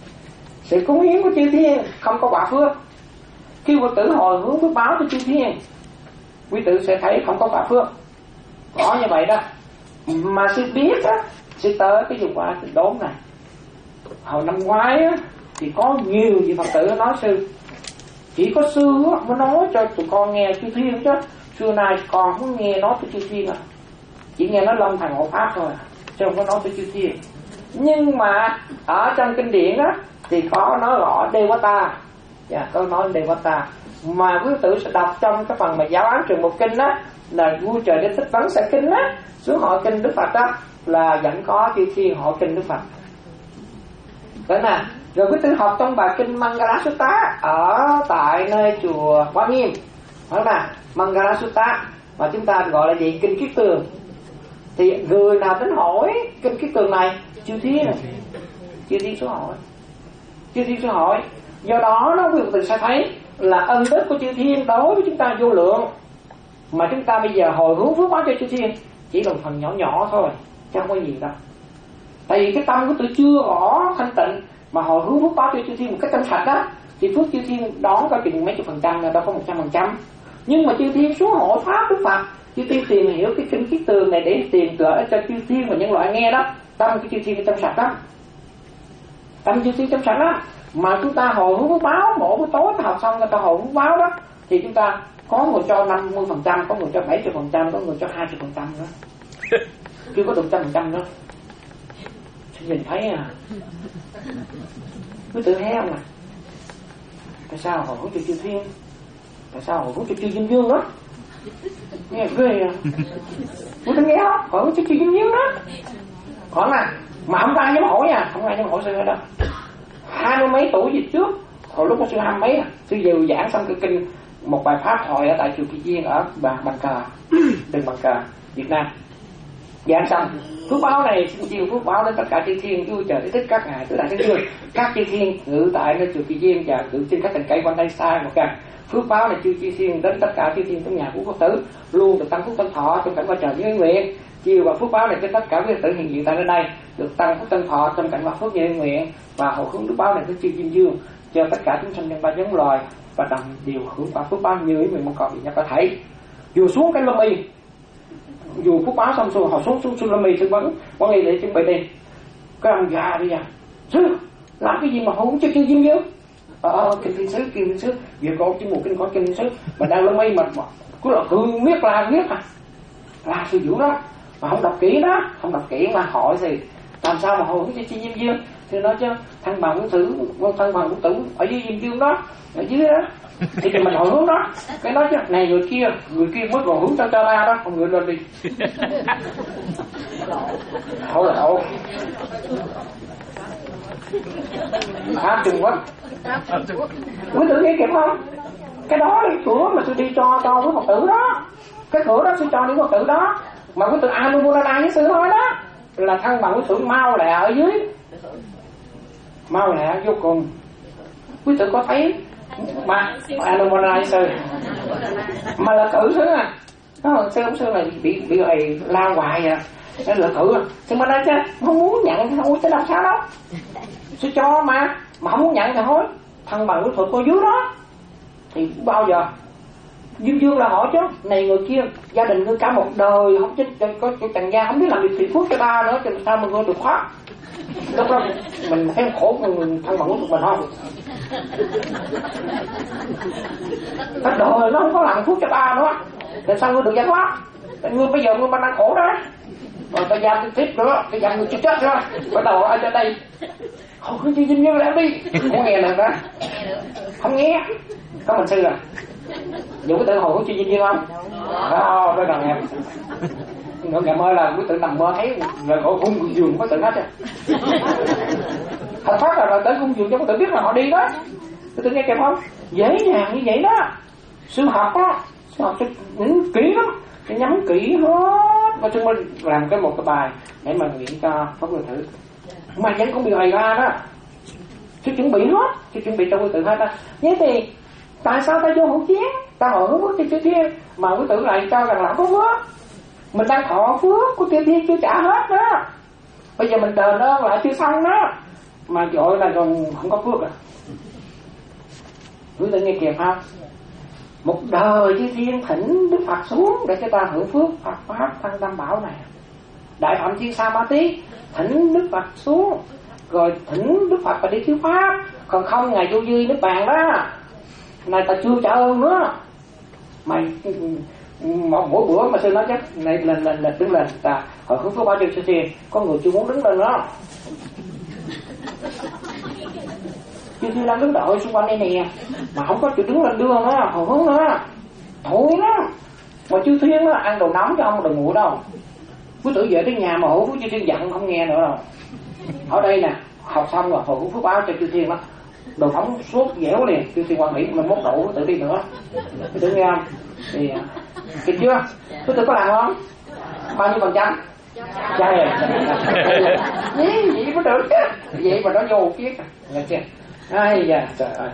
[SPEAKER 4] Sự cúng hiến của chư thiên không có quả phước. Khi quý tử hồi hướng phước báo cho chư thiên, quý tử sẽ thấy không có quả phước. Có như vậy đó. Mà sư biết á, sư tới cái vùng qua tình đốn này. Hồi năm ngoái á, thì có nhiều vị Phật tử nói sư, chỉ có sư á, mới nói cho tụi con nghe chư thiên chứ xưa nay con không nghe nói tới chư thiên à. Chỉ nghe nói Long Thần Hộ Pháp thôi, chứ không có nói tới chư thiên. Nhưng mà ở trong kinh điển á thì có nói rõ Devata, dạ, có nói Devata. Mà quý tử sẽ đọc trong cái phần mà giáo án trường một kinh á, là vua trời để thích vấn sẽ kinh á, xuống hội kinh Đức Phật đó là vẫn có chư thiên hội kinh Đức Phật. Đấy nè, rồi quý tử học trong bài kinh Mangala Sutta ở tại nơi chùa Quán Nghiêm, đó là Mangala Sutta mà chúng ta gọi là gì? Kinh Kiết Tường. Thì người nào đến hỏi kinh Kiết Tường này, chư thiên, chư thiên xuống hỏi, chư thiên xuống hỏi. Do đó nó quý vị sẽ thấy là ân đức của chư thiên đối với chúng ta vô lượng, mà chúng ta bây giờ hồi hướng phước báo cho chư thiên chỉ là một phần nhỏ nhỏ thôi, chứ không có gì đâu. Tại vì cái tâm của tôi chưa rõ thanh tịnh mà hồi hướng phước báo cho chư thiên một cách trong sạch đó, thì phước chư thiên đón có chừng mấy chục phần trăm, là đâu có một trăm phần trăm. Nhưng mà chư thiên xuống hội pháp Đức Phật, chư thiên tìm hiểu cái kinh Kiết Tường này để tìm tựa cho chư thiên và nhân loại nghe đó, tâm của chư thiên trong sạch đó, tâm chư thiên trong sạch đó. Mà chúng ta hồi hướng phước báo, mỗi buổi tối ta học xong người ta hồi hướng phước báo đó, thì chúng ta có người cho năm mươi phần trăm, có người cho bảy mươi phần trăm, có người cho hai mươi phần trăm nữa, chưa có được một trăm phần trăm nữa. Chị nhìn thấy à, cứ tự heo mà. Tại sao hồi hướng cho chư thiên, tại sao hồi hướng cho chư Diêm Vương đó, nghe ghê à. Muốn ta nghe không? Hồi hướng cho chư Diêm Vương đó. Còn là mà không ai dám hỏi nha, không ai dám hỏi sư ở đâu. Hai mươi mấy tuổi gì trước, hồi lúc có sư hai mấy à, sư vừa giảng xong cái kinh một bài pháp thoại ở tại chùa Kỳ Viên ở Bàn Bàn Cờ, đường Bàn Cờ, Việt Nam. Giảng xong, phước báo này xin chiêu phước báo đến tất cả chư thiên, vua trời thích các ngài tứ đại thánh dương, các chư thiên ngự tại nơi chùa Kỳ Viên và ngự trên các cành cây quanh đây xa một căn. Phước báo này chư chư thiên đến tất cả chư thiên trong nhà của Phật tử luôn được tăng phúc tăng thọ trong cảnh qua trời như nguyện. Chiều và phước báo này trên tất cả quý Phật tử hiện diện tại nơi đây được tăng phúc tăng thọ trong cảnh qua phước như nguyện, và hồi hướng phước báo này với chư Diêm Dương cho tất cả chúng sanh nhân ba giống loài và đồng đều hưởng quả phước báo như ý mình mong cầu bị nhập có thể. Dù xuống cái lông y, dù phước báo xong rồi họ xuống xuống xuống lông y sư vấn vấn y để chuẩn bị đi. Cái ông già bây giờ sư làm cái gì mà không cho chư Diêm Dương? Ờ kinh thiên sứ kinh thiên sứ giờ con chỉ một kinh có kinh thiên sứ mà đang lông y mà cứ là hương viết la viết à là sư dữ đó mà không đọc kỹ đó, không đọc kỹ mà hỏi gì làm sao mà hồi hướng cho chư Diêm Dương? Thì nói chứ thằng bằng cũng tử, thằng bằng cũng tử ở dưới Diêm Dương đó, ở dưới đó, thì mình hồi hướng đó. Cái nói chứ này người kia, người kia mới còn hướng cho cho la đó, không người lên đi. Thôi là thôi. Pháp Trung Quốc. Quý tử nghe kịp không? Cái đó là cửa mà tôi đi cho cho quý Phật tử đó. Cái cửa đó tôi cho những Phật tử đó. Mà quý tử Anubuddha với sư thôi đó là thân bằng quý tử mau lẹ ở dưới, mau lẹ vô cùng. Quý tử có thấy mà Anubuddha với sư mà là cử sư à? Nó sư ông sư này bị bị này la hoài à, nên là cử à. Sư mà nói chứ không muốn nhận thì không có làm sao đâu. Sư cho mà mà không muốn nhận thì thôi, thân bằng quý Phật có dưới đó thì bao giờ dương dương là hỏi chứ này người kia gia đình ngươi cả một đời không chết có có tầng gia không biết làm việc thị phước cho ta nữa, cho sao mà ngươi được thoát. Lúc đó mình thấy khổ mình thân bằng của mình không, cái đời nó không có làm phước cho ta nữa, làm sao ngươi được giải thoát? Ngươi bây giờ ngươi đang khổ đó, rồi ta giam tiếp nữa, cái giam ngươi chết chết rồi, bắt đầu ở trên đây không có chi như là đi, không nghe được đó, không nghe, có mình sư à. Dù cái tự hồi có chuyên viên không? Đó, đó là em. Ngày mơ là quý tự nằm mơ thấy là họ cung giường có tự hết rồi. Thật phát là, là tới cung giường cho có tự biết là họ đi đó. Quý tự nghe kịp không? Dễ dàng như vậy đó. Sư học đó, sư học những kỹ lắm, sư nhắm kỹ hết. Và sư mới làm cái một cái bài để mà nguyện cho Pháp Luân thử. Mà vẫn không bị hời ra đó. Sư chuẩn bị hết, sư chuẩn bị cho quý tự hết đó. Thế thì tại sao ta vô hữu chiến, ta hỏi hướng phước cho chư thiên mà quý tử lại cho rằng là có phước, mình đang thọ phước của chư thiên chưa trả hết đó, bây giờ mình đền ơn lại chưa xong đó mà gọi là còn không có phước à? Quý tử nghe kịp không? Một đời chư thiên thỉnh Đức Phật xuống để cho ta hưởng phước Phật pháp tăng tam bảo này. Đại Phạm Thiên Sa Ma Tí thỉnh Đức Phật xuống, rồi thỉnh Đức Phật và đi thuyết pháp, còn không ngày vô duy nước bàn đó này ta chưa trả ơn nữa. Mày một mỗi bữa mà sư nói chắc này lần lần lần đứng lên ta hỏi hướng có bao nhiêu sư tiền, có người chưa muốn đứng lên đó. Chư thiên đang đứng đợi xung quanh đây nè mà không có chịu đứng lên đưa nữa, hồi hướng nữa thổi lắm. Mà chư thiên đó ăn đồ nóng cho ông đừng ngủ đâu. Quý tử về tới nhà mà hổ phước chư thiên giận không nghe nữa đâu. Ở đây nè học xong rồi hồi hướng phước báo cho chư thiên đó, đồ phóng suốt dẻo liền, chư thiên quan mỹ mình mốt độ tự đi nữa. Quý tử nghe không? Thì kịp chưa? Quý tử có làm không? Bao nhiêu phần trăm? Trời ơi, vậy mới được chứ. Vậy mà nó vô kiếp nghe chưa? Ai da trời ơi.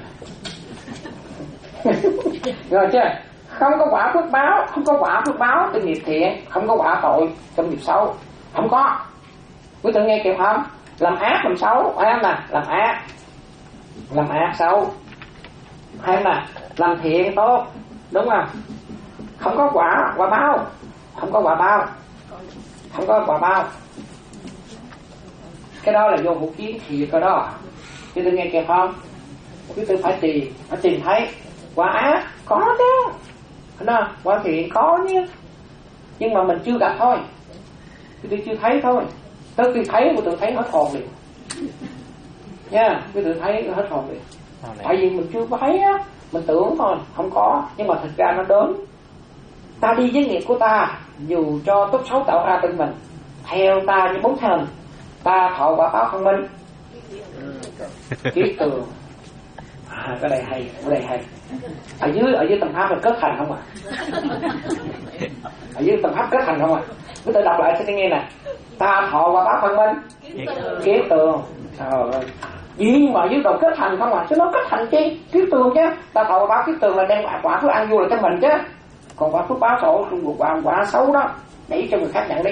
[SPEAKER 4] Rồi chưa? Không có quả phước báo, không có quả phước báo từ nghiệp thiện, không có quả tội trong nghiệp xấu, không có. Quý tử nghe kịp không? Làm ác làm xấu, phải không nè? Làm ác làm ác xấu, hay là làm thiện tốt, đúng không? Không có quả quả báo, không có quả báo, không có quả báo. Cái đó là vô hữu kiến thiệt cái đó. Quý tử nghe kịp không? Quý tử phải tìm, phải tìm thấy quả ác có chứ, đó, quả thiện có chứ, nhưng mà mình chưa gặp thôi, quý tử chưa thấy thôi. Tới khi thấy quý tử thấy hết hồn liền nha, quý tử thấy hết hồn liền. Tại vì mình chưa thấy á, mình tưởng thôi không có, nhưng mà thực ra nó đến. Ta đi với nghiệp của ta, dù cho tốt xấu tạo ra từng mình, theo ta như bốn thần, ta thọ quả báo thông minh. Kiết tường, à, cái này hay, cái này hay. Ở dưới ở dưới tầng pháp mình kết thành không à? Ở dưới tầng pháp kết thành không à? Quý tử đọc lại cho tôi nghe nè. Ta thọ quả báo thông minh, kiết tường. Trời ơi, gì mà dưới đầu kết thành không à? Chứ nó kết thành chi? Kiết tường chứ. Ta thọ quả báo kiết tường là đem quả quả phước ăn vô lại cho mình chứ. Còn quả phước báo sổ không được quả quả xấu đó, để cho người khác nhận đi.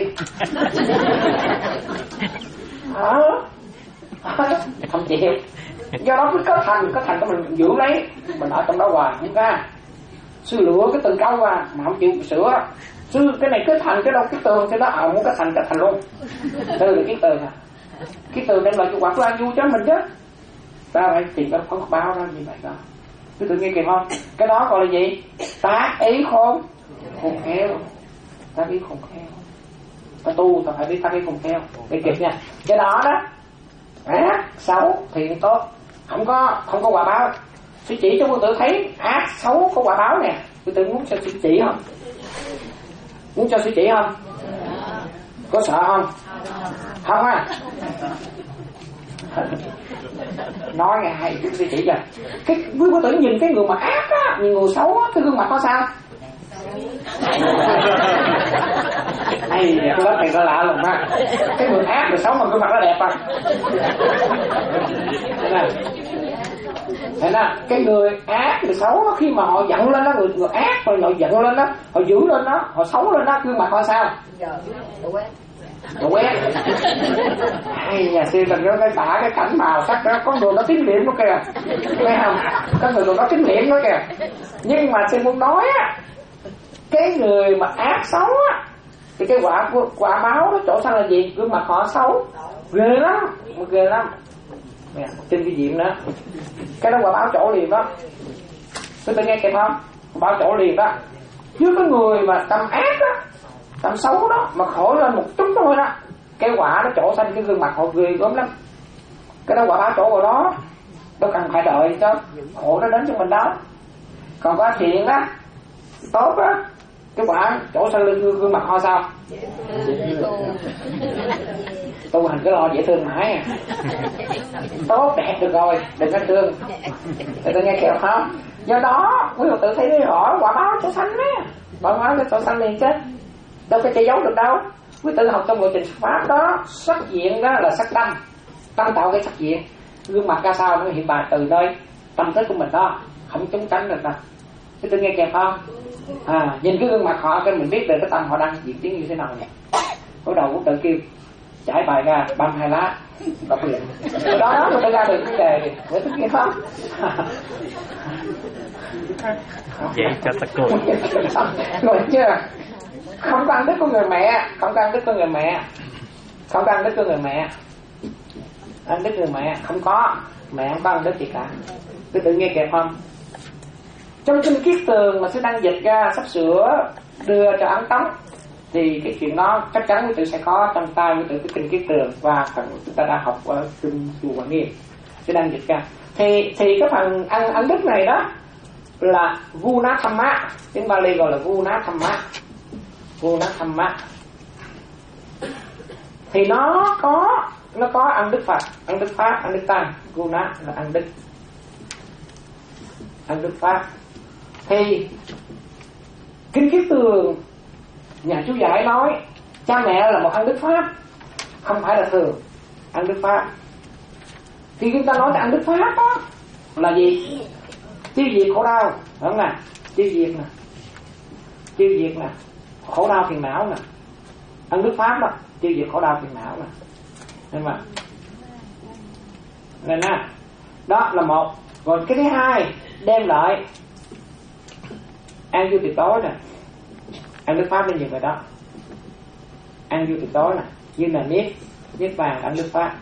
[SPEAKER 4] Hả? Không chịu. Do đó cứ kết thành, kết thành của mình giữ lấy, mình ở trong đó hoài không ra. Sư lựa cái từng câu à mà không chịu sửa. Sư cái này kết thành cái đâu cái tường cái đó à, muốn kết thành kết thành luôn. Đây là cái tường à. Cái tường đem lại cho quả phước an vui cho mình chứ. Ta phải tìm cái phước báo ra như vậy đó. Cứ tự nhiên kìa không? Cái đó gọi là gì? Tác ý khôn khôn khéo. Tác ý khôn khéo. Ta tu ta phải biết tác ý khôn khéo. Để kịp nha. Cái đó đó ác xấu thiện tốt, không có không có quả báo. Sư chỉ cho quý tử thấy ác xấu có quả báo nè. Quý tử muốn cho sư chỉ không? Muốn cho sư chỉ không? Có sợ không? Không à? Nói nghe hay chút suy chỉ cho cái quý có tưởng nhìn cái người mà ác á, nhìn người xấu á, cái gương mặt có sao? Hay cái lớp này nó lạ lùng ha. Cái người ác người xấu mà gương mặt nó đẹp à. Thế nào? Thế nào? Cái người ác người xấu đó, khi mà họ giận lên đó, người, người ác rồi họ giận lên đó, họ dữ lên đó, họ xấu lên đó, gương mặt họ sao? Đồ quét. Hay nhà xưa là nó cái tả cái cảnh màu sắc đó, có người nó tím liệm nó kìa, nghe không? Có người nó tím liệm nó kìa. Nhưng mà xin muốn nói á, cái người mà ác xấu á, thì cái quả quả báo đó chỗ sao là gì? Gương mặt họ xấu, ghê lắm, ghê lắm. Nè, trên cái diện đó, cái đó quả báo chỗ liền đó. Tôi tự nghe kịp không? Báo chỗ liền đó. Chứ cái người mà tâm ác đó, tâm xấu đó mà khổ lên một chút thôi đó, cái quả nó chỗ xanh cái gương mặt họ ghê gớm lắm. Cái đó quả báo chỗ vào đó, đâu cần phải đợi cho khổ nó đến cho mình đâu. Còn có thiện đó, tốt đó, cái quả chỗ xanh lên gương mặt họ sao? Tu hành cái lo dễ thương mãi à. Tốt đẹp được rồi, đừng có thương. Thì tôi nghe kẹo không? Do đó quý vị tự thấy rõ quả báo chỗ xanh á, quả báo cái chỗ xanh liền chứ đâu có che giấu được đâu. Quý tự học trong lộ trình pháp đó, sắc diện đó là sắc tâm, tâm tạo cái sắc diện. Gương mặt ra sao nó hiện bài từ nơi tâm thức của mình đó, không trốn tránh được đâu. Quý tự nghe kẹo không? À, nhìn cái gương mặt họ cái mình biết được cái tâm họ đang diễn tiến như thế nào nhỉ. Bắt đầu cũng tự kêu trải bài ra băm hai lá đọc liền. Đó đó rồi tôi ra được cái đề với tức kia không?
[SPEAKER 3] Vậy cho ta cười.
[SPEAKER 4] Rồi chưa? Không có ăn đức của người mẹ, không có ăn đức của người mẹ, không có ăn đức của người mẹ. Ăn đức người mẹ không có, mẹ không có ăn đức gì cả. Tôi tự nghe kịp không? Trong kinh Kiết Tường mà sẽ đang dịch ra sắp sửa đưa cho Ấn Tống thì cái chuyện đó chắc chắn quý tự sẽ có trong tay quý tự cái kinh Kiết Tường và phần chúng ta đã học ở kinh chùa Quảng Nghiêm sẽ đang dịch ra. Thì thì cái phần ăn ăn đức này đó là Gunathamma, tiếng Bali gọi là Gunathamma, Gunathamma. Thì nó có nó có ăn đức Phật, ăn đức Pháp, ăn đức Tăng. Guna là ăn đức, ăn đức Pháp. Thì kinh Kiết Tường nhà chú giải nói cha mẹ là một ăn đức Pháp, không phải là thường ăn đức Pháp. Thì chúng ta nói là ăn đức Pháp đó là gì? Tiêu diệt khổ đau, đúng không nè? Tiêu diệt nè, tiêu diệt nè, khổ đau phiền não nè. Ăn đức Pháp đó, tiêu diệt khổ đau phiền não nè. Nên mà nên nè, đó là một. Rồi cái thứ hai đem lại an vui tuyệt đối nè. Ăn đức Pháp nên nhiều người đó, ăn vui tuyệt đối nè, như là niết niết bàn ăn đức Pháp.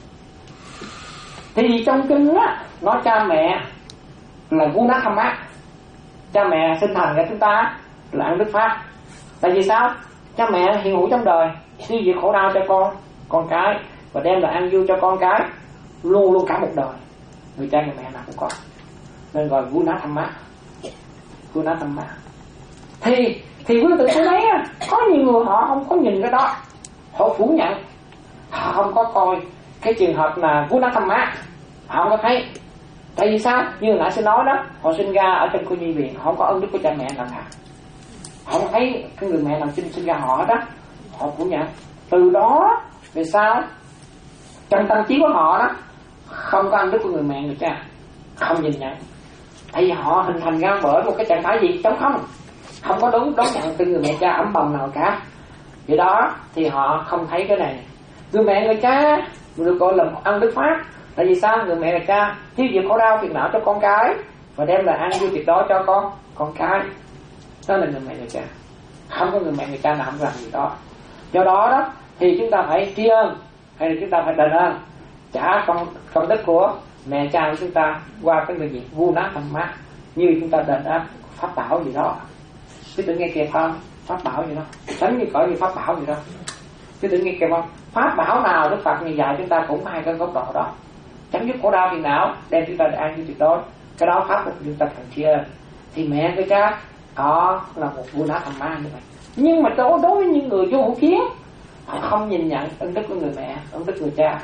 [SPEAKER 4] Thì trong kinh á nói cha mẹ là Gunathamma, cha mẹ sinh thành ra chúng ta là ăn đức Pháp. Tại vì sao? Cha mẹ hiện hữu trong đời, tiêu diệt khổ đau cho con con cái và đem lại an vui cho con cái luôn luôn cả một đời. Người cha người mẹ nào cũng có, nên gọi Gunathamma, Gunathamma. Thì thì quý tự sẽ thấy có nhiều người họ không có nhìn cái đó, họ phủ nhận, họ không có coi cái trường hợp là Gunathamma, họ không có thấy. Tại vì sao? Như nãy sẽ nói đó, họ sinh ra ở trong cô nhi viện, họ không có ân đức của cha mẹ nào cả, họ không thấy cái người mẹ nào sinh sinh ra họ đó, họ phủ nhận. Từ đó vì sao? Trong tâm trí của họ đó không có ân đức của người mẹ người cha, không nhìn nhận. Tại vì họ hình thành ra bởi một cái trạng thái gì? Trống không, không có đón đón nhận từ người mẹ cha ấm bồng nào cả. Vì đó thì họ không thấy cái này. Người mẹ người cha được gọi là ăn đức Pháp. Tại vì sao? Người mẹ người cha tiêu diệt khổ đau phiền não cho con cái và đem lại ăn vui tuyệt đối cho con con cái. Đó là người mẹ người cha. Không có người mẹ người cha nào không làm gì đó. Do đó đó thì chúng ta phải tri ân, hay là chúng ta phải đền ơn, trả công công đức của mẹ cha của chúng ta qua cái người gì Gunathamma, như chúng ta đền đáp pháp bảo gì đó. Chứ tự nghe kịp không? Pháp bảo gì đó, tránh như cõi như pháp bảo gì đó. Chứ tự nghe kịp không? Pháp bảo nào Đức Phật như dạy chúng ta cũng hai cái góc độ đó. Chấm dứt khổ đau phiền não, đem chúng ta để an vui tuyệt đối. Cái đó pháp của chúng ta cần chia. Thì mẹ cái cha có là một Gunathamma như vậy. Nhưng mà đối đối với những người vô hữu kiến, họ không nhìn nhận ân đức của người mẹ, ân đức người cha,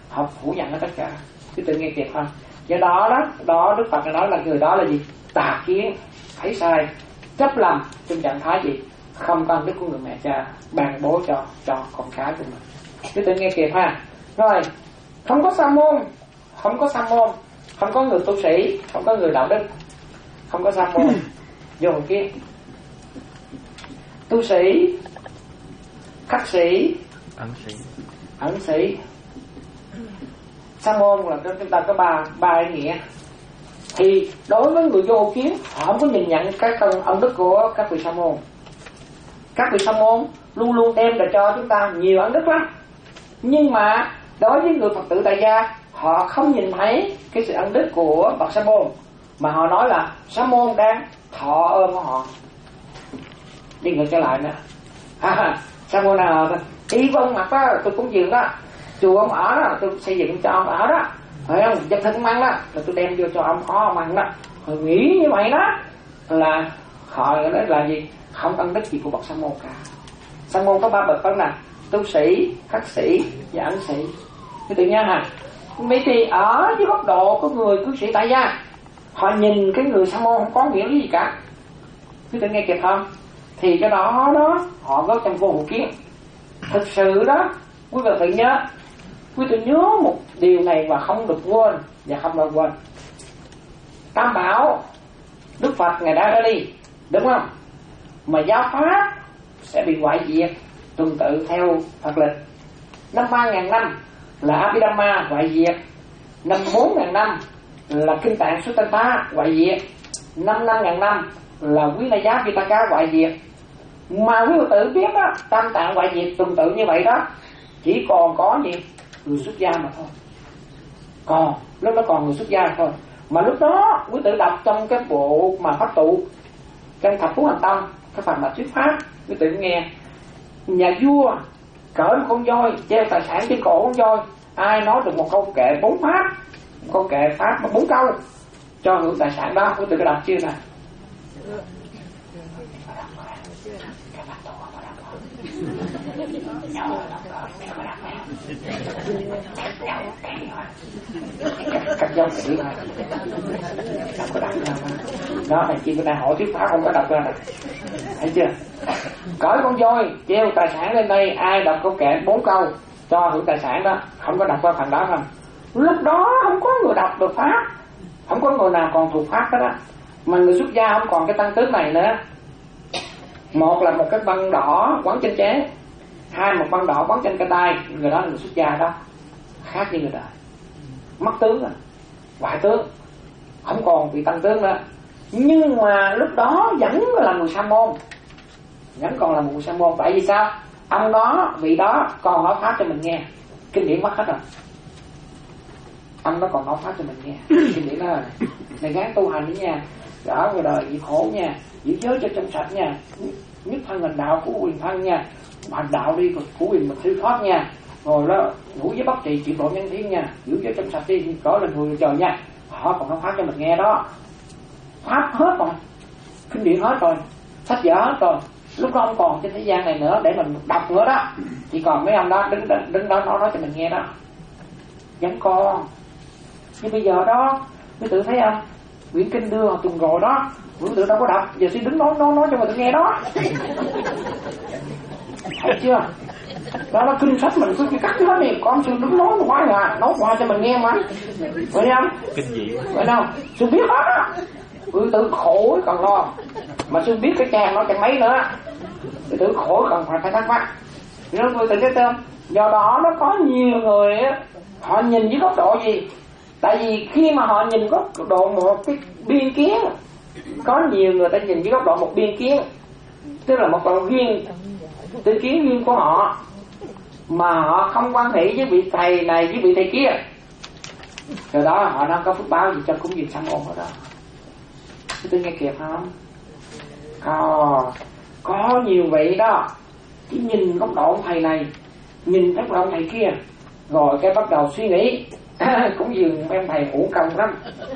[SPEAKER 4] họ phủ nhận hết tất cả. Quý tự nghe kịp không? Do đó đó, đó Đức Phật nói là người đó là gì? Tà kiến, thấy sai, chấp lầm trong trạng thái gì? Không có ân đức của người mẹ cha ban bố cho cho con cái của mình. Quý tự nghe kịp ha? Rồi, không có sa môn, không có sa môn, không có người tu sĩ, không có người đạo đức, không có sa môn, vô kia. Tu sĩ, khắc sĩ,
[SPEAKER 3] ẩn sĩ,
[SPEAKER 4] ẩn sĩ. Sa môn là chúng ta có ba ba ý nghĩa. Thì đối với người vô kiến, họ không có nhìn nhận cái ân ân đức của các vị sa môn. Các vị sa môn luôn luôn đem để cho chúng ta nhiều ân đức lắm. Nhưng mà đối với người Phật tử tại gia, họ không nhìn thấy cái sự ân đức của bậc sa môn, mà họ nói là sa môn đang thọ ơn của họ. Đi ngược trở lại nữa. À, sa môn nào y với ông mặc đó, tôi cúng dường đó, chùa ông ở đó, tôi xây dựng cho ông ở đó, phải không? Dân thân ăn đó, là tôi đem vô cho ông có ông ăn đó. Họ nghĩ như vậy đó là họ nói là gì? Không ân đức gì của bậc sa môn cả. Sa môn có ba bậc đó nè: tu sĩ, khắc sĩ và ẩn sĩ. Cái tự nhiên hả? Vậy thì ở dưới góc độ của người cư sĩ tại gia, họ nhìn cái người sa môn không có nghĩa lý gì cả. Quý vị nghe kịp không? Thì cái đó đó họ có trong vô hữu kiến. Thực sự đó, quý vị tự nhớ, quý vị nhớ một điều này và không được quên và không được quên. Tam bảo Đức Phật ngài đã ra đi, đúng không? Mà giáo pháp sẽ bị hoại diệt tuần tự theo Phật lịch. Năm ba ngàn năm là Abhidhamma hoại diệt, năm bốn ngàn năm là Kinh Tạng Sutta hoại diệt, năm năm ngàn năm là Vinaya Pitaka hoại diệt. Mà quý tự biết đó, Tam Tạng hoại diệt tuần tự như vậy đó, chỉ còn có gì? Người xuất gia mà thôi. Còn lúc đó còn người xuất gia thôi. Mà lúc đó quý tự đọc trong cái bộ mà pháp tụ trong thập phú hành tâm, cái phần mà thuyết pháp, quý tự nghe nhà vua cởi một con voi, treo tài sản trên cổ con voi, ai nói được một câu kệ bốn pháp, một câu kệ pháp mà bốn câu cho hưởng tài sản đó. Quý tự có đọc chưa nè? Các giáo sĩ mà không có đọc ra đó, này chi người ta hỏi thuyết pháp không có đọc ra nè, thấy chưa? Cởi con voi treo tài sản lên đây, ai đọc câu kệ bốn câu cho hưởng tài sản đó, không có đọc qua phần đó không? Lúc đó không có người đọc được pháp, không có người nào còn thuộc pháp đó đó. Mà người xuất gia không còn cái tăng tước này nữa. Một là một cái băng đỏ quấn trên trán, hai một băng đỏ quấn trên cái tay, người đó là người xuất gia đó, khác như người đời. Mất tướng rồi, hoại tướng, không còn bị tăng tướng nữa. Nhưng mà lúc đó vẫn là người sa môn, vẫn còn là một người sa môn. Tại vì sao? Ông đó, vị đó còn nói pháp cho mình nghe, kinh điển mất hết rồi. Ông đó còn nói pháp cho mình nghe, kinh điển đó là này gắng tu hành đi nha, ở người đời bị khổ nha, giữ giới cho trong sạch nha, nhất thân hành đạo của quyền thân nha, hành đạo đi của quyền mình siêu thoát nha, rồi đó ngủ với bất trì chịu độ nhân thiên nha, giữ giới trong sạch đi có lên người trời nha. Họ còn nói pháp cho mình nghe đó, pháp hết rồi, kinh điển hết rồi, sách vở hết rồi. Lúc đó không còn trên thế gian này nữa để mình đọc nữa đó, chỉ còn mấy ông đó đứng đó, đứng đó nói, nói cho mình nghe đó, vẫn còn. Nhưng bây giờ đó quý tự thấy không, quyển kinh đưa tuần rồi đó, quý tự đâu có đọc, giờ xin đứng nói nói nói cho người tự nghe đó. Thấy chưa? Đó là kinh sách mình cứ cắt hết đi, con sư đứng nói hoài à, nói hoài cho mình nghe mà, phải không?
[SPEAKER 3] Kinh dị,
[SPEAKER 4] phải không? Sư biết hết á, quý tự khổ còn lo, mà sư biết cái trang nói cái mấy nữa, quý tự khổ còn phải phải thắc mắc. Nên quý tự thấy không? Do đó nó có nhiều người á, họ nhìn với góc độ gì? Tại vì khi mà họ nhìn góc độ một cái biên kiến, có nhiều người ta nhìn với góc độ một biên kiến, tức là một độ riêng, tư kiến riêng của họ, mà họ không quan hệ với vị thầy này với vị thầy kia, rồi đó họ đang có phước báo gì cho cúng dường sám ôn ở đó. Tôi nghe kịp không? Có, có nhiều vị đó chỉ nhìn góc độ ông thầy này, nhìn góc độ ông thầy kia, rồi cái bắt đầu suy nghĩ cũng dường em thầy uổng công lắm,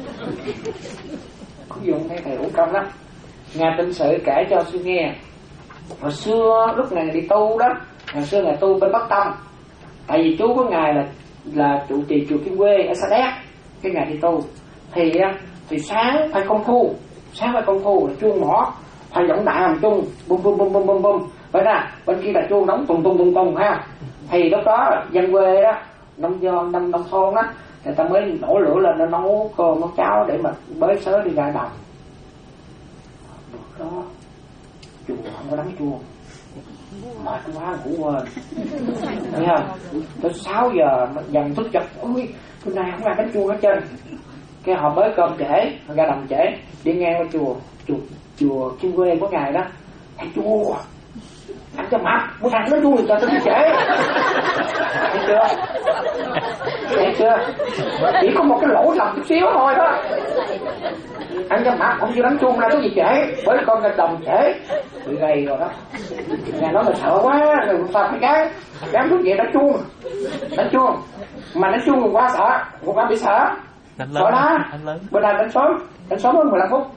[SPEAKER 4] cũng dường em thầy uổng công lắm. Ngài Tịnh Sự kể cho sư nghe, hồi xưa lúc ngài đi tu đó, hồi xưa ngài tu bên Bắc Tông, tại vì chú của ngài là là trụ trì chùa Kim Quê ở Sa Đéc, cái ngày đi tu thì thì sáng phải công phu, sáng phải công phu là chuông mỏ phải giọng đại hồng chung bum bum bum bum bum bum vậy nè, bên kia là chuông đóng tùng tùng tùng tùng ha. Thì lúc đó dân quê đó, nông dân nông nông thôn đó, người ta mới đổ lửa lên nó nấu cơm nấu cháo để mà bới xớ đi ra đồng. Lúc đó chùa không có đóng chuông, mệt quá ngủ quên, thấy không? Tới sáu giờ dần thức giật, ôi hôm nay không ai đánh chuông hết trơn. Cái họ mới cơm trễ, ra đồng trễ, đi ngang qua chùa chùa chùa Kim Quê có ngày đó, thầy chùa anh cho mặt muốn ăn nó vui cho tôi đi trễ, thấy chưa? Thấy chưa? Chỉ có một cái lỗ lầm chút xíu thôi đó. Anh cho mặt không chịu đánh chuông ra cái gì trễ, bởi con ra đồng trễ bị gầy rồi đó. Nhà nói là sợ quá, rồi sao phải gán gán thức vậy đánh chuông, đánh chuông mà đánh chuông qua sợ, qua bị sợ. Sợ đó, bữa nay đánh sớm, đánh sớm hơn mười lăm phút.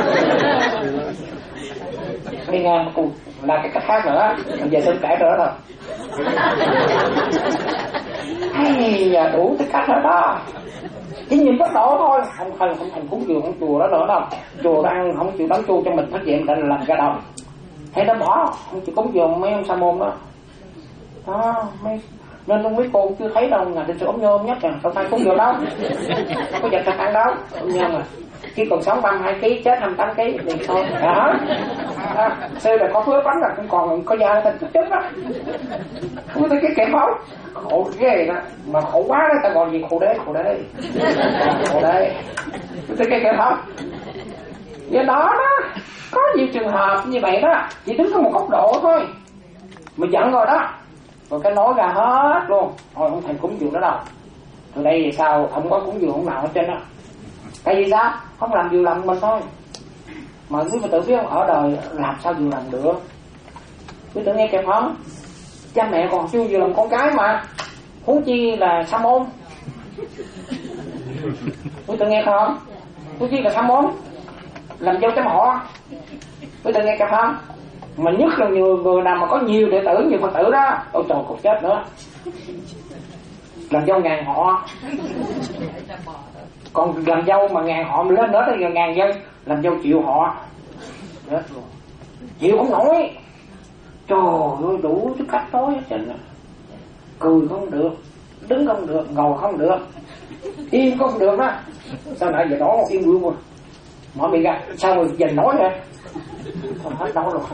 [SPEAKER 4] Đi ngang cùng là cái cách khác nữa, mình về xem kể nữa rồi. Hay là đủ tất cả hết đó. Chỉ nhìn tốc độ thôi, không không không thành cúng dường không chùa đó nữa đâu. Chùa đang không chịu đóng chuông cho mình thức dậy mình đã làm ra đồng. Thế nó bỏ, không chịu cúng dường mấy ông sa môn đó. Đó, mấy nên ông quý cô chưa thấy đâu, ngày định sự ống nhôm nhất là không phải cúng dường đâu, không có vật thật ăn đâu, ống nhôm à. Khi còn sống ba mươi hai ký, chết hai mươi tám ký thì thôi. Đó. À, xưa là có phước bánh là cũng còn có da thành chút chút đó. Không thấy cái kẹp máu. Khổ ghê đó, mà khổ quá đó, ta gọi gì khổ đế, khổ đế. Khổ đế. Không thấy cái kẹp máu. Do đó đó, có nhiều trường hợp như vậy đó, chỉ đứng có một góc độ thôi. Mình giận rồi đó. Rồi cái nói ra hết luôn. Thôi không thành cúng dường nữa đâu. Từ đây thì sao, không có cúng dường không nào hết trên đó. Tại vì sao? Không làm vừa lòng mình thôi. Mà quý Phật tử biết không, ở đời làm sao vừa lòng được. Quý tử nghe kịp không? Cha mẹ còn chưa vừa lòng con cái mà, huống chi là sa môn. Quý tử nghe không? Huống chi là sa môn, làm dâu chăm họ. Quý tử nghe kịp không? Mà nhất là nhiều người nào mà có nhiều đệ tử, nhiều Phật tử đó, ôi trời cục chết nữa. Làm dâu ngàn họ. Còn làm dâu mà ngàn họ lên nữa thì ngàn dân, làm dâu chịu họ. Chết luôn. Chịu không nổi. Trời ơi đủ thứ cách nói hết trơn. Cười không được, đứng không được, ngồi không được, im không được đó. Sao nãy giờ nói im luôn rồi. Mở miệng ra, sao rồi giờ nói vậy? Không hết nói rồi.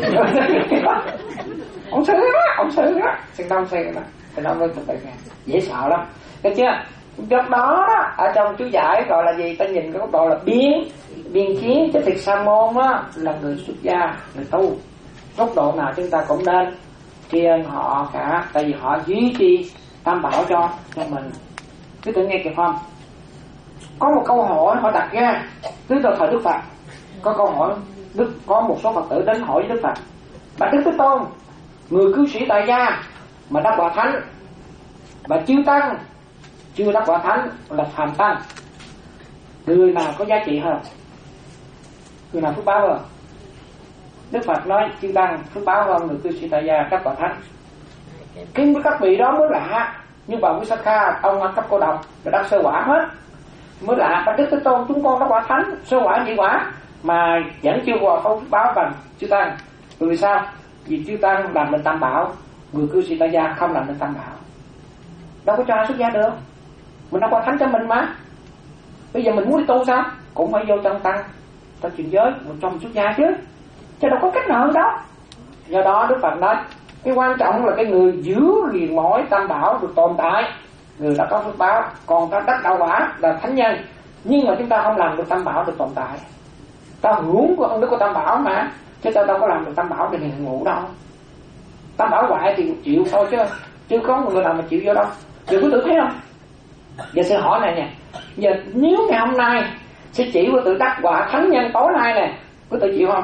[SPEAKER 4] Ông sư đó, ông sư đó, xin đông xe đó. Thì nó mới thực hiện dễ sợ lắm. Được chưa? Lúc đó ở trong chú giải gọi là gì? Ta nhìn cái góc độ là biến biên chiến cho thiệt sa môn á, là người xuất gia, người tu. Góc độ nào chúng ta cũng nên tri ân họ cả, tại vì họ duy trì tam bảo cho cho mình. Cứ tự nghe kịp không? Có một câu hỏi họ đặt ra từ thời Đức Phật. Có câu hỏi Đức có một số Phật tử đến hỏi Đức Phật: Bạch Đức Thế Tôn, người cư sĩ tại gia mà đắc quả thánh, và chư tăng chưa đắc quả thánh là phàm tăng, người nào có giá trị hơn, người nào phước báo hơn? Đức Phật nói chư tăng phước báo hơn người cư sĩ tại gia đắc quả thánh. Cái các vị đó mới lạ, như bà Visakha, ông ăn cấp cô độc rồi đắc sơ quả hết, mới lạ. Bạch Đức Thế Tôn, chúng con đắc quả thánh, sơ quả nhị quả mà vẫn chưa qua không phước báo bằng chư tăng. Vì sao? Vì chư tăng làm nên tam bảo, người cư sĩ tại gia không làm nên tam bảo, đâu có cho ai xuất gia được. Mình đã qua thánh cho mình mà. Bây giờ mình muốn đi tu sao? Cũng phải vô trong tăng, trong truyền giới, một trong xuất gia chứ, chứ đâu có cách nào hơn đó. Do đó Đức Phật nói cái quan trọng là cái người giữ liền mỏi tam bảo được tồn tại, người đã có phước báo. Còn ta đắc đạo quả là thánh nhân, nhưng mà chúng ta không làm được tam bảo được tồn tại. Ta hưởng của ông Đức của tam bảo mà, chứ ta đâu có làm được tam bảo để hiện ngủ đâu. Tam bảo hoại thì chịu thôi chứ, chứ có một người nào mà chịu vô đâu. Giờ quý tử thấy không? Giờ sẽ hỏi này nè, giờ nếu ngày hôm nay sẽ chỉ quý tử đắc quả thánh nhân tối nay nè, quý tử chịu không?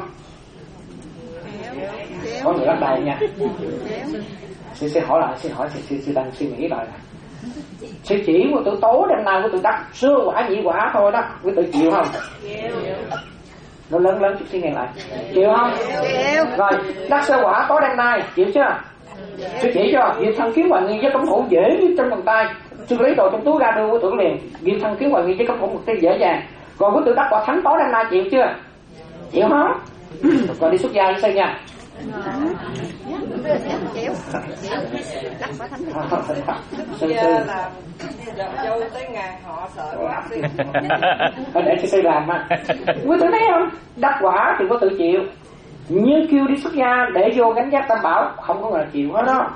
[SPEAKER 4] Có người bắt đầu nha. Sẽ, sẽ hỏi lại, sẽ hỏi, sẽ, sẽ, sẽ đang suy nghĩ lại nè. Sẽ chỉ quý tử tối đêm nay quý tử đắc sơ quả nhị quả thôi đó, quý tử chịu không? Nó lớn lớn chút suy nghĩ lại, chịu không? Rồi đắc sơ quả tối đêm nay chịu chưa? Sẽ chỉ cho việc thân kiếm và nghi với công thủ dễ như trong bàn tay, Sư lấy đồ trong túi ra đưa quý tử liền, nghiệp thân kiến hoài nghi chứ không có một cái dễ dàng. Còn quý tử đắc quả thánh tối đêm nay chịu chưa? Chịu không? Còn đi xuất gia với sư nha.
[SPEAKER 5] Sư là dâu tới ngàn họ sợ quá.
[SPEAKER 4] Để sư làm mà. Quý tử thấy không? Đắc quả thì quý tử chịu. Nhưng kêu đi xuất gia để vô gánh giác tam bảo không có người chịu hết đó.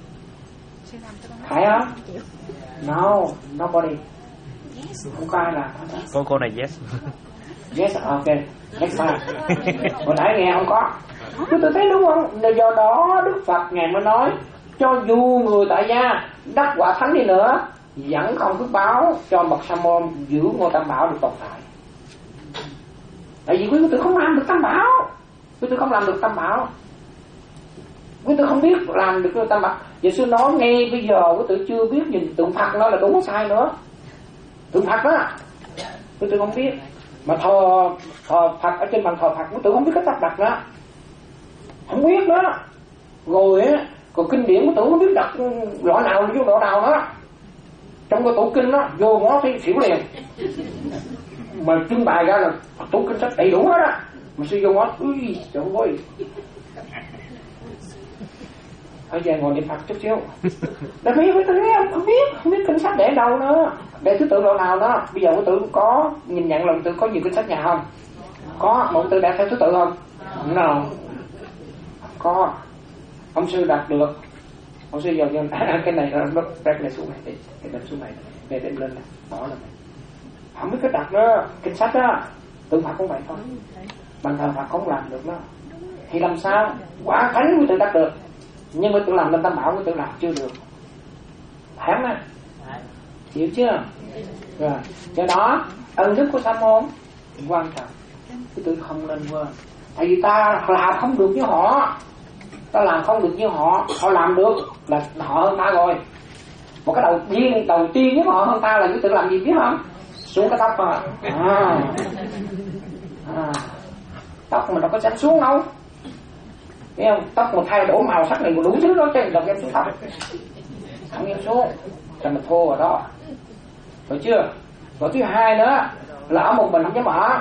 [SPEAKER 4] Phải không? No, nobody. Không có ai làm.
[SPEAKER 3] Cô cô này yes.
[SPEAKER 4] Yes, ok. Next time. Hồi nãy nghe không có. Quý tử thấy đúng không? Nên do đó Đức Phật Ngài mới nói cho dù người tại gia đắc quả thánh đi nữa vẫn không phước báo cho bậc sa môn giữ ngôi tam bảo được tồn tại. Tại vì quý tử không làm được tam bảo. Quý tử không làm được tam bảo. Quý tử không biết làm được tam bảo. Vậy sư nói ngay bây giờ quý tử chưa biết nhìn tượng Phật nó là đúng sai nữa. Tượng Phật đó quý tử không biết. Mà thờ, thờ Phật ở trên bàn thờ Phật quý tử không biết cách sắp đặt đó. Không biết đó. Rồi á, còn kinh điển quý tử không biết đặt loại nào vô loại nào đó. Trong cái tủ kinh đó vô ngó thấy xỉu liền. Mà trưng bày ra là tủ kinh sách đầy đủ hết á. Mà sư vô ngó, ui trời ơi. Ở giờ ngồi niệm Phật chút xíu. Tại vì quý tử không biết, không biết kinh sách để đâu nữa. Để thứ tự loại nào đó. Bây giờ quý tử có nhìn nhận là quý tử có nhiều kinh sách nhà không? Có, một tự đạt theo thứ tự không? Nào. Có. Ông sư đạt được. Ông sư giờ nhân cái này nó đặt này xuống này, để đem xuống này, để đem lên này, bỏ lên này. Không biết cái đặt đó, kinh sách đó, tượng Phật cũng vậy thôi. Bàn thờ Phật không làm được đó. Thì làm sao? Quả thánh quý tự đạt được. Nhưng quý tự làm lên tam bảo quý tự làm chưa được. Phải không ạ? Chịu chưa? Rồi. Do đó ân đức của sa môn quan trọng. Quý tự không nên quên. Tại vì ta làm không được với họ. Ta làm không được với họ. Họ làm được là họ hơn ta rồi. Một cái đầu tiên đầu tiên với họ hơn ta là quý tự làm gì biết không? Xuống cái tóc thôi. À. À. Tóc mình đâu có xanh xuống đâu. Thấy không? Tóc mà thay đổi màu sắc này đủ thứ đó chứ đừng em xuống tóc. Không em xuống. Cho mình thô ở đó. Rồi chưa? Rồi thứ hai nữa là ở một mình không dám ở.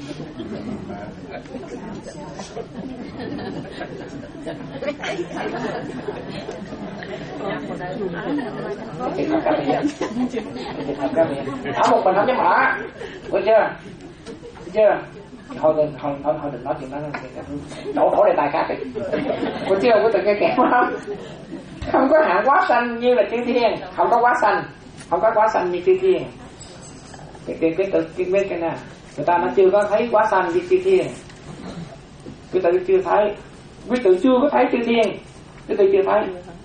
[SPEAKER 4] Ở một mình không dám ở. Rồi chưa? Rồi chưa? Thôi thôi thôi thôi, thôi đừng nói chuyện đó, đổ đổ đề tài khác đi. Có chưa? Có từng nghe kẹt không? Không có hạng quá xanh như là chư thiên, không có quá xanh, không có quá xanh như chư thiên. Cái cái cái tự cái biết cái nào, người ta nó chưa có thấy quá xanh như chư thiên. Cái tự chưa thấy, cái tự chưa có thấy chư thiên, cái tự chưa thấy.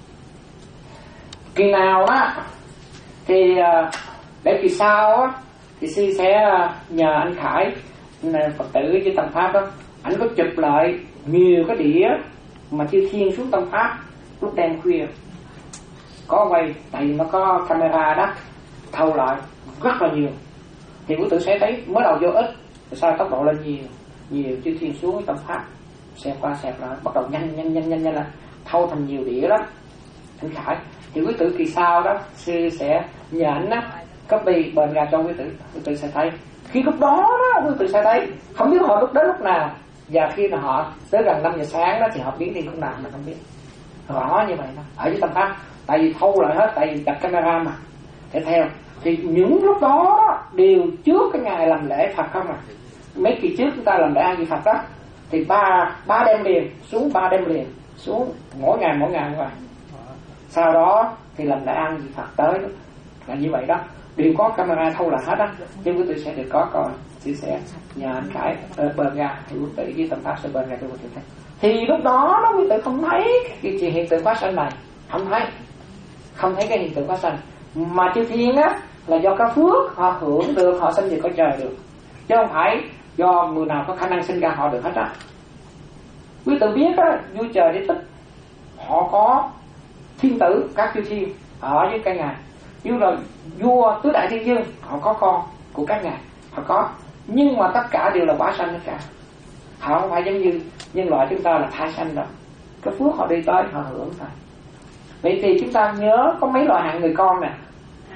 [SPEAKER 4] Kỳ nào á thì để kỳ sau á thì sư sẽ nhờ anh Khải Phật tử với Tâm Pháp đó, anh có chụp lại nhiều cái đĩa mà chư thiên xuống Tâm Pháp lúc đêm khuya có quay, tại vì nó có camera đó thâu lại rất là nhiều, thì quý tử sẽ thấy mới đầu vô ít, sau tốc độ lên nhiều, nhiều chư thiên xuống Tâm Pháp, xem qua xem lại bắt đầu nhanh nhanh nhanh nhanh nhanh là thâu thành nhiều đĩa lắm anh Khải. Thì quý tử kỳ sau đó sư sẽ nhờ anh á copy bền ra cho quý tử, quý tử sẽ thấy. Khi lúc đó đó quý tử sẽ thấy, không biết họ lúc đến lúc nào, và khi mà họ tới gần năm giờ sáng đó thì họ biến đi lúc nào mà không biết. Rõ như vậy đó, ở với Tâm Pháp, tại vì thâu lại hết, tại vì đặt camera mà để theo. Thì những lúc đó đều trước cái ngày làm lễ Phật không à. Mấy kỳ trước chúng ta làm lễ A Di Phật đó, thì ba ba đêm liền xuống, ba đêm liền xuống, mỗi ngày mỗi ngày như vậy. Sau đó thì làm lễ A Di Phật tới là như vậy đó, đều có camera thâu lại hết đó, chứ quý tử sẽ được có coi, chia sẻ nhờ anh Khải uh, bền ra thì quý tử với Tâm Pháp sẽ bền ra cho quý tử thấy. Thì lúc đó nó quý tử không thấy cái chuyện hiện tượng phát sinh này, không thấy, không thấy cái hiện tượng phát sinh, mà chư thiên á là do cái phước họ hưởng được, họ sinh về cõi trời được, chứ không phải do người nào có khả năng sinh ra họ được hết á. Quý tử biết á, vua trời đế tích họ có thiên tử, các chư thiên ở với cái ngài, như là vua tứ đại thiên vương họ có con của các ngài, họ có, nhưng mà tất cả đều là quả sanh tất cả, họ không phải giống như nhân loại chúng ta là thai sanh đâu, cái phước họ đi tới họ hưởng thôi. Vậy thì chúng ta nhớ có mấy loại hạng người con nè,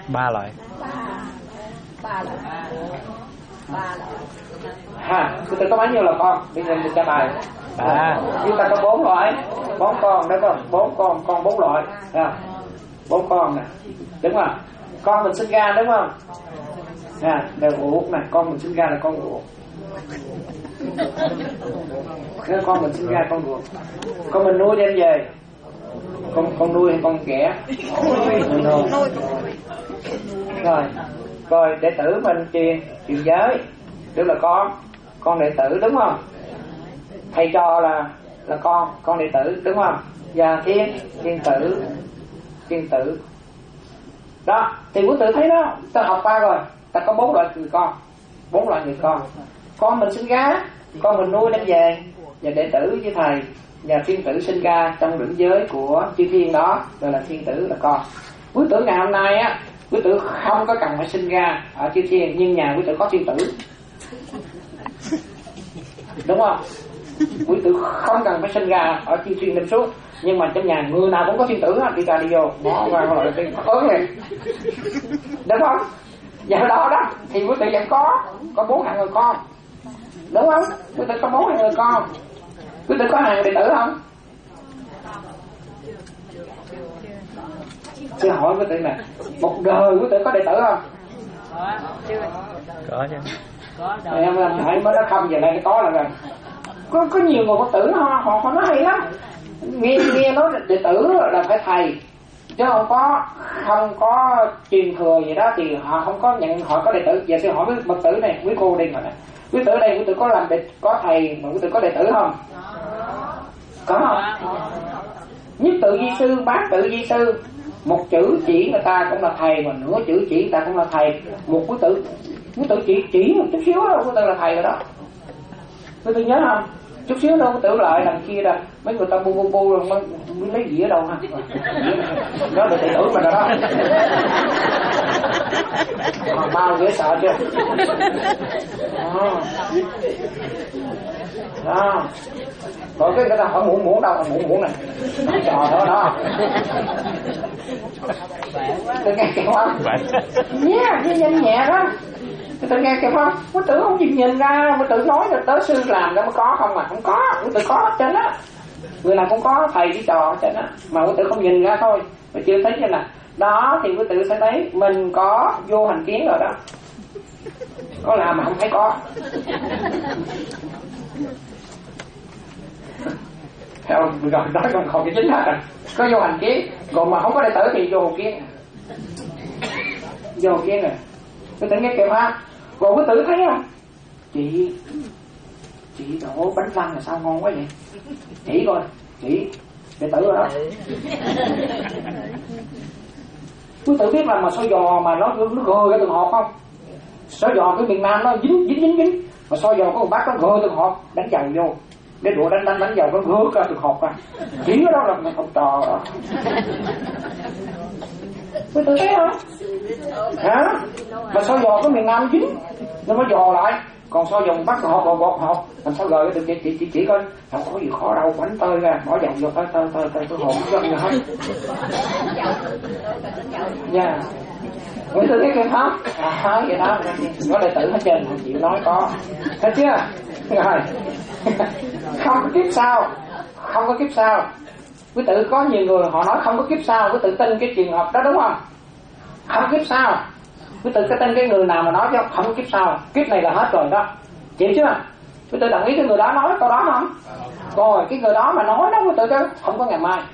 [SPEAKER 3] Ba loại.
[SPEAKER 1] Ba loại. Ba loại.
[SPEAKER 4] Ha, quý tử có bao nhiêu là con? Bây giờ mình trả bài.
[SPEAKER 3] À.
[SPEAKER 4] Chúng ta có bốn loại, bốn con đấy không? Bốn con, con bốn loại. À, bốn con nè, đúng không? Con mình sinh ra đúng không? À, đều uổng nè, con mình sinh ra là con uổng. Cái con mình sinh ra con ruột, con mình nuôi đem về, con con nuôi hay con ghẻ? Nuôi. Rồi, rồi đệ tử mình truyền truyền giới, tức là con, con đệ tử đúng không? Thầy trò là là con, con đệ tử đúng không? Và thiên thiên tử, thiên tử. Đó, thì quý tử thấy đó, ta học qua rồi, ta có bốn loại người con, bốn loại người con. Con mình sinh ra, con mình nuôi đem về, và đệ tử với thầy, và thiên tử sinh ra trong lưỡng giới của chư thiên đó, gọi là thiên tử là con. Quý tử ngày hôm nay á, quý tử không có cần phải sinh ra ở chư thiên, nhưng nhà quý tử có thiên tử, đúng không? Quý tử không cần phải sinh ra ở chư thiên đem xuống, nhưng mà trong nhà người nào cũng có thiên tử hết, đi ra đi vô bỏ qua gọi là thiên tử này, đúng không? Do đó đó thì quý tử vẫn có có bốn hạng người con, đúng không? Quý tử có bốn hạng người con. Quý tử có hàng đệ tử không? Xin hỏi quý tử nè, một đời quý tử có đệ tử không?
[SPEAKER 3] Có chứ.
[SPEAKER 4] Em làm thầy mới nói không, giờ đây có là rồi. Có có nhiều người Phật tử họ họ họ nói hay lắm. Nghe nghe nói đệ tử là phải thầy, chứ không có không có truyền thừa gì đó thì họ không có nhận họ có đệ tử. Giờ xin hỏi với Phật tử này, quý cô đây mà này, quý tử đây quý tử có làm đệ, có thầy mà quý tử có đệ tử không? Có không? Nhất tự di sư, bát tự di sư, một chữ chỉ người ta cũng là thầy, mà nửa chữ chỉ người ta cũng là thầy. Một quý tử quý tử chỉ chỉ một chút xíu đâu quý tử là thầy rồi đó. Quý tử nhớ không? Chút xíu đâu quý tử lại đằng kia là mấy người ta bu bu bu rồi mới, mới lấy gì ở đâu ha? Đó là đệ tử mình rồi đó. Còn bao dễ sợ chưa? Đó. Đó. Rồi cái người ta hỏi muỗng muỗng đâu, muỗng muỗng này, trò đó đó. Tôi nghe kêu không? Nhé, cái nhanh nhẹ đó. Tôi nghe kêu không? Quý tử không nhìn nhìn ra, quý tử nói là tới sư làm ra mới có không mà không có, quý tử có hết trơn á. Người nào cũng có thầy với trò hết trơn á, mà quý tử không nhìn ra thôi, mà chưa thấy chưa nè. Đó thì quý tử sẽ thấy mình có vô hành kiến rồi đó. Có làm mà không thấy có. Theo rồi nói còn không cái chính hết rồi. Có vô hành kiến, còn mà không có đệ tử thì vô hành kiến. Vô hành kiến rồi. Quý tử nghe kìa ha. Rồi quý tử thấy không? Chị Chị đổ bánh lăng là sao ngon quá vậy? Chỉ coi, chỉ đệ tử rồi đó. Quý tử biết là mà xôi giò mà nó nó gờ cái từng hộp không? Xôi giò cái miền Nam nó dính dính dính dính, mà xôi giò có một bát nó gờ từng hộp, đánh dầu vô, để đũa đánh đánh đánh dầu nó gờ ra từng hộp ra. Chỉ cái đó là mình học trò đó. Quý tử thấy không? Hả? Mà xôi giò có miền Nam dính, nó mới giò lại. Còn xôi giò bắt hộp bột bột hộp, làm sao gờ được? Chị chị chị chỉ coi, không có gì khó đâu, bánh tơi ra, bỏ dầu vô tơi tơi tơi tơi cái hộp dân rồi hết. Nha. Quý tử thấy kìa không? À, vậy đó, có đệ tử hết trơn, không chịu nói có. Thấy chưa? Rồi. Không có kiếp sau, không có kiếp sau. Quý tử có nhiều người họ nói không có kiếp sau, quý tử tin cái trường hợp đó đúng không? Không kiếp sau. Quý tử có tin cái người nào mà nói chứ không có kiếp sau, kiếp này là hết rồi đó. Chịu chưa? Quý tử đồng ý cái người đó nói câu đó không? Rồi cái người đó mà nói đó quý tử chứ không có ngày mai.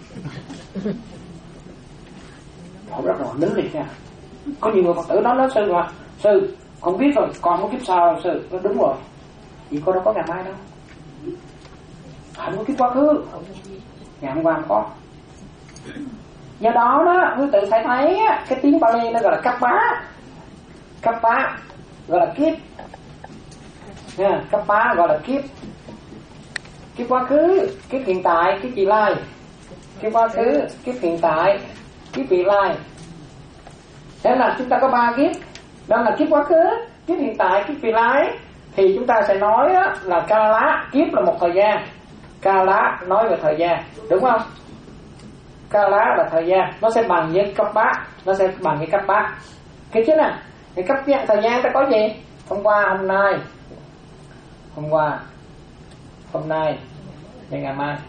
[SPEAKER 4] Họ rất là đứng đi nha. Có nhiều người Phật tử nói nói sư mà, sư không biết rồi, còn có kiếp sau sư, nó đúng rồi. Vì cô đâu có ngày mai đâu. Không có kiếp quá khứ, ngày hôm qua không có. Do đó đó, quý tử phải thấy cái tiếng Pali nó gọi là cấp bá. Cấp bá gọi là kiếp. Nha, cấp bá gọi là kiếp. Kiếp quá khứ, kiếp hiện tại, kiếp vị lai. Kiếp quá khứ, kiếp hiện tại, kiếp vị lai. Thế là chúng ta có ba kiếp. Đó là kiếp quá khứ, kiếp hiện tại, kiếp vị lai. Thì chúng ta sẽ nói là Kala, kiếp là một thời gian. Kala nói về thời gian, đúng không? Kala là thời gian, nó sẽ bằng với cấp bát, nó sẽ bằng với cấp bát. Cái chứ nè, cái cấp thời gian ta có gì? Hôm qua, hôm nay, hôm qua, hôm nay, và ngày mai.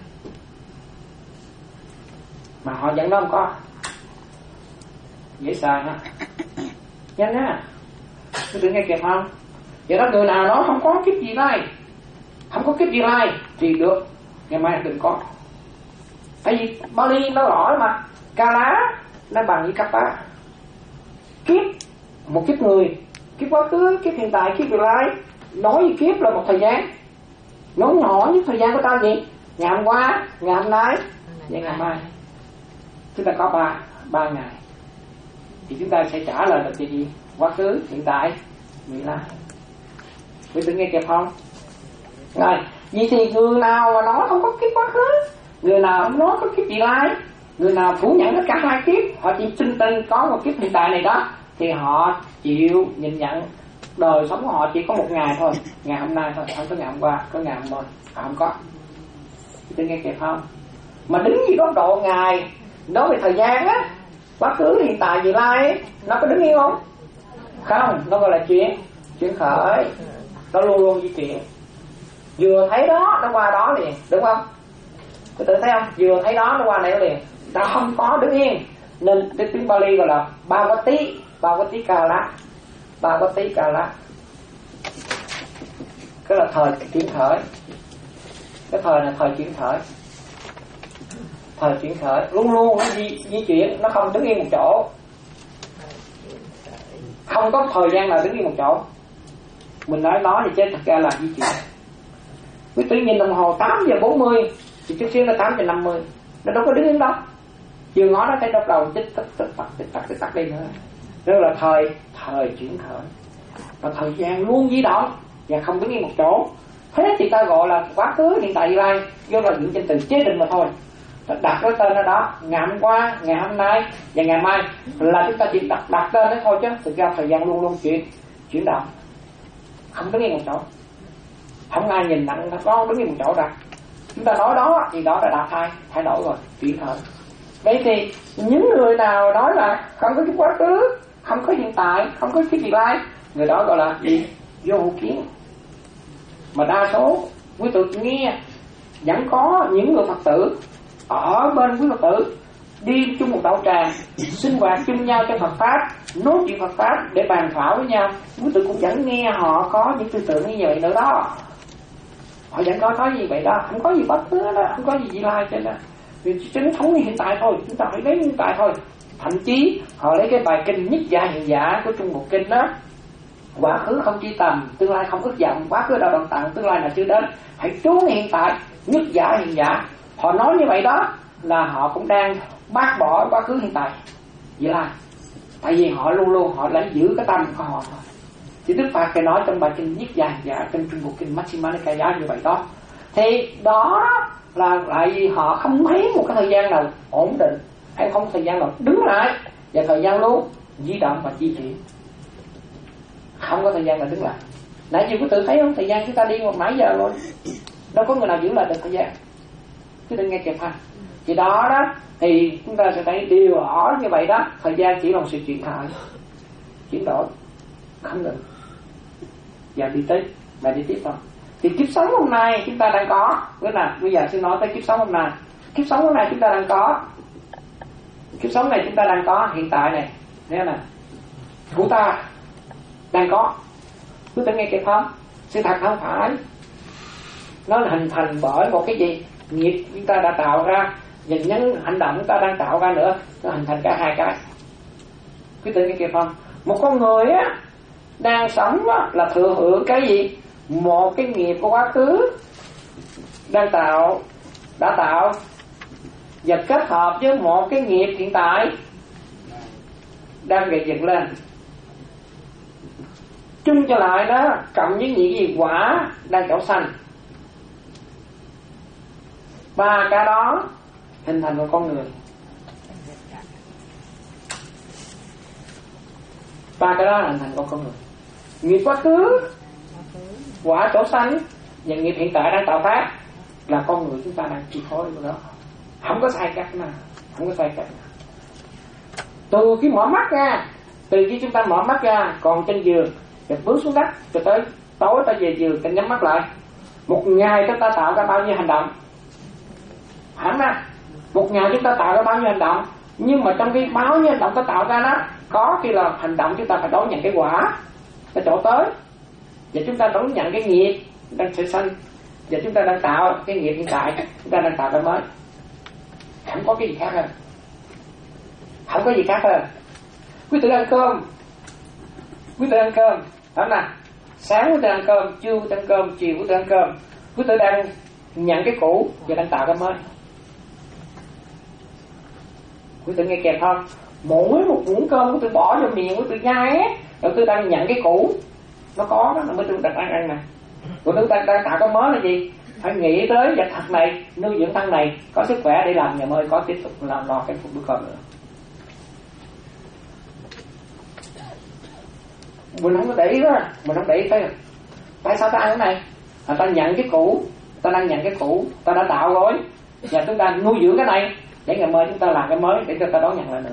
[SPEAKER 4] Mà họ vẫn đó không có. Dễ xài ha. Nhanh ha. Tôi tưởng nghe kịp không? Vậy đó, người nào đó không có kiếp gì lai, không có kiếp gì lai thì được, ngày mai đừng có. Tại vì Bali nó rõ mà, Kala nó bằng với Kappa. Kiếp, một kiếp người, kiếp quá khứ, kiếp hiện tại, kiếp tương lai. Nói với kiếp là một thời gian. Nói nhỏ nhất thời gian của ta gì? Ngày hôm qua, ngày hôm nay và ngày mai. Chúng ta có ba ba ngày. Thì chúng ta sẽ trả lời được cái gì? Quá khứ, hiện tại, vị lai. Quý vị nghe kịp không? Rồi, vậy thì người nào mà nói không có kiếp quá khứ, người nào không nói có kiếp vị lai, người nào phủ nhận tất cả hai kiếp, họ chỉ tin tin có một kiếp hiện tại này đó, thì họ chịu nhìn nhận đời sống của họ chỉ có một ngày thôi, ngày hôm nay thôi, không có ngày hôm qua, có ngày hôm qua, họ không có. Quý vị nghe kịp không? Mà đứng dưới góc độ ngày đối với thời gian á, quá khứ, hiện tại, vị lai ấy, nó có đứng yên không? Không, nó gọi là chuyển chuyển khởi, nó luôn luôn di chuyển. Vừa thấy đó nó qua đó liền, đúng không? Quý tự thấy không? Vừa thấy đó nó qua này liền, ta không có đứng yên. Nên cái tiếng Bali gọi là Bhavati, Bhavati Kala, Bhavati Kala. Cái là thời chuyển khởi. Cái thời này thời chuyển khởi. Thời chuyển khởi luôn luôn nó di, di chuyển, nó không đứng yên một chỗ. Không có thời gian nào đứng yên một chỗ. Mình nói nói thì chết, thật ra là di chuyển. Quý tự nhìn đồng hồ tám giờ bốn mươi thì chút xíu là tám giờ năm mươi, nó đâu có đứng yên đâu. Vừa ngó nó thấy đốc đầu tích tích tích tắc tích tắc tích tắc đi nữa. Đó là thời thời chuyển khởi. Và thời gian luôn di động và không đứng yên một chỗ. Thế thì ta gọi là quá khứ, hiện tại, vị lai, do là những trên từ chế định mà thôi. Đặt cái tên ở đó, ngày hôm qua, ngày hôm nay và ngày mai là chúng ta chỉ đặt đặt tên đó thôi, chứ thực ra thời gian luôn luôn chuyển chuyển động, không đứng yên một chỗ. Không ai nhìn nặng nó đứng yên một chỗ đâu. Chúng ta nói đó thì đó là đã thay thay đổi rồi, chuyển khởi. Vậy thì những người nào nói là không có cái quá khứ, không có hiện tại, không có cái vị lai, người đó gọi là gì? Vô hữu kiến. Mà đa số quý tự nghe vẫn có những người Phật tử ở bên quý Phật tử đi chung một đạo tràng, sinh hoạt chung nhau trong Phật pháp, nói chuyện Phật pháp để bàn thảo với nhau, quý tự cũng vẫn nghe họ có những tư tưởng như vậy nữa đó. Họ vẫn có nói gì vậy đó, không có gì bất cứ đó, không có gì vị lai trên đó. Vì chính thống hiện tại thôi, chúng ta phải lấy hiện tại thôi. Thậm chí họ lấy cái bài kinh Nhất Giả Hiện Giả của Trung Bộ Kinh đó, quá khứ không chi tầm, tương lai không ước vọng, quá khứ đã đoạn tặng, tương lai là chưa đến, hãy trú hiện tại, nhất giả hiện giả. Họ nói như vậy đó là họ cũng đang bác bỏ quá khứ hiện tại vậy là tại vì họ luôn luôn họ lấy giữ cái tâm của họ thôi. Thì Đức Phật phải nói trong bài kinh Nhất Giả Hiện Giả, trong Trung Bộ Kinh Majjhima Nikaya như vậy đó. Thì đó là lại vì họ không thấy một cái thời gian nào ổn định, hay không thời gian nào đứng lại, và thời gian luôn di động và di chuyển, không có thời gian nào đứng lại. Nãy giờ có tự thấy không, thời gian chúng ta đi một nãy giờ luôn, đâu có người nào giữ lại được thời gian. Chứ đừng nghe kịp ha. Thì đó đó thì chúng ta sẽ thấy điều rõ như vậy đó, thời gian chỉ là một sự chuyển thay, chuyển đổi, không ngừng. Và đi tới và đi tiếp thôi. Thì kiếp sống hôm nay chúng ta đang có, cái nào bây giờ xin nói tới kiếp sống hôm nay. Kiếp sống hôm nay chúng ta đang có, kiếp sống này chúng ta đang có hiện tại này, nghe nè, của ta đang có. Quý vị nghe kịp không? Sự thật không phải nó là hình thành bởi một cái gì nghiệp chúng ta đã tạo ra, và những hành động chúng ta đang tạo ra nữa, nó hình thành cả hai cái. Quý vị nghe kịp không? Một con người á đang sống á, là thừa hưởng cái gì? Một cái nghiệp của quá khứ đang tạo, đã tạo, và kết hợp với một cái nghiệp hiện tại đang gây dựng lên, chung cho lại đó, cộng với những gì quả đang trổ sanh. Ba cái đó hình thành một con người. Ba cái đó hình thành một con người. Nghiệp quá khứ, quả trổ sanh và nghiệp hiện tại đang tạo tác là con người chúng ta đang chi phối với đó. Không có sai cách nào, không có sai cả. Từ khi mở mắt ra, từ khi chúng ta mở mắt ra còn trên giường, rồi bước xuống đất, rồi tới tối ta về giường, ta nhắm mắt lại. Một ngày chúng ta tạo ra bao nhiêu hành động? Hẳn ra một ngày chúng ta tạo ra bao nhiêu hành động, nhưng mà trong khi bao nhiêu hành động ta tạo ra đó, có khi là hành động chúng ta phải đón nhận cái quả ta chỗ tới, và chúng ta đón nhận cái nghiệp đang sẽ sanh, và chúng ta đang tạo cái nghiệp hiện tại, chúng ta đang tạo cái mới. Không có cái gì khác hơn, không có gì khác hơn. Quý tử ăn cơm, quý tử ăn cơm, phải nè, sáng quý tử ăn cơm, trưa quý tử ăn cơm, chiều quý tử ăn cơm, quý tử đang nhận cái cũ và đang tạo cái mới. Quý tử nghe kèm không? Mỗi một muỗng cơm quý tử bỏ vô miệng, quý tử nhai á, rồi quý tử đang nhận cái cũ, nó có đó, mới chúng ta đang ăn nè. Rồi chúng ta đang tạo cái mới là gì? Phải nghĩ tới vật thật này, nuôi dưỡng thân này, có sức khỏe để làm nhà mới có tiếp tục làm lo cái phục bữa cơm nữa. Mình không có để ý đó, mình không để ý tới. Tại sao ta ăn cái này? À, ta nhận cái cũ, ta đang nhận cái cũ, ta đã tạo rồi, và chúng ta nuôi dưỡng cái này để ngày mai chúng ta làm cái mới để cho ta đón nhận lại nữa.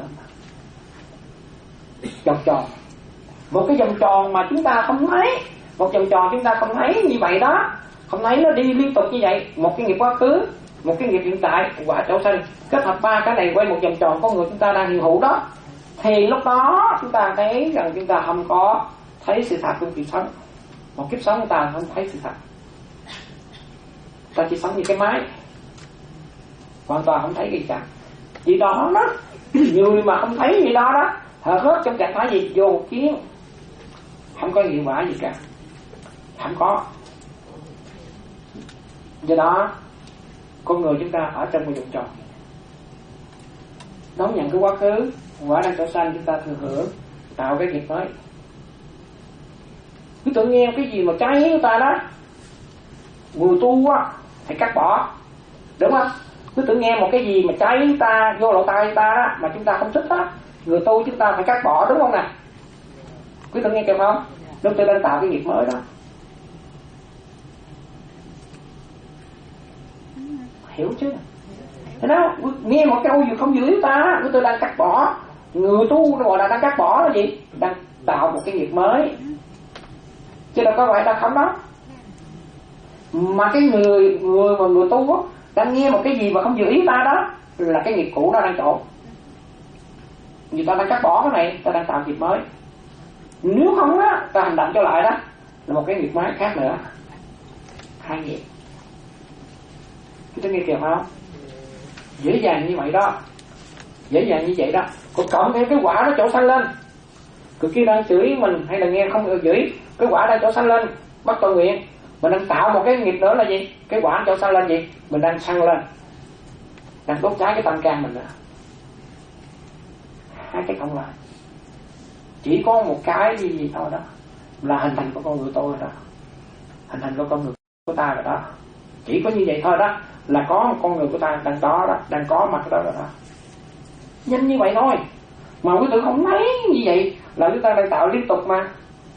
[SPEAKER 4] Vòng tròn, một cái vòng tròn mà chúng ta không thấy, một vòng tròn chúng ta không thấy như vậy đó, không thấy nó đi liên tục như vậy. Một cái nghiệp quá khứ, một cái nghiệp hiện tại, quả chỗ sanh, kết hợp ba cái này quay một vòng tròn con người chúng ta đang hiện hữu đó, thì lúc đó chúng ta thấy rằng chúng ta không có thấy sự thật của kiếp sống. Một kiếp sống chúng ta không thấy sự thật, ta chỉ sống như cái máy, hoàn toàn không thấy cái gì cả. Vì đó đó, người mà không thấy gì đó đó, họ rớt trong trạng thái gì? Vô kiến, không có hiệu quả gì cả, không có. Do đó con người chúng ta ở trong một vòng tròn, đón nhận cái quá khứ, quả đang chỗ sanh, chúng ta thừa hưởng, tạo cái nghiệp mới. Cứ tự nghe cái gì mà trái với ta đó, người tu á phải cắt bỏ, đúng không? Cứ tự nghe một cái gì mà trái với ta, vô lỗ tai ta đó, mà chúng ta không thích đó, người tu chúng ta phải cắt bỏ, đúng không nè? Quý tự nghe kịp không? Lúc tôi đang tạo cái nghiệp mới đó, hiểu chứ? Thế đó, nghe một câu gì không giữ ta, quý tôi đang cắt bỏ. Người tu gọi là đang cắt bỏ là gì? Đang tạo một cái nghiệp mới, chứ đâu có phải ta không đó. Mà cái người người mà người tu á, đang nghe một cái gì mà không giữ ý ta đó, là cái nghiệp cũ nó đang trộn. Người ta đang cắt bỏ cái này, ta đang tạo nghiệp mới. Nếu không á, ta hành động trở lại đó là một cái nghiệp mới khác nữa, hai nghiệp. Chúng ta nghe kịp không? Dễ dàng như vậy đó, dễ dàng như vậy đó. Còn cộng thêm cái quả nó chỗ sanh lên, người kia đang chửi mình hay là nghe không được chửi, cái quả đang chỗ sanh lên, bắt tội nguyện. Mình đang tạo một cái nghiệp nữa là gì? Cái quả chỗ sanh lên gì? Mình đang săn lên, đang đốt cháy cái tâm can mình nữa. Hai cái cộng lại chỉ có một cái gì, gì thôi đó, là hình thành của con người tôi rồi đó, hình thành của con người của ta rồi đó. Chỉ có như vậy thôi đó, là có một con người của ta đang có đó, đang có mặt đó rồi đó. Nhanh như vậy thôi, mà quý tử không thấy như vậy là chúng ta đang tạo liên tục mà.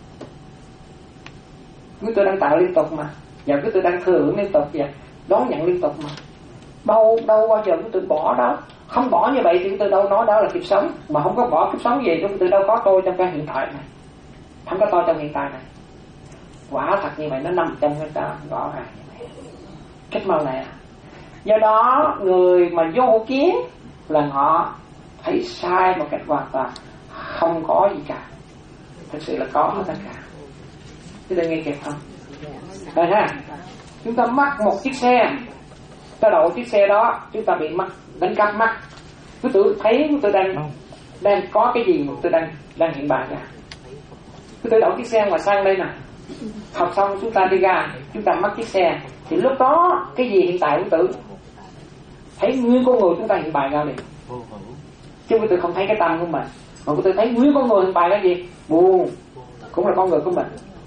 [SPEAKER 4] Quý tử đang tạo liên tục mà, và quý tử đang thừa hưởng liên tục và đón nhận liên tục mà. Đâu đâu bao giờ quý tử bỏ đó. Không bỏ như vậy thì quý tử đâu nói đó là kiếp sống. Mà không có bỏ kiếp sống gì thì quý tử đâu có tôi trong cái hiện tại này, không có tôi trong hiện tại này. Quả thật như vậy, nó nằm trong cái ta rõ ràng như vậy. Cách mau này. Do đó người mà vô kiến là họ thấy sai một cách hoàn toàn, không có gì cả, thực sự là có hết tất cả. Chúng ta nghe kịp không? Rồi ha, chúng ta mắc một chiếc xe, ta đậu chiếc xe đó, chúng ta bị mắc đánh cắp mắc. Cứ tự thấy chúng tôi đang đang có cái gì mà tôi đang đang hiện bài ra. Cứ tự đậu chiếc xe ngoài sang đây nè, học xong chúng ta đi ra, chúng ta mắc chiếc xe, thì lúc đó cái gì hiện tại của tự thấy nguyên con người chúng ta hiện bài ra liền, chứ quý tử không thấy cái tâm của mình, mà quý tử thấy nguyên con người hiện bài cái gì? Buồn cũng là con người của mình,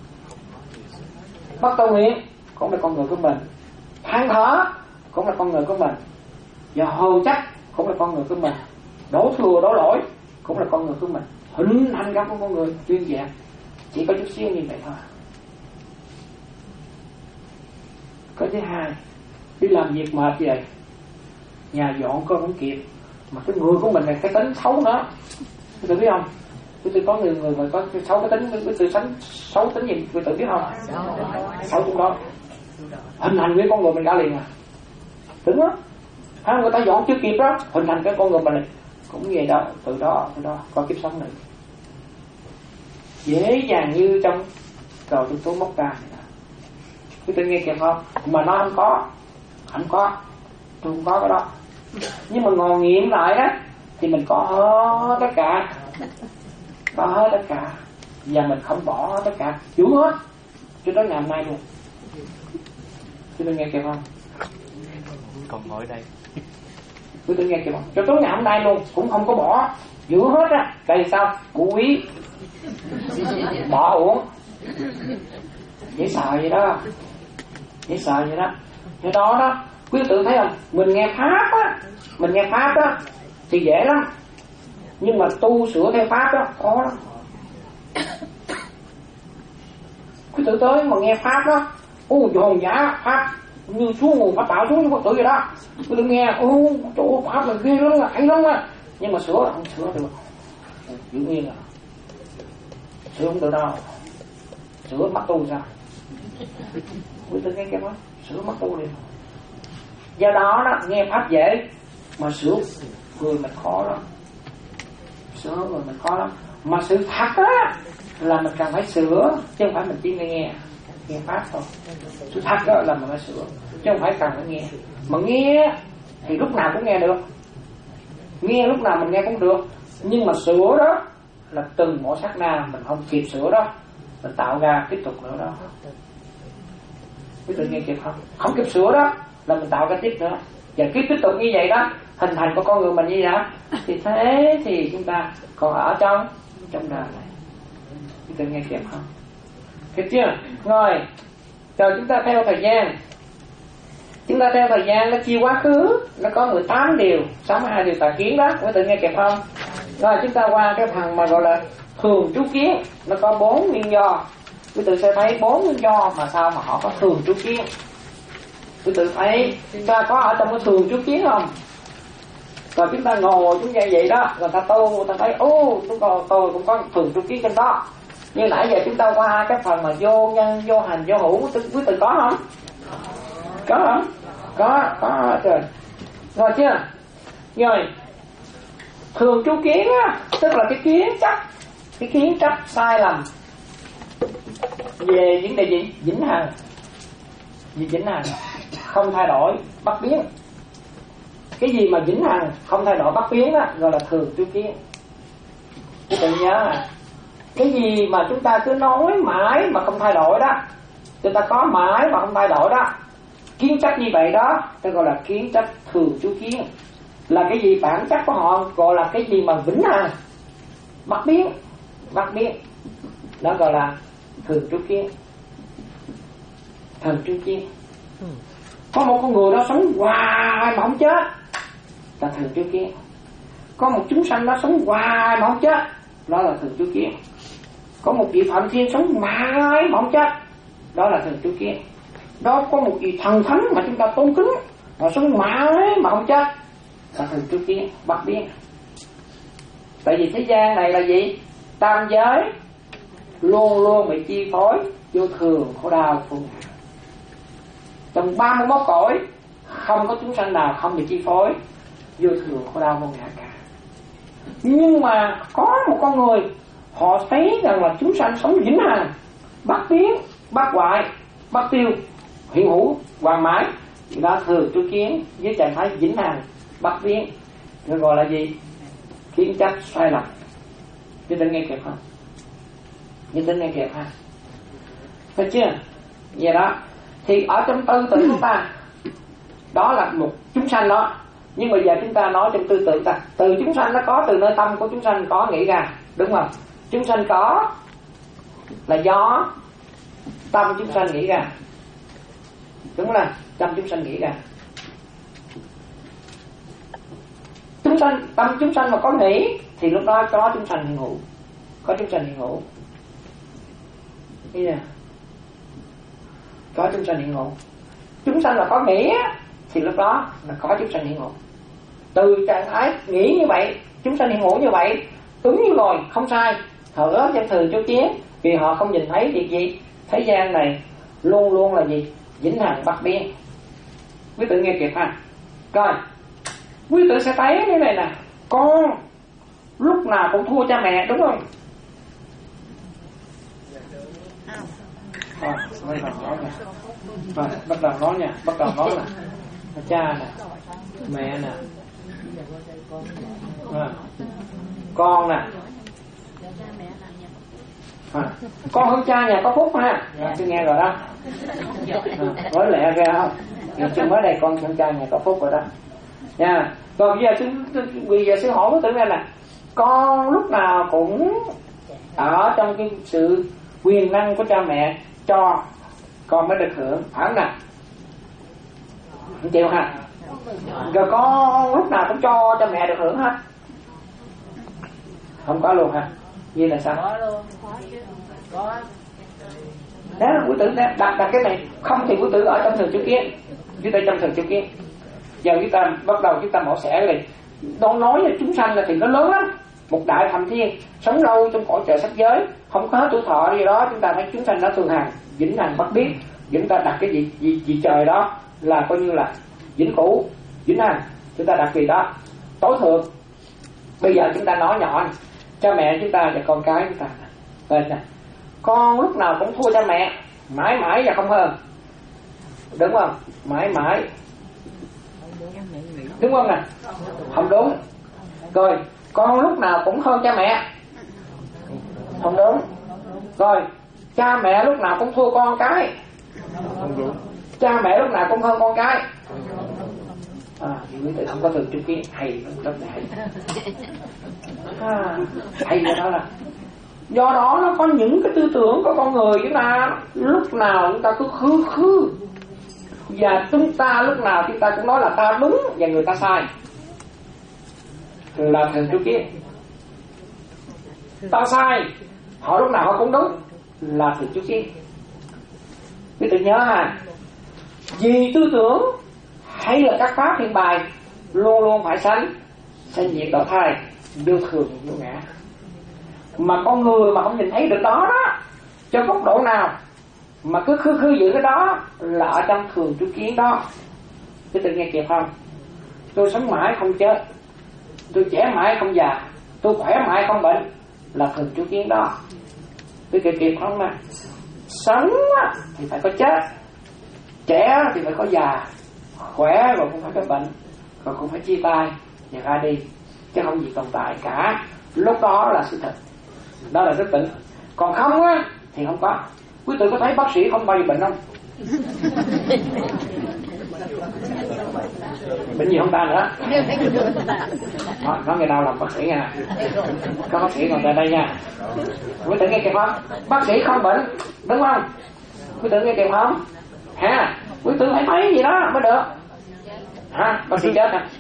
[SPEAKER 4] bất cầu nguyện cũng là con người của mình, than thở cũng là con người của mình, và hờn trách cũng là con người của mình, đổ thừa đổ lỗi cũng là con người của mình. Hình thành ra của con người chuyên dạng chỉ có chút xíu như vậy thôi. Cái thứ hai, đi làm việc mệt vậy, nhà dọn cơm không kịp, Mà cái người của mình là cái tính xấu nữa, quý tự biết không? Quý tự có người người mà có xấu cái tính, quý tự sánh xấu tính gì quý tự biết không? Xấu trong đó hình thành với con người mình ra liền à, đúng đó. À, người ta dọn chưa kịp đó, hình thành cái con người mình cũng vậy đó, từ đó từ đó có kiếp sống này dễ dàng như trong rồi tôi tố móc ca. Quý tự nghe kịp không? Mà nó không có, không có, tôi không có cái đó. Nhưng mà ngồi nghiệm lại đó thì mình có hết tất cả, có hết tất cả, và mình không bỏ tất cả, giữ hết cho đến ngày hôm nay luôn. Quý tự nghe kịp không?
[SPEAKER 3] Còn ngồi đây.
[SPEAKER 4] Quý tự nghe kịp không? Cho tới ngày hôm nay luôn cũng không có bỏ, giữ hết á. Tại sao? Cụ quý bỏ uổng, dễ sợ vậy đó, dễ sợ vậy đó. Do đó đó, quý tự thấy không? Mình nghe pháp á, mình nghe pháp đó thì dễ lắm, nhưng mà tu sửa theo pháp đó khó lắm. Quý tự tới mà nghe pháp đó, ô dồn dã pháp như xuống nguồn pháp tạo xuống như Phật tử vậy đó. Quý tự nghe, ô chỗ pháp là ghê lắm, là hay lắm á, nhưng mà sửa là không sửa được, giữ nguyên à, sửa không được đâu, sửa mất tu sao? Quý tự nghe cái đó, sửa mất tu đi. Do đó đó, nghe pháp dễ mà sửa người mình khó lắm, sửa người mình khó lắm. Mà sự thật á là mình cần phải sửa, chứ không phải mình chỉ nghe nghe pháp thôi. Sự thật đó là mình phải sửa, chứ không phải cần phải nghe. Mà nghe thì lúc nào cũng nghe được, nghe lúc nào mình nghe cũng được, nhưng mà sửa đó là từng mỗi sát na mình không kịp sửa đó, mình tạo ra tiếp tục nữa đó. Quý tự nghe kịp không? Không kịp sửa đó là mình tạo ra tiếp nữa, và cứ tiếp tục như vậy đó, hình thành của con người mình như vậy đó, thì thế thì chúng ta còn ở trong trong đời này. Quý tự nghe kịp không? Kịp chưa? Rồi rồi chúng ta theo thời gian, chúng ta theo thời gian nó chia quá khứ, nó có mười tám điều, sáu mươi hai điều tà kiến đó. Quý tự nghe kịp không? Rồi chúng ta qua cái phần mà gọi là thường trú kiến, nó có bốn nguyên do. Quý tự sẽ thấy bốn nguyên do mà sao mà họ có thường trú kiến. Quý tự thấy chúng ta có ở trong cái thường trú kiến không? Rồi chúng ta ngồi chúng ta vậy đó, người ta tu, người ta thấy ô chúng tôi, tôi cũng có thường trú kiến trên đó. Như nãy giờ chúng ta qua cái phần mà vô nhân, vô hành, vô hữu, quý tự có không? Có không? Có, có trời. Rồi chưa? Rồi thường trú kiến á, tức là cái kiến chấp, cái kiến chấp sai lầm về vấn đề gì? Vĩnh hằng. Vì vĩnh hằng không thay đổi, bất biến. Cái gì mà vĩnh hằng không thay đổi, bất biến đó gọi là thường trú kiến. Quý tự nhớ à, cái gì mà chúng ta cứ nói mãi mà không thay đổi đó, chúng ta có mãi mà không thay đổi đó, kiến chấp như vậy đó, ta gọi là kiến chấp thường trú kiến. Là cái gì? Bản chất của họ gọi là cái gì mà vĩnh hằng, bất biến, bất biến, đó gọi là thường trú kiến. Thường trú kiến. Có một con người đó sống hoài mà không chết là thường trú kiến. Có một chúng sanh đó sống hoài mà không chết, đó là thường trú kiến. Có một vị phạm thiên sống mãi mà không chết, đó là thường trú kiến. Đó có một vị thần thánh mà chúng ta tôn kính mà sống mãi mà không chết, là thường trú kiến, bất biến. Tại vì thế gian này là gì? Tam giới luôn luôn bị chi phối vô thường, khổ đau, khổ ngã. Trong ba mươi mốt cõi không có chúng sanh nào không bị chi phối vô thường, khổ đau, khổ ngã cả. Nhưng mà có một con người họ thấy rằng là chúng sanh sống vĩnh hằng, bất biến, bất hoại, bất tiêu, hiện hữu, hoàn mãi, thì đó thường trú kiến với trạng thái vĩnh hằng, bất biến, nó gọi là gì? Kiến chấp sai lầm. Chúng ta nghe kịp không? Chúng ta nghe kịp ha? Phải chưa? Vậy đó. Thì ở trong tư tưởng của ta, đó là một chúng sanh đó. Nhưng bây giờ chúng ta nói trong tư tưởng ta, từ chúng sanh nó có từ nơi tâm của chúng sanh có nghĩ ra, đúng không? Chúng sanh có là do tâm chúng sanh nghĩ ra, đúng là tâm chúng sanh nghĩ ra. Chúng sanh, tâm chúng sanh mà có nghĩ thì lúc đó có chúng sanh hiện hữu, có chúng sanh hiện hữu. Thấy chưa? Có chúng sanh hiện hữu. Chúng sanh là có nghĩ thì lúc đó là có chúng sanh hiện hữu. Từ trạng thái nghĩ như vậy, chúng sanh hiện hữu như vậy, đúng như rồi, không sai. Họ ớt trong thường chú kiến, vì họ không nhìn thấy việc gì. Thế gian này luôn luôn là gì? Vĩnh hằng bất biến. Quý tử nghe kịp ha. Rồi, quý tử sẽ thấy như này nè, con lúc nào cũng thua cha mẹ, đúng không? Rồi, bắt đầu nói nè. Rồi, bắt đầu nói nha, bắt đầu nói nè. Cha nè, mẹ nè, à, con nè, à, con hơn cha nhà có phúc ha. À, tôi nghe rồi đó. À, nói lẹ ra không? Chứ mới đây con hơn cha nhà có phúc rồi đó. Nha. Còn bây giờ tôi bây giờ sư hỏi với tưởng ra là con lúc nào cũng ở trong cái sự quyền năng của cha mẹ cho con mới được hưởng, phải không nào? Không chịu ha? Rồi con lúc nào cũng cho cha mẹ được hưởng hết? Không có luôn ha? Như là sao?
[SPEAKER 1] Có luôn. Có.
[SPEAKER 4] Đó là quý tử đặt, đặt cái này. Không thì quý tử ở trong thường chú kiến, chúng ta trong thường chú kiến. Giờ chúng ta bắt đầu chúng ta mổ xẻ rồi. Đó nói là chúng sanh là thì nó lớn lắm. Một đại thành thiên sống lâu trong cõi trời sắc giới, không có tuổi thọ gì đó. Chúng ta thấy chúng sanh nó thường hằng, vĩnh hằng bất biến. Chúng ta đặt cái gì, gì, gì trời đó là coi như là vĩnh cửu, vĩnh hằng. Chúng ta đặt gì đó tối thượng. Bây giờ chúng ta nói nhỏ này. Cha mẹ chúng ta và con cái chúng ta tên nè, con lúc nào cũng thua cha mẹ, mãi mãi và không hơn, đúng không? Mãi mãi, đúng không nè? Không đúng. Rồi con lúc nào cũng hơn cha mẹ, không đúng. Rồi cha mẹ lúc nào cũng thua con cái, không đúng. Cha mẹ lúc nào cũng hơn con cái. À, quý tử không có thường chung kiến hay rất là hay. À, hay đó là do đó nó có những cái tư tưởng của con người chúng ta lúc nào chúng ta cứ khư khư, và chúng ta lúc nào chúng ta cũng nói là ta đúng và người ta sai, là thường chung kiến. Ta sai, họ lúc nào họ cũng đúng, là thường chung kiến. Quý tử nhớ ha, vì tư tưởng hay là các pháp hiện bài luôn luôn phải sanh sanh diệt đổi thay, vô thường vô ngã. Mà con người mà không nhìn thấy được đó đó, cho góc độ nào mà cứ khư khư giữ cái đó là ở trong thường chú kiến đó. Quý tử nghe kịp không? Tôi sống mãi không chết, tôi trẻ mãi không già, tôi khỏe mãi không bệnh, là thường chú kiến đó. Quý tử kịp không mà? Sống thì phải có chết, trẻ thì phải có già, khỏe rồi cũng phải có bệnh, rồi cũng phải chia tay và ra đi, chứ không gì tồn tại cả. Lúc đó là sự thật, đó là rất tỉnh. Còn không á thì không có. Quý tử có thấy bác sĩ không bao giờ bệnh không? Bệnh gì không ta nữa? Đó, nói người nào làm bác sĩ nha. Có bác sĩ còn tại đây nha. Quý tử nghe kịp không? Bác sĩ không bệnh, đúng không? Quý tử nghe kịp không? Ha, quý tử phải thấy gì đó mới được. Hả? Bác sĩ chết hả?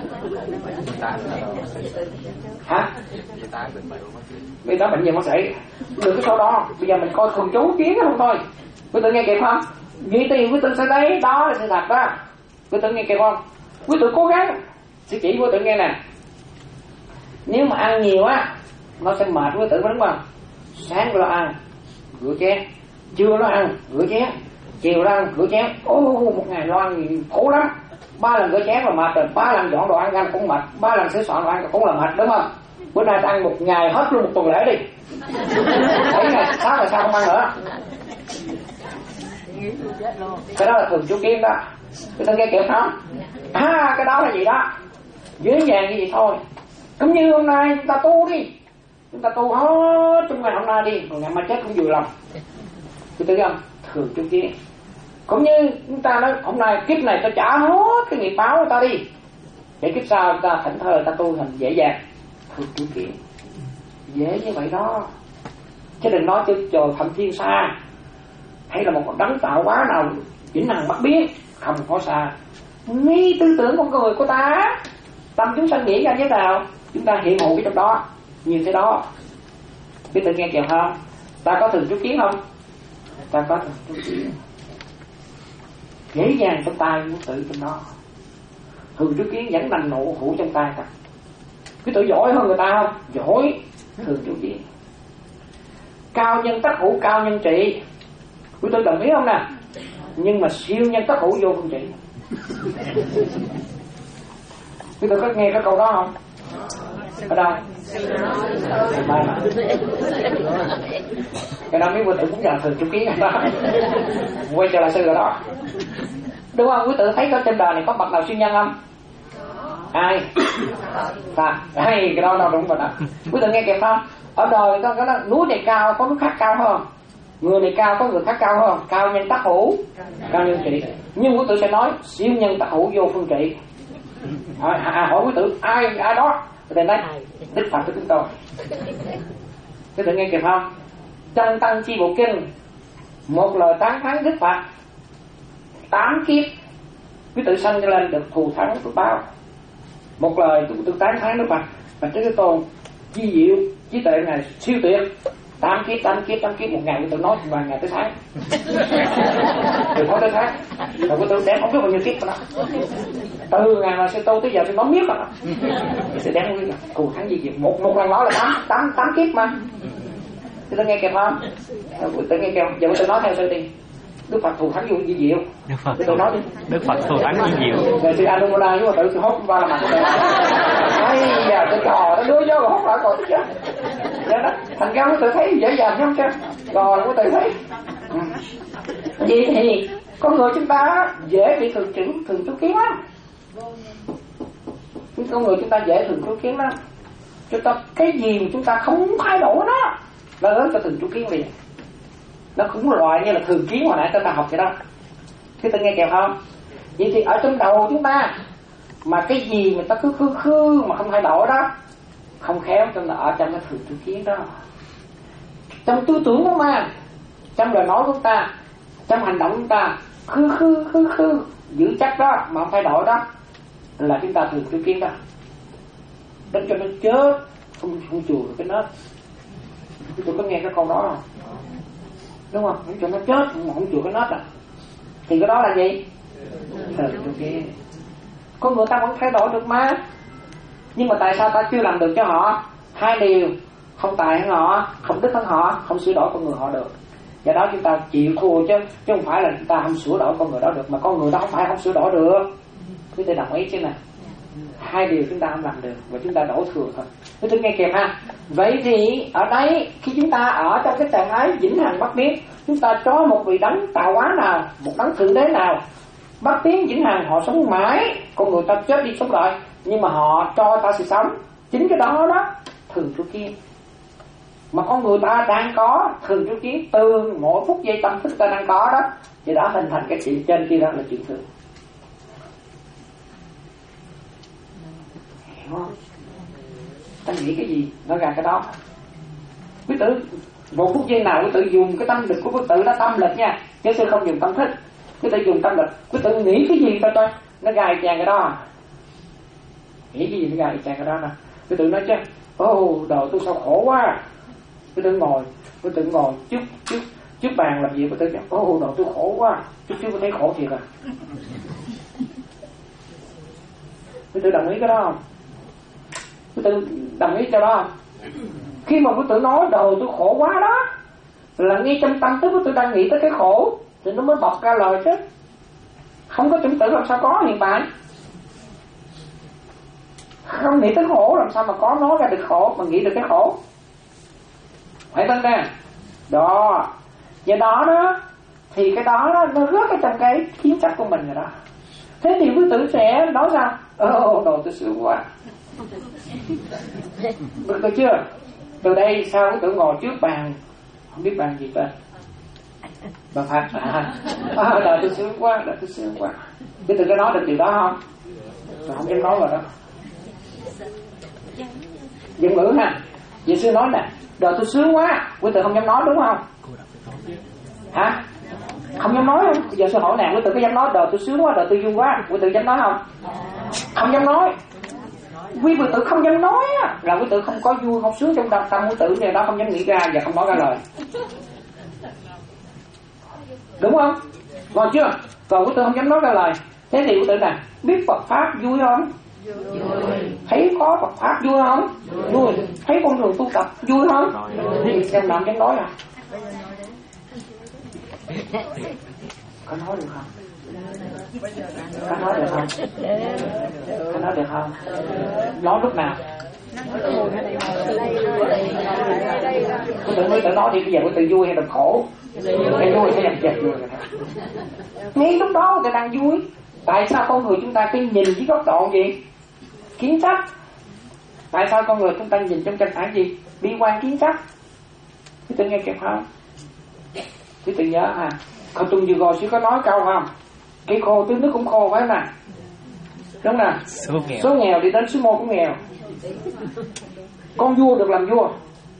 [SPEAKER 4] Hả? Bây giờ bệnh gì bác sĩ? Đừng có số đó. Bây giờ mình coi thường chú kiến không thôi. Quý tử nghe kịp không? Nghĩ tiền quý tử sẽ thấy đó là sự thật đó. Quý tử nghe kịp không? Quý tử cố gắng. Sẽ chỉ quý tử nghe nè. Nếu mà ăn nhiều á, nó sẽ mệt quý tử, đúng không? Sáng nó ăn rửa chén, trưa nó ăn rửa chén, chiều nó ăn rửa chén. Ô, một ngày nó ăn khổ lắm. Ba lần rửa chén là mệt rồi, ba lần dọn đồ ăn ăn cũng mệt, ba lần sửa soạn đồ ăn cũng là mệt, đúng không? Bữa nay ta ăn một ngày hết luôn một tuần lễ đi, bảy ngày sáng là sao không ăn nữa? Cái đó là thường chú kiến đó. Cái thân nghe kịp không? À, cái đó là gì đó dễ dàng như vậy thôi. Cũng như hôm nay chúng ta tu đi, chúng ta tu hết trong ngày hôm nay đi, còn ngày mai chết cũng vừa lòng. Tôi thấy không? Thường chú kiến. Cũng như chúng ta nói hôm nay kiếp này ta trả hết cái nghiệp báo của ta đi, để kiếp sau chúng ta thảnh thơi ta tu thành dễ dàng. Thường chú kiến dễ như vậy đó, chứ đừng nói chứ trời thậm thiên xa hay là một đấng tạo hóa nào vĩnh hằng bất biến, không có xa. Ngay tư tưởng con người của ta, tâm chúng sanh nghĩ ra thế nào, chúng ta hiện hữu cái trong đó như thế đó. Biết tự nghe kìa không? Ta có thường chú kiến không? Ta có thường chú kiến, dễ dàng trong tay muốn tự trong đó. thường trụ kiến vẫn nằm nụ hữu trong tay ta. Quý tử giỏi hơn người ta không? Giỏi. Thường trụ kiến. Cao nhân tất hữu cao nhân trị. Quý tử đồng ý không nè? Nhưng mà siêu nhân tất hữu vô phương trị. Quý tử có nghe cái câu đó không? Ở đâu? Cái đó mấy quý tử cũng là thường trụ kiến đó. Quay trở lại sư rồi đó. Đúng không? Quý tử thấy có trên đời này có bậc nào siêu nhân không? Ai? À, hay cái đó đâu đúng rồi đó. Quý tử nghe kịp không? Ở đời có cái đó, núi này cao có núi khác cao hơn, người này cao có người khác cao hơn. Cao nhân tác hữu cao nhân trị. Nhưng quý tử sẽ nói siêu nhân tác hữu vô phương trị. À, à, hỏi quý tử ai ai đó thì nói Đức Phật của chúng tôi. Quý tử nghe kịp không? Trong Tăng Chi Bộ Kinh, một lời tán thán Đức Phật, tám kiếp quý tử sanh lên được thù thắng phước báo. Một lời quý tử tán thán Đức Phật và Thế Tôn chi diệu trí tuệ này siêu tuyệt. Tám kiếp tám kiếp tám kiếp một ngày quý tử nói từ vài ngày tới tháng, từ tháng tới tháng, rồi quý tử đem không biết bao nhiêu kiếp của nó. Từ ngày mà sư tu tới giờ tôi nói miết rồi, sẽ đem nguyên thù thắng gì việc một một lần nói là tám tám tám kiếp mà. Quý tử nghe kịp không? Quý tử nghe kịp. Giờ quý tử nói theo sư đi. Đức Phật thù thắng vô gì diệu.
[SPEAKER 3] Đức Phật
[SPEAKER 4] tôi nói đi.
[SPEAKER 3] Đức Phật thù thắng gì diệu.
[SPEAKER 4] Rồi sư Anumana nhưng mà tự sư hốt qua là mặt của tôi. Ây giờ tôi trò nó đưa vô rồi hốt lại còn chứ. Vậy đó. Thành ra tôi thấy dễ dàng không chứ. Rồi tôi tự thấy. Ừ. Vậy thì con người chúng ta dễ bị thường chứng thường chú kiến lắm. Con người chúng ta dễ thường chú kiến lắm. Chúng ta cái gì mà chúng ta không thay đổi nó là lớn cho thường chú kiến liền. Nó cũng loại như là thường kiến hồi nãy chúng ta học vậy đó. Thế ta nghe kịp không? Vậy thì ở trong đầu chúng ta mà cái gì mà ta cứ khư khư mà không thay đổi đó, không khéo cho nó ở trong cái thường chú kiến đó. Trong tư tưởng của ma, trong lời nói của chúng ta, trong hành động của chúng ta khư khư khư khư giữ chắc đó mà không thay đổi đó là chúng ta thường chú kiến đó. Đánh cho nó chết, không không chùa được cái nết. Tôi có nghe cái câu đó không? Đúng không? Không cho nó chết mà không chịu cái nết à. Thì cái đó là gì? Thường chú kiến. Con người ta vẫn thay đổi được mà. Nhưng mà tại sao ta chưa làm được cho họ? Hai điều: không tài hơn họ, không đức hơn họ, không sửa đổi con người họ được. Do đó chúng ta chịu thua chứ chứ không phải là chúng ta không sửa đổi con người đó được, mà con người đó không phải không sửa đổi được. Quý vị đồng ý chứ này? Hai điều chúng ta không làm được và chúng ta đổ thừa thôi. Quý vị nghe kịp ha? Vậy thì ở đây khi chúng ta ở trong cái trạng thái vĩnh hằng bất biến, chúng ta cho một vị đấng tạo hóa nào, một đấng thượng đế nào bất biến vĩnh hằng, họ sống mãi, con người ta chết đi sống lại, nhưng mà họ cho ta sự sống. Chính cái đó đó thường trụ kiến mà con người ta đang có thường trụ kiến từ mỗi phút giây tâm thức ta đang có đó, thì đã hình thành cái chuyện trên kia đó là chuyện thường. Hiểu không? Ta nghĩ cái gì nó ra cái đó. Quý tử một phút giây nào quý tử dùng cái tâm lực của quý tử đó, tâm lực nha, chứ sư không dùng tâm thức. Quý tử dùng tâm lực, quý tử nghĩ cái gì coi coi nó ra chàng cái đó. Nghĩ cái gì nó ra chàng cái đó nè. Quý tử nói chứ ô oh, đời tôi sao khổ quá. Quý tử ngồi, quý tử ngồi trước trước trước bàn làm gì, quý tử nói ô oh, đời tôi khổ quá. Chút xíu tôi thấy khổ thiệt à. Quý tử đồng ý cái đó không? Quý tử đồng ý cho đó không? Khi mà quý tử nói đời tôi khổ quá đó là ngay trong tâm thức quý tử đang nghĩ tới cái khổ thì nó mới bật ra lời chứ. Không có chủng tử làm sao có hiện tại. Không nghĩ tới khổ làm sao mà có nói ra được khổ, mà nghĩ được cái khổ. Phải tin nè. Đó. Và đó đó thì cái đó, đó nó rớt ở trong cái kiến chấp của mình rồi đó. Thế thì quý tử sẽ nói sao? Ồ, đồ tôi sướng quá. Được rồi chưa? Từ đây sao quý tử ngồi trước bàn, không biết bàn gì tên, bà Phật à, à đời tôi sướng quá, đời tôi sướng quá. Quý tử có nói được điều đó không? Rồi không dám nói rồi đó. Dân ngữ ha. Vậy sư nói nè, đời tôi sướng quá, quý tử không dám nói đúng không? Hả? Không dám nói không? Giờ sư hỏi nè, quý tử có dám nói đời tôi sướng quá, đời tôi vui quá, quý tử dám nói không? Không dám nói. Quý tử không dám nói á, là quý tử không có vui không sướng trong tâm quý tử, nên đó không dám nghĩ ra và không nói ra lời. Đúng không? Còn chưa? Còn quý tử không dám nói ra lời. Thế Thế thì quý tử nè, biết Phật pháp vui không? Vui. Thấy có Phật pháp vui không? Vui. Thấy con đường tu tập vui không? Thì xem làm cái nói à? Có nói được không? Có nói được không? Có nói được không? Nói lúc nào? Có tự mới tự nói thì bây giờ có tự vui hay tự khổ? Hay vui hay làm chật vui? Ngay lúc đó người ta đang vui. Tại sao con người chúng ta cứ nhìn với góc độ gì? Kiến chấp. Tại sao con người chúng ta nhìn trong tranh ảnh gì? Bi quan kiến chấp. Quý tự nghe kịp không? Quý tự nhớ ha. Còn tuần vừa rồi sẽ có nói câu không? Cây khô tưới nước cũng khô phải không nè? Đúng nè. Số nghèo. Số nghèo đi đến số mô cũng nghèo. Con vua được làm vua.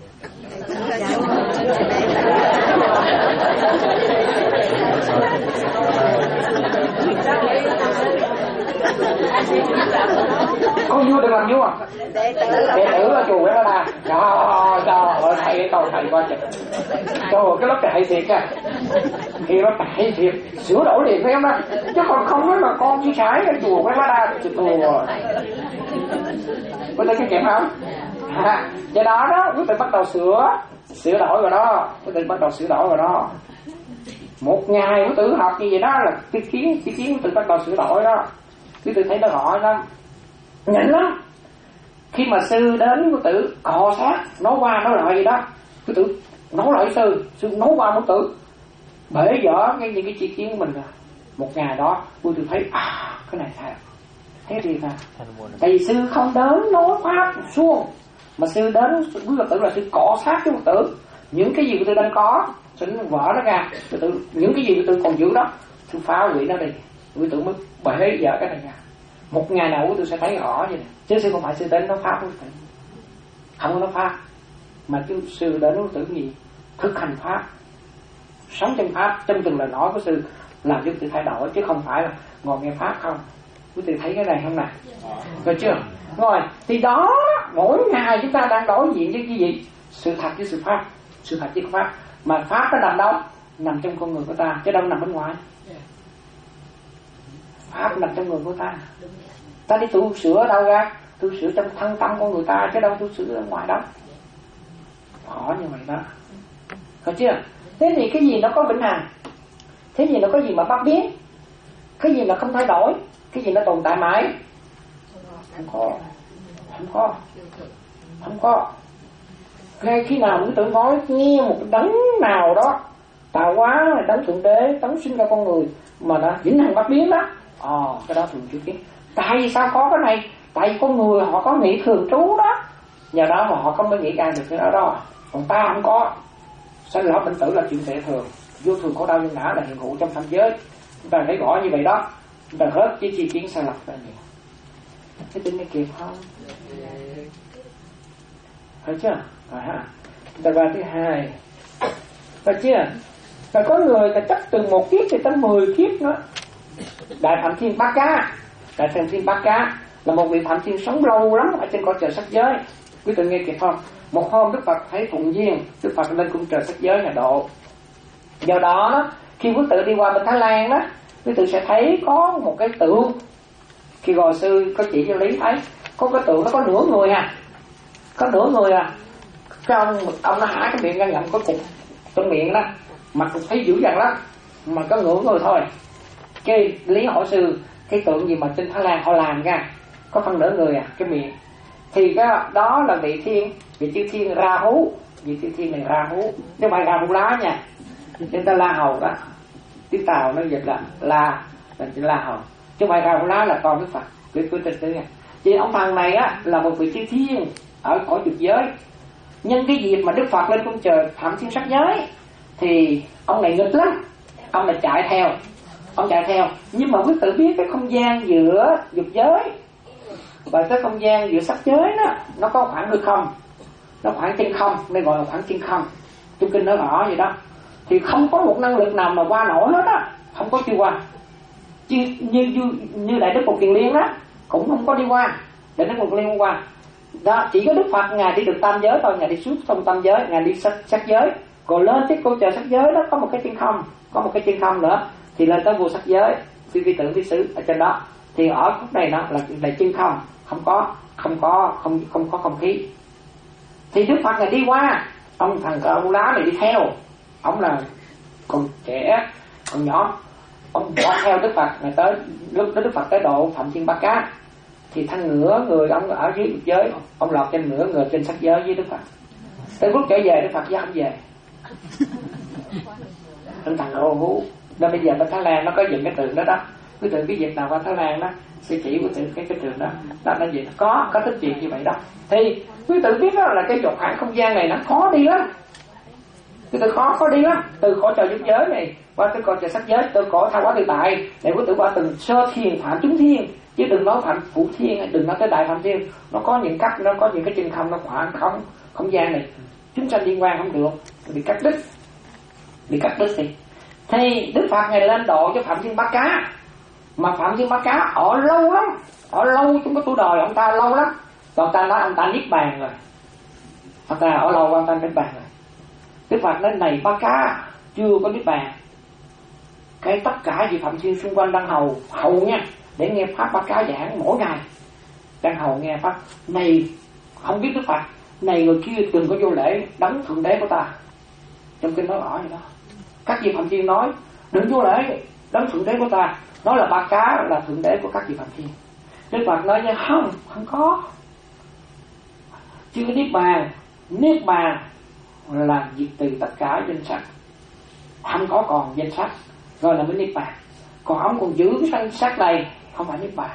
[SPEAKER 4] Con vua được làm vua. Đệ tử ở chùa đó là trời trời ơi thầy cầu thầy coi chừng. Trời cái lớp thầy thiệt à. Khi nó thầy thiệt sửa đổi liền phải không đó. Chứ còn không nói là con chỉ trái ở chùa với bá đa thì tù rồi. Có thấy cái chuyện không? À, do đó đó quý vị bắt đầu sửa sửa đổi rồi đó, quý vị bắt đầu sửa đổi rồi đó. Một ngày quý tử học như vậy đó là cái kiến cái kiến quý tử bắt đầu sửa đổi đó. Quý tử thấy nó rõ lắm, nhanh lắm. Khi mà sư đến quý tử cọ sát nói qua nói lại gì đó, quý tử nói lại sư sư nói qua quý tử bể vỡ cái những cái chi kiến của mình rồi. Một ngày đó quý tử thấy à cái này sao thế thì là tại vì sư không đến nói pháp suông mà sư đến quý Phật tử là sư cọ sát với Phật tử. Những cái gì quý tử đang có sư vỡ nó ra, quý tử những cái gì quý tử còn giữ đó sư phá hủy nó đi, quý tử mới bể vỡ cái này ra. Một ngày nào quý tử sẽ thấy rõ vậy này. Chứ sư không phải sư đến nói pháp quý tử, không có nói pháp mà chứ sư đến quý tử gì thực hành pháp, sống trong pháp, trong từng lời nói của sư làm cho quý tử thay đổi, chứ không phải là ngồi nghe pháp không. Quý vị thấy cái này không nè? Được chưa? Rồi, thì đó, mỗi ngày chúng ta đang đối diện với cái gì? Sự thật với sự pháp. Sự thật với pháp. Mà pháp nó nằm đâu? Nằm trong con người của ta, chứ đâu nằm bên ngoài. Pháp nằm trong người của ta. Ta đi tu sửa đâu ra? Tu sửa trong thân tâm con người ta, chứ đâu tu sửa ở ngoài đâu. Khó như vậy đó. Được chưa? Thế thì cái gì nó có vĩnh hằng? Thế gì nó có gì mà bất biến? Cái gì nó không thay đổi? Cái gì nó tồn tại mãi? Không có. Không có. Không có. Ngay khi nào quý tử nói nghe một đấng nào đó tạo hóa, đấng thượng đế, đấng sinh ra con người mà đã vĩnh hằng bất biến đó, ờ cái đó thường chữ kiến. Tại vì sao có cái này? Tại vì con người họ có nghĩ thường trú đó, nhờ đó mà họ không mới nghĩ ra được cái đó đó. Còn ta không có. Sanh lão bệnh tử là chuyện tệ thường, vô thường khổ đau nhân ngã là hiện hữu trong tam giới. Chúng ta thấy rõ như vậy đó. Chúng ta hết cái chi kiến sai lầm ra nhiều. Thế tính cái kịp không? Thấy chưa? Rồi ha. Chúng ta qua thứ hai. Thấy chưa? Rồi có người ta chấp từ một kiếp thì tới mười kiếp nữa. Đại Phạm Thiên Bát Cá. Đại Phạm Thiên Bát Cá là một vị Phạm Thiên sống lâu lắm ở trên cõi trời sắc giới. Quý vị nghe kịp không? Một hôm Đức Phật thấy Phụng Duyên, Đức Phật lên cung trời sắc giới nhà độ. Do đó khi quý tử đi qua bên Thái Lan đó, quý tử sẽ thấy có một cái tượng. Khi Gò Sư có chỉ cho Lý thấy có cái tượng nó có nửa người à, có nửa người à. Cái ông ông nó há cái miệng ra ngậm có cục trong miệng đó, mặt thấy dữ dằn lắm, mà có nửa người thôi. Cái Lý hỏi sư cái tượng gì mà trên Thái Lan họ làm ra có phân nửa người à cái miệng, thì cái đó là vị thiên, vị chư thiên Ra Hú, vị chư thiên này Ra Hú, chứ không phải Ra Hú lá nha. Chúng ta La Hầu đó, tiếng Tàu nó dịch là La, là chữ La Hầu, chứ không phải Ra Hú lá là con Đức Phật, cứ cứ tin nha. Thì ông thằng này á là một vị chư thiên ở cõi dục giới. Nhân cái dịp mà Đức Phật lên cung trời Phạm Thiên sắc giới thì ông này nghịch lắm, ông này chạy theo, ông chạy theo. Nhưng mà quý tử biết cái không gian giữa dục giới và cái không gian giữa sắc giới đó, nó có khoảng hư không, nó khoảng trên không, nên gọi là khoảng trên không. Trong kinh nói rõ vậy đó. Thì không có một năng lực nào mà qua nổi hết á, không có đi qua. Chứ như như, như Đại Đức Bồ Kiền Liên đó cũng không có đi qua, Đại Đức Bồ Kiền Liên không qua. Đó, chỉ có Đức Phật ngài đi được tam giới thôi, ngài đi suốt trong tam giới, ngài đi sắc, sắc giới. Còn lên cái cô trời sắc giới đó có một cái trên không, có một cái trên không nữa thì lên tới vô sắc giới, phi phi tưởng phi xứ ở trên đó. Thì ở khúc này nó là là chân không, không có không có không không có không khí. Thì Đức Phật này đi qua, ông thằng cờ ông lá này đi theo, ông là còn trẻ còn nhỏ, ông bỏ theo Đức Phật này tới lúc Đức Phật tới độ Phạm Thiên Bát Cá, thì thằng nửa người ông ở dưới dục giới, ông lọt trên nửa người trên sắc giới với Đức Phật. Tới lúc trở về Đức Phật dám về. Thằng thằng ô hú, nên bây giờ bên Thái Lan nó có dựng cái tượng đó đó, cái tượng cái việc nào qua Thái Lan đó sẽ chỉ của tượng cái cái tượng đó, đó là gì? Có có tích chuyện như vậy đó. Thì quý tự biết đó là cái chỗ khoảng không gian này nó khó đi lắm, cái từ khó khó đi lắm, từ khỏi trời dục giới này qua tới coi trời sắc giới, từ khỏi tha hóa tự tại để quý tự qua từng sơ thiên phạm chúng thiên, chứ đừng nói phạm phụ thiên, đừng nói tới đại phạm thiên. Nó có những cách, nó có những cái chân không, nó khoảng không không gian này chúng sanh liên quan không được, bị cắt đứt, bị cắt đứt thì thì Đức Phật ngày lên độ cho Phạm Thiên Bát Cá, mà Phạm Thiên Bát Cá ở lâu lắm, ở lâu trong cái tuổi đời ông ta lâu lắm, còn ta nói ông ta niết bàn rồi, ông ta ở lâu ông ta niết bàn rồi. Đức Phật nói này Bát Cá chưa có niết bàn, cái tất cả vị Phạm Thiên xung quanh đang hầu hầu nha, để nghe pháp Bát Cá giảng mỗi ngày, đang hầu nghe pháp này, không biết Đức Phật này người kia đừng có vô lễ đấng thượng đế của ta, trong kinh nói rõ vậy đó. Các vị Phạm Thiên nói đừng vô lễ đấng thượng đế của ta, nói là Bát Cá là thượng đế của các vị Phạm Thiên. Đức Phật nói như không, không có, chưa niết bàn. Niết bàn là diệt từ tất cả danh sắc, không có còn danh sắc rồi là mới niết bàn. Còn ông còn giữ cái danh sắc này không phải niết bàn.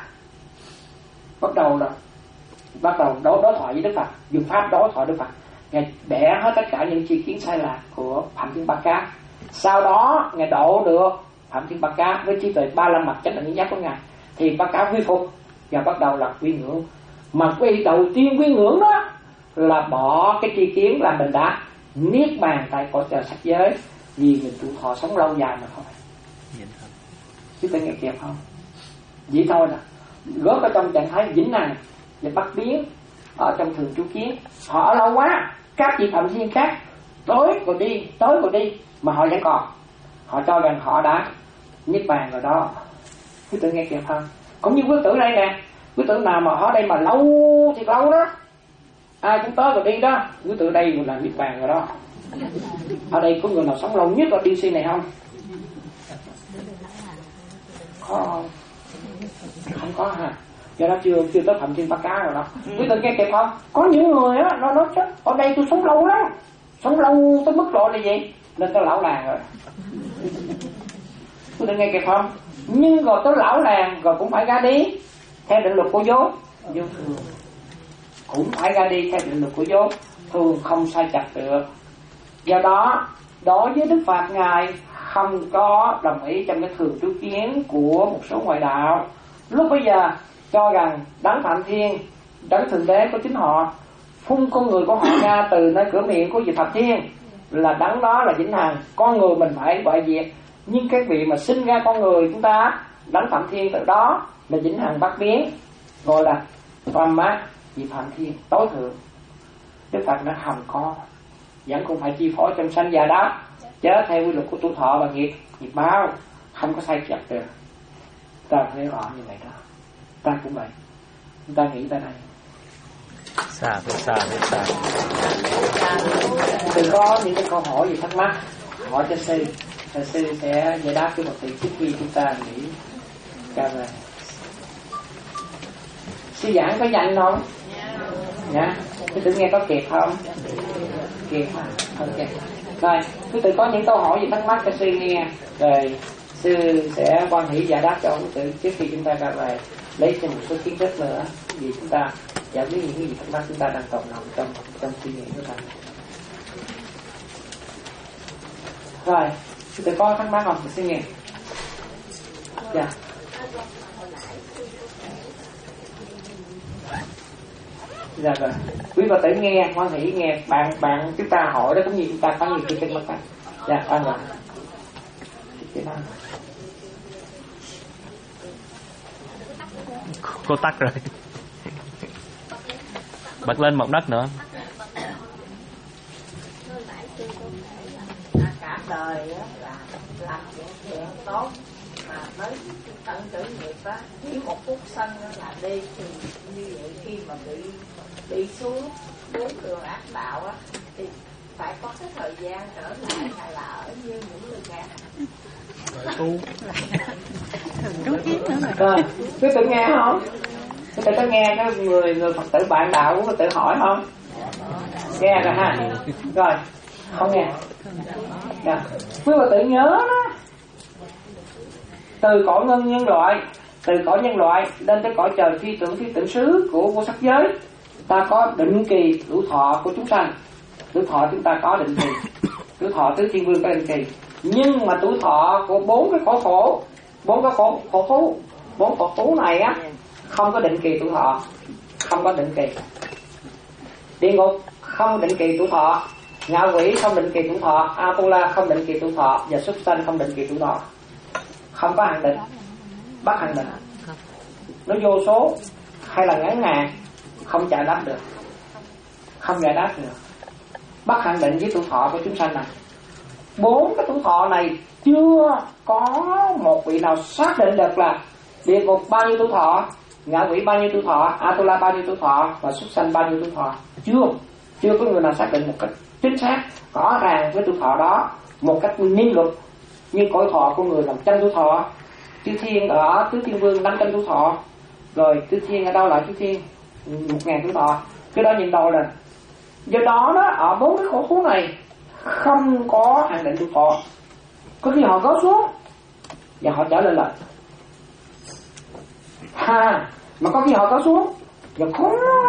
[SPEAKER 4] Bắt đầu là bắt đầu đối đối thoại với Đức Phật, dùng pháp đối thoại Đức Phật, ngài bẻ hết tất cả những chi kiến sai lạc của Phạm Thiên Bát Cá. Sau đó ngài độ được Phạm Thiên Bát Cá với trí tuệ ba la mật chánh đẳng giác của ngài, thì Bát Cá quy phục và bắt đầu là quy ngưỡng. Mà quy đầu tiên quy ngưỡng đó là bỏ cái tri kiến là mình đã niết bàn tại cõi trời sắc giới, vì mình trụ thọ sống lâu dài mà thôi. Chứ ta nghe kịp không? Vậy thôi nè, rớt ở trong trạng thái vĩnh hằng và bất biến ở trong thường trú kiến. Họ ở lâu quá, các vị Phạm Thiên khác tối rồi đi, tối rồi đi mà họ vẫn còn, họ cho rằng họ đã niết bàn rồi đó. Quý tử nghe kịp không? Cũng như quý tử đây nè, quý tử nào mà ở đây mà lâu thì lâu đó, ai cũng tới rồi đi đó, quý tử đây là niết bàn rồi đó. Ở đây có người nào sống lâu nhất ở đê xê này không? Có không có hả? Do đó chưa chưa tới Phạm Thiên Bát Cá rồi đó. Quý tử nghe kịp không? Có những người á nó nói chứ ở đây tôi sống lâu lắm, sống lâu tới mức độ là gì nên tôi lão làng rồi. Quý tử nghe kịp không? Nhưng rồi tới lão làng rồi cũng phải ra đi theo định luật của vốn, vô thường cũng phải ra đi theo định luật của vốn, thường không sai chặt được. Do đó đối với Đức Phật ngài không có đồng ý trong cái thường trú kiến của một số ngoại đạo. Lúc bây giờ cho rằng đấng Phạm Thiên, đấng thượng đế của chính họ, phun con người của họ ra từ nơi cửa miệng của vị Phạm Thiên, là đấng đó là vĩnh hằng, con người mình phải bại diệt. Nhưng các vị mà sinh ra con người chúng ta, đấng Phạm Thiên từ đó là vĩnh hằng bất biến, gọi là Phạm Mát, vị Phạm Thiên tối thượng. Đức Phật nó không có, vẫn cũng phải chi phối trong sanh già đó, chớ theo quy luật của tuổi thọ và nghiệp nghiệp báo, không có sai chặt được. Ta phải rõ như vậy đó. Ta cũng vậy, chúng ta nghĩ tới đây.
[SPEAKER 3] Xa với xa với xa.
[SPEAKER 4] Đừng có những cái câu hỏi gì thắc mắc hỏi cho sư, và sư sẽ giải đáp cho một tỷ trước khi chúng ta nghĩ ra về. Sư giảng có nhanh không? Dạ. Quý tử nghe có kịp không? Kịp hả? Không kịp. Rồi, quý tử có những câu hỏi gì thắc mắc cho sư nghe, rồi sư sẽ quan hỷ giải đáp cho quý tử trước khi chúng ta ra về, lấy thêm một số kiến thức nữa vì chúng ta giải quyết những cái gì thắc mắc chúng ta đang tồn động trong trong suy nghĩ của ta. Rồi, quý tử có thắc mắc không? Sư nghe. Dạ. Dạ rồi, quý Phật tử nghe, hoan hỷ nghe, bạn bạn chúng ta hỏi đó cũng như chúng ta có nhiều khi trên mặt. Dạ, ăn rồi.
[SPEAKER 3] Cô tắt rồi. Bật lên một đất nữa.
[SPEAKER 1] Cả đời là làm chuyện thiện tốt, mà nói tận tử nghiệp á, chỉ một phút sân là đi, thì như vậy khi mà bị bị xuống bốn đường ác đạo á thì phải có cái thời gian trở lại hay là ở như những người khác.
[SPEAKER 4] Rồi, quý tự nghe không? Quý tự có nghe cái người người Phật tử bạn đạo của quý tự hỏi không? Nghe rồi ha. Rồi, không nghe. Rồi, quý Phật tử nhớ đó. Từ cõi ngân nhân loại, từ cõi nhân loại lên tới cõi trời phi tưởng phi tưởng xứ của vô sắc giới, ta có định kỳ tuổi thọ của chúng sanh. Tuổi thọ chúng ta có định kỳ, tuổi thọ tứ thiên vương có định kỳ. Nhưng mà tuổi thọ của bốn cái khổ khổ, bốn cái khổ khổ thú, bốn khổ thú này á, không có định kỳ tuổi thọ, không có định kỳ. Địa ngục không định kỳ tuổi thọ, ngạ quỷ không định kỳ tuổi thọ, Atula không định kỳ tuổi thọ, và súc sanh không định kỳ tuổi thọ. Không có hạn định, bắt hạn định. Nó vô số hay là ngắn ngàn, không giải đáp được, không giải đáp được. Bắt hạn định với tuổi thọ của chúng sanh này. Bốn cái tuổi thọ này chưa có một vị nào xác định được là địa ngục bao nhiêu tuổi thọ, ngạ quỷ bao nhiêu tuổi thọ, Atula bao nhiêu tuổi thọ và súc sanh bao nhiêu tuổi thọ. Chưa, chưa có người nào xác định một cách chính xác rõ ràng với tuổi thọ đó một cách nghiêm luật. Như cõi thọ của người làm trăm tuổi thọ, chư thiên ở tứ thiên vương năm trăm tuổi thọ, rồi tứ thiên ở đâu lại tứ thiên một ngàn tuổi thọ. Cái đó nhìn đầu là do đó đó, ở bốn cái khổ thú này không có hạn định tuổi thọ. Có khi họ có xuống và họ trở lên lại ha, mà có khi họ có xuống và khó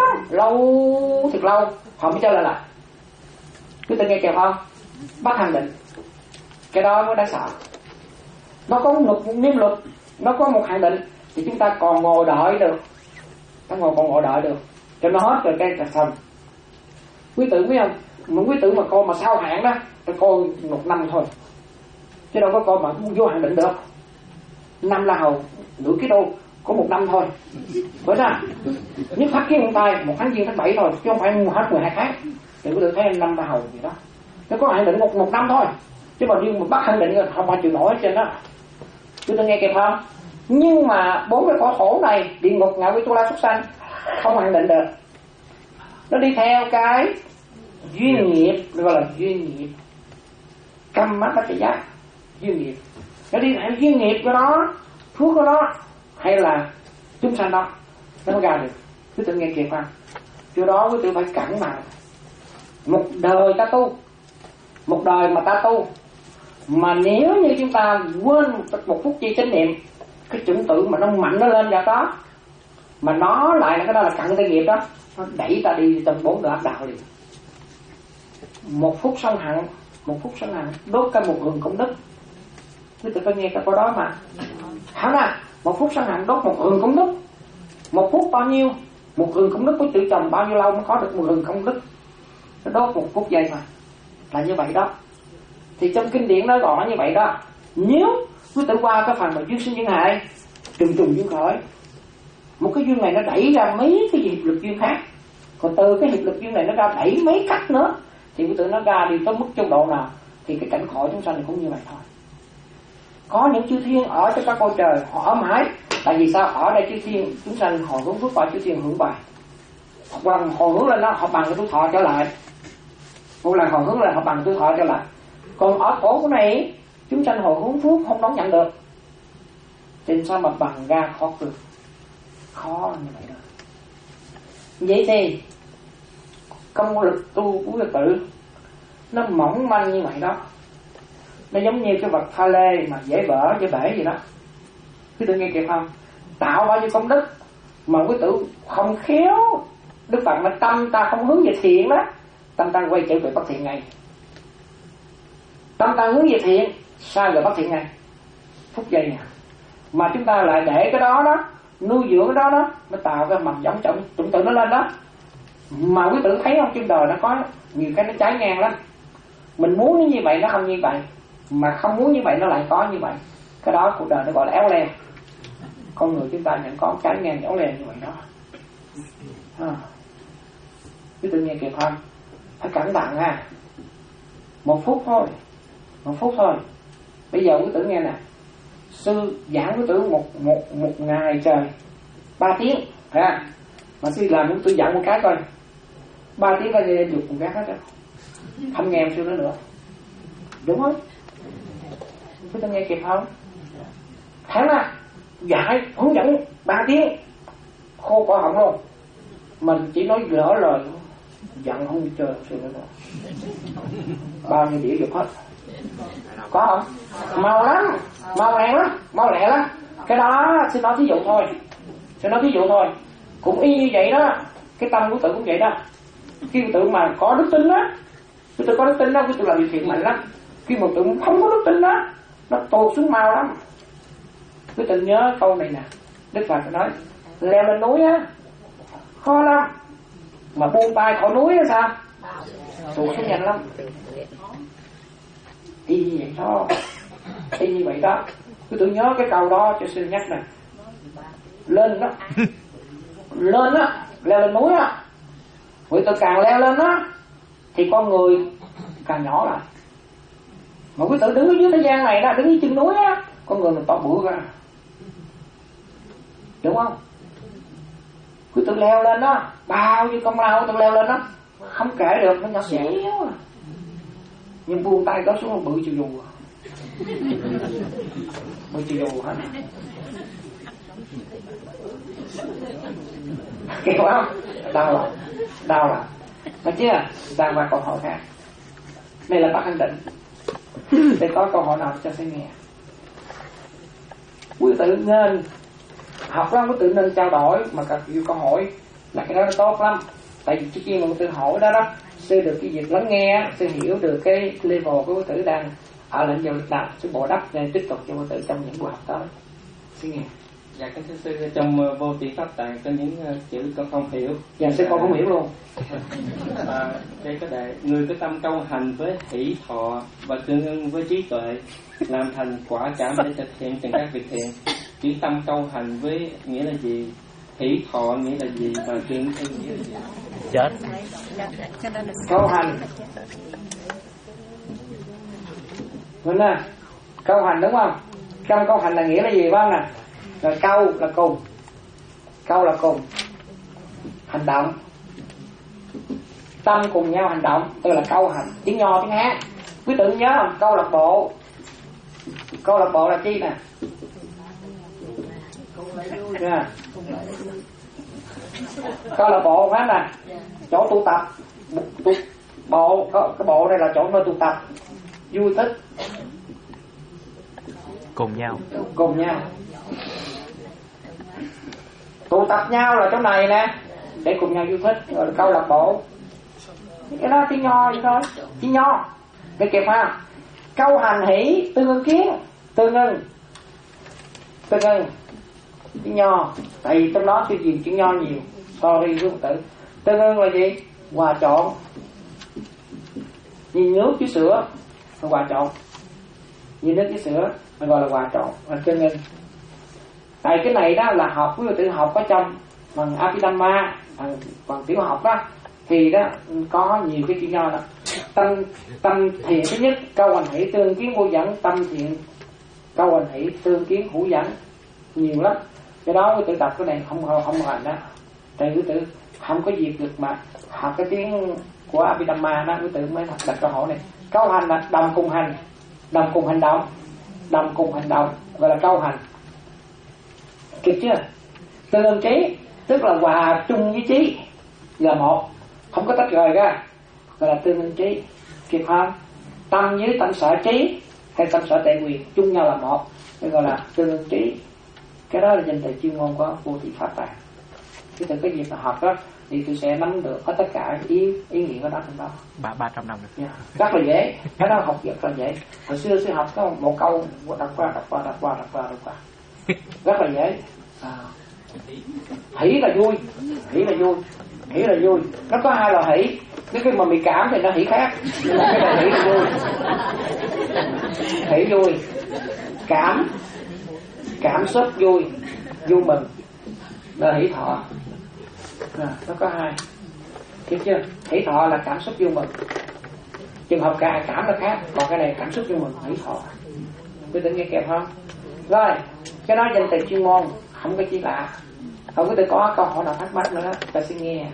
[SPEAKER 4] lâu thật lâu họ mới trở lên lại. Cứ tự nghe kèm không? Bắt hạn định, cái đó mới đáng sợ. Nó có một niêm luật, nó có một hạn định thì chúng ta còn ngồi đợi được, ta ngồi còn ngồi đợi được cho nó hết rồi cái là xong. Quý tử biết không? Một quý tử mà coi mà sao hạn đó, ta coi một năm thôi, chứ đâu có coi mà vô hạn định được. Năm la hầu nửa ký đô có một năm thôi, bởi ra nhất thắt kiến con tay một tháng giêng tháng bảy thôi, chứ không phải hết mười hai tháng. Thì quý tử thấy năm la hầu gì đó, nó có hạn định một một năm thôi, chứ mà riêng một bắt hạn định không bao chịu nổi trên đó. Quý tử nghe kịp không? Nhưng mà bốn cái cõi khổ này, địa ngục, ngạ quỷ, tu la, súc sanh không hạn định được. Nó đi theo cái duyên nghiệp, gọi là duyên nghiệp, căm mắt bách giác, duyên nghiệp. Nó đi theo duyên nghiệp của nó, phước của nó, hay là chúng sanh đó, nó không ra được. Quý tử nghe kịp không? Chỗ đó quý tử phải cẩn vào. Một đời ta tu, một đời mà ta tu, mà nếu như chúng ta quên một phút giây chánh niệm, cái chủng tử mà nó mạnh nó lên ra đó, mà nó lại là cái đó là cận tay nghiệp đó, nó đẩy ta đi trong bốn đường ác đạo liền. Một phút sân hận, một phút sân hận đốt cả một hường công đức. Quý tử phải nghe cái câu đó mà. Hả nè, một phút sân hận đốt một hường công đức. Một phút bao nhiêu? Một hường công đức của tự chồng bao nhiêu lâu mới có được một hường công đức? Nó đốt một phút giây mà. Là như vậy đó. Thì trong kinh điển nó gọi như vậy đó. Nếu quý tử qua cái phần mà duyên sinh duyên hại, trùng trùng duyên khởi, một cái duyên này nó đẩy ra mấy cái hiệp lực duyên khác, còn từ cái hiệp lực duyên này nó ra đẩy mấy cách nữa, thì quý tử nó ra đi tới mức trung độ nào thì cái cảnh khổ chúng sanh này cũng như vậy thôi. Có những chư thiên ở trong các cõi trời họ ở mãi, tại vì sao? Ở đây chư thiên chúng sanh họ hướng phước bài, chư thiên hưởng bài, hoặc là họ hướng lên đó họ bằng cái tuổi thọ trở lại, một lần họ hướng lên họ bằng tuổi thọ trở lại. Còn ở khổ của này chúng sanh họ hướng phước không đón nhận được, trên sao mà bằng ra khó được, khó như vậy đó. Vậy thì công lực tu của Phật tử nó mỏng manh như vậy đó. Nó giống như cái vật pha lê mà dễ vỡ dễ bể gì đó. Quý tử nghe kịp không? Tạo bao nhiêu công đức mà quý tử không khéo, Đức Phật mà tâm ta không hướng về thiện đó, tâm ta quay trở về bất thiện ngay. Tâm ta hướng về thiện, sai về bất thiện ngay. Phút giây nè. Mà chúng ta lại để cái đó đó, nuôi dưỡng cái đó đó, nó tạo cái mầm giống trọng chủng tử nó lên đó. Mà quý tử thấy không, trên đời nó có nhiều cái nó trái ngang lắm. Mình muốn như vậy nó không như vậy, mà không muốn như vậy nó lại có như vậy. Cái đó cuộc đời nó gọi là éo le. Con người chúng ta nhận có trái ngang éo le như vậy đó. À. Quý tử nghe kịp không? Phải cẩn thận ha. Một phút thôi, một phút thôi. Bây giờ quý tử nghe nè, sư giảng với tử một một một ngày trời ba tiếng ha, mà sư làm cũng tôi dặn một cái coi ba tiếng coi nghe được một cái hết á, không nghe sư nữa nữa, đúng không? Quý ta nghe kịp không? Tháng là dạy hướng dẫn ba tiếng khô cổ họng luôn, mình chỉ nói lỡ lời giận không chơi sư nữa nữa, bao nhiêu đĩa được hết, có không? Mau lắm, mau lẹ lắm, mau lẹ lắm. Cái đó xin nói ví dụ thôi, xin nói ví dụ thôi, cũng y như vậy đó. Cái tâm của tự cũng vậy đó. Khi tự mà có đức tin đó, cái tự có đức tin đó, cái tự làm điều thiện mạnh lắm. Khi mà tự không có đức tin đó, nó tụt xuống mau lắm. Cái tự nhớ câu này nè, Đức Phật nói leo lên núi á khó lắm, mà buông tay khỏi núi á sao tụt xuống nhanh lắm. Y như vậy đó, y như vậy đó. Cứ tự nhớ cái câu đó cho sư nhắc nè. Lên đó, lên đó, leo lên núi á, người tự càng leo lên đó thì con người càng nhỏ lại. Mà quý tử đứng ở dưới thế gian này đó, đứng dưới chân núi á, con người mình to bự ra, đúng không? Quý tử leo lên đó, bao nhiêu công lao tự leo lên đó không kể được, nó nhỏ xíu à. Nhưng buông tay có xuống bự chịu dù, bự chịu dù hết. Kêu không? Đau lòng, đau lòng. Nói chưa? Đang qua câu hỏi khác. Đây là bác khẳng định. Để có câu hỏi nào cho sẽ nghe. Quý tử nên học lắm, quý tử nên trao đổi mà cần nhiều câu hỏi là cái đó nó tốt lắm. Tại vì khi mà quý tử hỏi đó đó, sư được cái việc lắng nghe, sư hiểu được cái level của quý tử đang ở lĩnh vực nào, sư bổ đắp nên tiếp tục cho quý tử trong những buổi học tới. Sư nghe.
[SPEAKER 3] Dạ kính thưa sư, trong uh, vô tỷ pháp tạng có những uh, chữ con không hiểu.
[SPEAKER 4] Dạ sư con không hiểu luôn.
[SPEAKER 3] À, đây có đề người có tâm câu hành với hỷ thọ và tương ưng với trí tuệ, làm thành quả cảm để thực hiện từng các việc thiện. Chữ tâm câu hành với nghĩa là gì? Hỷ thọ nghĩa là gì? Và tương ưng nghĩa là gì?
[SPEAKER 2] Chết.
[SPEAKER 4] Câu hành. Đúng nè. Câu hành đúng không? Trong câu hành là nghĩa là gì phải không nè? Rồi câu là cùng, câu là cùng, hành động, tâm cùng nhau hành động, tức là câu hành. Tiếng Nho, tiếng Hán, quý tự nhớ không? Câu lạc bộ, câu lạc bộ là chi nè? Yeah. Câu lạc bộ phải nè, chỗ tụ tập, tụ, bộ, cái bộ đây là chỗ nơi tụ tập, vui thích,
[SPEAKER 2] cùng nhau,
[SPEAKER 4] cùng nhau. Tụ tập nhau là chỗ này nè, để cùng nhau vui thích, rồi là câu lạc bộ. Cái đó tiếng Nho vậy thôi, tiếng Nho. Để kịp ha. Câu hành hỷ tương ưng kiến, tương ưng, tương ưng, tiếng Nho. Tại vì trong đó tiêu diệt chữ Nho nhiều. Sorry với một tử. Tương ưng là gì? Hòa trộn. Nhìn nước với sữa là hòa trộn. Nhìn nước với sữa mình gọi là hòa trộn, là tương ưng. Tại cái này đó là học, quý vị tự học ở trong phần Abhidhamma, phần, phần tiểu học đó, thì đó có nhiều cái chữ Nho đó. Tâm tâm thiện thứ nhất, câu hành hỷ tương kiến hữu dẫn, tâm thiện câu hành hỷ tương kiến hữu dẫn, nhiều lắm. Cái đó quý tự tập cái này không không hành đó. Tại quý tự không có việc được mà học cái tiếng của Abhidhamma đó, quý tự mới đặt câu hỏi này. Câu hành là đồng cùng hành, đồng cùng hành động, đồng cùng hành động gọi là câu hành. Kịp chưa? Tương ưng trí tức là hòa chung với trí là một, không có tách rời ra, gọi là tương ưng trí. Kịp không? Tâm với tâm sở trí hay tâm sở tệ quyền chung nhau là một, nên gọi là tương ưng trí. Cái đó là danh từ chuyên môn của vô thị pháp tạng. Chứ từ cái việc mà học đó thì tôi sẽ nắm được hết tất cả ý ý nghĩa của nó trong đó.
[SPEAKER 2] Ba ba trăm năm rồi.
[SPEAKER 4] Yeah. Rất là dễ, cái đó học rất là dễ. Hồi xưa sư học có một câu đọc qua đọc qua đọc qua đọc qua đọc qua, rất là dễ. À. Hỷ là vui, hỷ là vui, hỷ là vui. Nó có hai loại hỷ. Nếu khi mà bị cảm thì nó hỷ khác, nhưng mà cái này hỷ là vui. Hỷ vui, cảm, cảm xúc vui, vui mừng, là hỷ thọ. À, nó có hai. Hiểu chưa? Hỷ thọ là cảm xúc vui mừng. Trường hợp cả cảm là khác, còn cái này cảm xúc vui mừng, hỷ thọ. Quý tự nghe kẹp không? Rồi, cái đó danh từ chuyên môn, không có chi lạ. Không có tôi có câu hỏi nào thắc mắc nữa, ta xin nghe.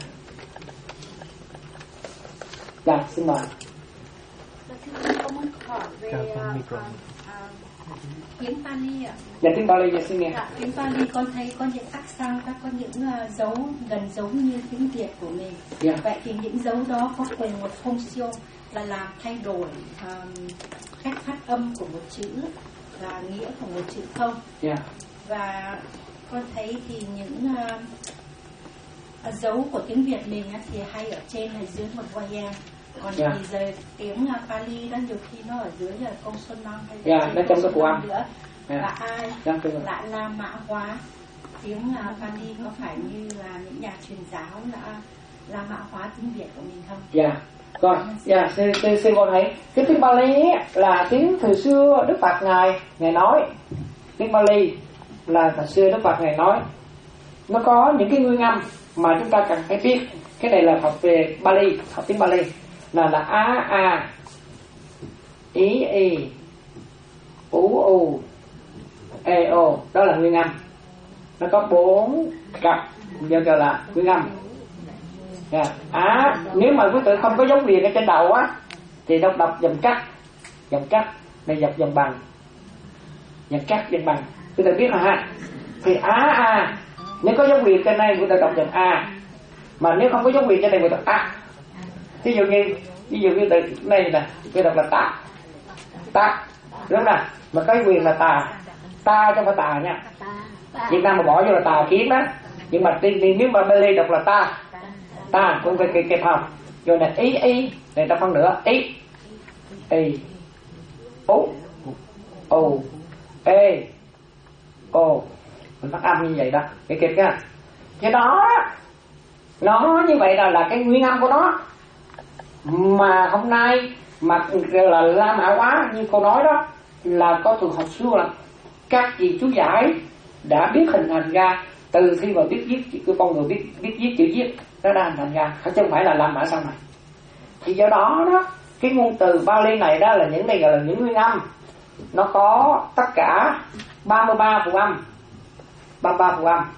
[SPEAKER 4] Dạ, xin mời.
[SPEAKER 1] Con muốn hỏi về tiếng Pali ạ.
[SPEAKER 4] Dạ, tiếng Pali, dạ xin nghe.
[SPEAKER 1] Dạ, tiếng Pali con thấy có những accent, các có những uh, dấu gần giống như tiếng Việt của mình.
[SPEAKER 4] Yeah.
[SPEAKER 1] Vậy thì những dấu đó có cùng một function là làm thay đổi um, cách phát âm của một chữ và nghĩa của một chữ không?
[SPEAKER 4] Yeah.
[SPEAKER 1] Và con thấy thì những uh, dấu của tiếng Việt mình uh, thì hay ở trên hay dưới một voyelle. Còn
[SPEAKER 4] Yeah.
[SPEAKER 1] thì giờ tiếng uh, Pali đó nhiều khi nó ở dưới là consonant hay
[SPEAKER 4] Yeah, nó trong cái phụ âm
[SPEAKER 1] nữa.
[SPEAKER 4] Yeah.
[SPEAKER 1] Và ai
[SPEAKER 4] Yeah,
[SPEAKER 1] lại là mã hóa tiếng uh, Pali, có phải như là những nhà truyền giáo là là mã hóa tiếng Việt của mình không?
[SPEAKER 4] Dạ. Rồi, dạ, sư sư sư con thấy cái tiếng Pali là tiếng từ xưa Đức Phật ngài ngài nói. Tiếng Pali là từ xưa Đức Phật ngài nói. Nó có những cái nguyên âm mà chúng ta cần phải biết. Cái này là học về Pali, học tiếng Pali là là a a, ý y, u u, e o, đó là nguyên âm. Nó có bốn cặp do gọi là nguyên âm. Yeah. À, nếu mà quý tử không có dấu liền ở trên đầu á thì đọc đọc dòng cắt, dòng cắt này dọc dòng bằng, dòng cắt dòng bằng, quý tử biết rồi ha. Thì á a, nếu có dấu liền trên này quý tử đọc dòng a, mà nếu không có dấu liền trên này quý tử a. Ví dụ như ví dụ như từ này nè, quý đọc là ta, ta, đúng nè, mà cái quyền là tà, ta chứ không phải tà nha. Việt Nam mà bỏ vô là tà kiến đó, nhưng mà nếu mà Bali đọc là ta. Ta cũng phải kẹp học. Rồi là ý ý này ta phân nữa ý ý ú ồ ê ồ, mình phát âm như vậy đó, cái kẹp nha. Cái đó nó như vậy là là cái nguyên âm của nó. Mà hôm nay mà là La Mã hóa như cô nói đó, là có từ học xưa là các vị chú giải đã biết hình thành ra từ khi mà biết viết cái con người biết biết viết chữ viết, nó đã hình thành ra, chứ không phải là làm ở sau này. Thì do đó đó, cái ngôn từ Pali này đó là những này gọi là những nguyên âm. Nó có tất cả ba mươi ba phụ âm, ba mươi ba phụ âm.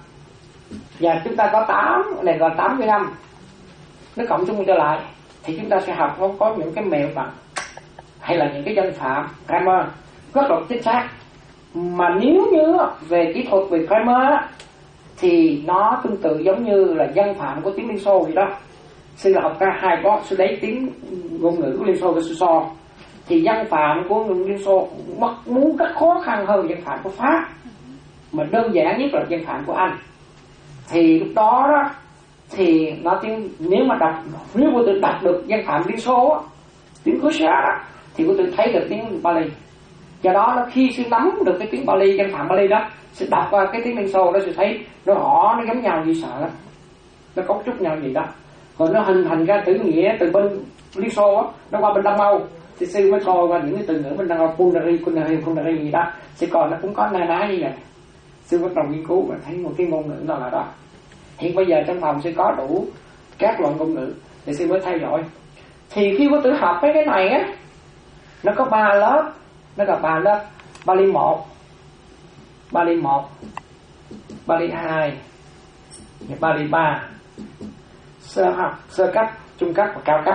[SPEAKER 4] Và chúng ta có tám, này gọi tám nguyên âm. Nó cộng chung trở lại thì chúng ta sẽ học nó có những cái mẹo bằng hay là những cái danh phạm grammar rất là chính xác. Mà nếu như về kỹ thuật về grammar thì nó tương tự giống như là văn phạm của tiếng Liên Xô vậy đó. Sư là học ra hai có sư lấy tiếng ngôn ngữ của Liên Xô và sư so, thì văn phạm của người Liên Xô mất muốn rất khó khăn hơn văn phạm của Pháp, mà đơn giản nhất là văn phạm của Anh. Thì lúc đó đó thì nó tiếng nếu mà đọc nếu cô tự đọc được văn phạm Liên Xô tiếng Russia thì cô tự thấy được tiếng Pali. Do đó nó khi sư nắm được cái tiếng Pali, văn phạm Pali đó, sư đọc qua cái tiếng Liên Xô đó, sư thấy nó rõ, nó giống nhau như sợ lắm, nó cấu trúc nhau gì đó, rồi nó hình thành ra từ nghĩa từ bên Liên Xô á, nó qua bên Đông Âu thì sư mới coi qua những cái từ ngữ bên Đông Âu, Punari, Punari, Punari gì đó, sư coi nó cũng có na ná như vậy. Sư bắt đầu nghiên cứu và thấy một cái ngôn ngữ đó là đó. Hiện bây giờ trong phòng sư có đủ các loại ngôn ngữ thì sư mới theo dõi. Thì khi có tự học mấy cái này á, nó có ba lớp, nó gặp ba lớp: Pali một, Pali một, Pali hai, Pali ba. Sơ học, sơ cấp, trung cấp và cao cấp.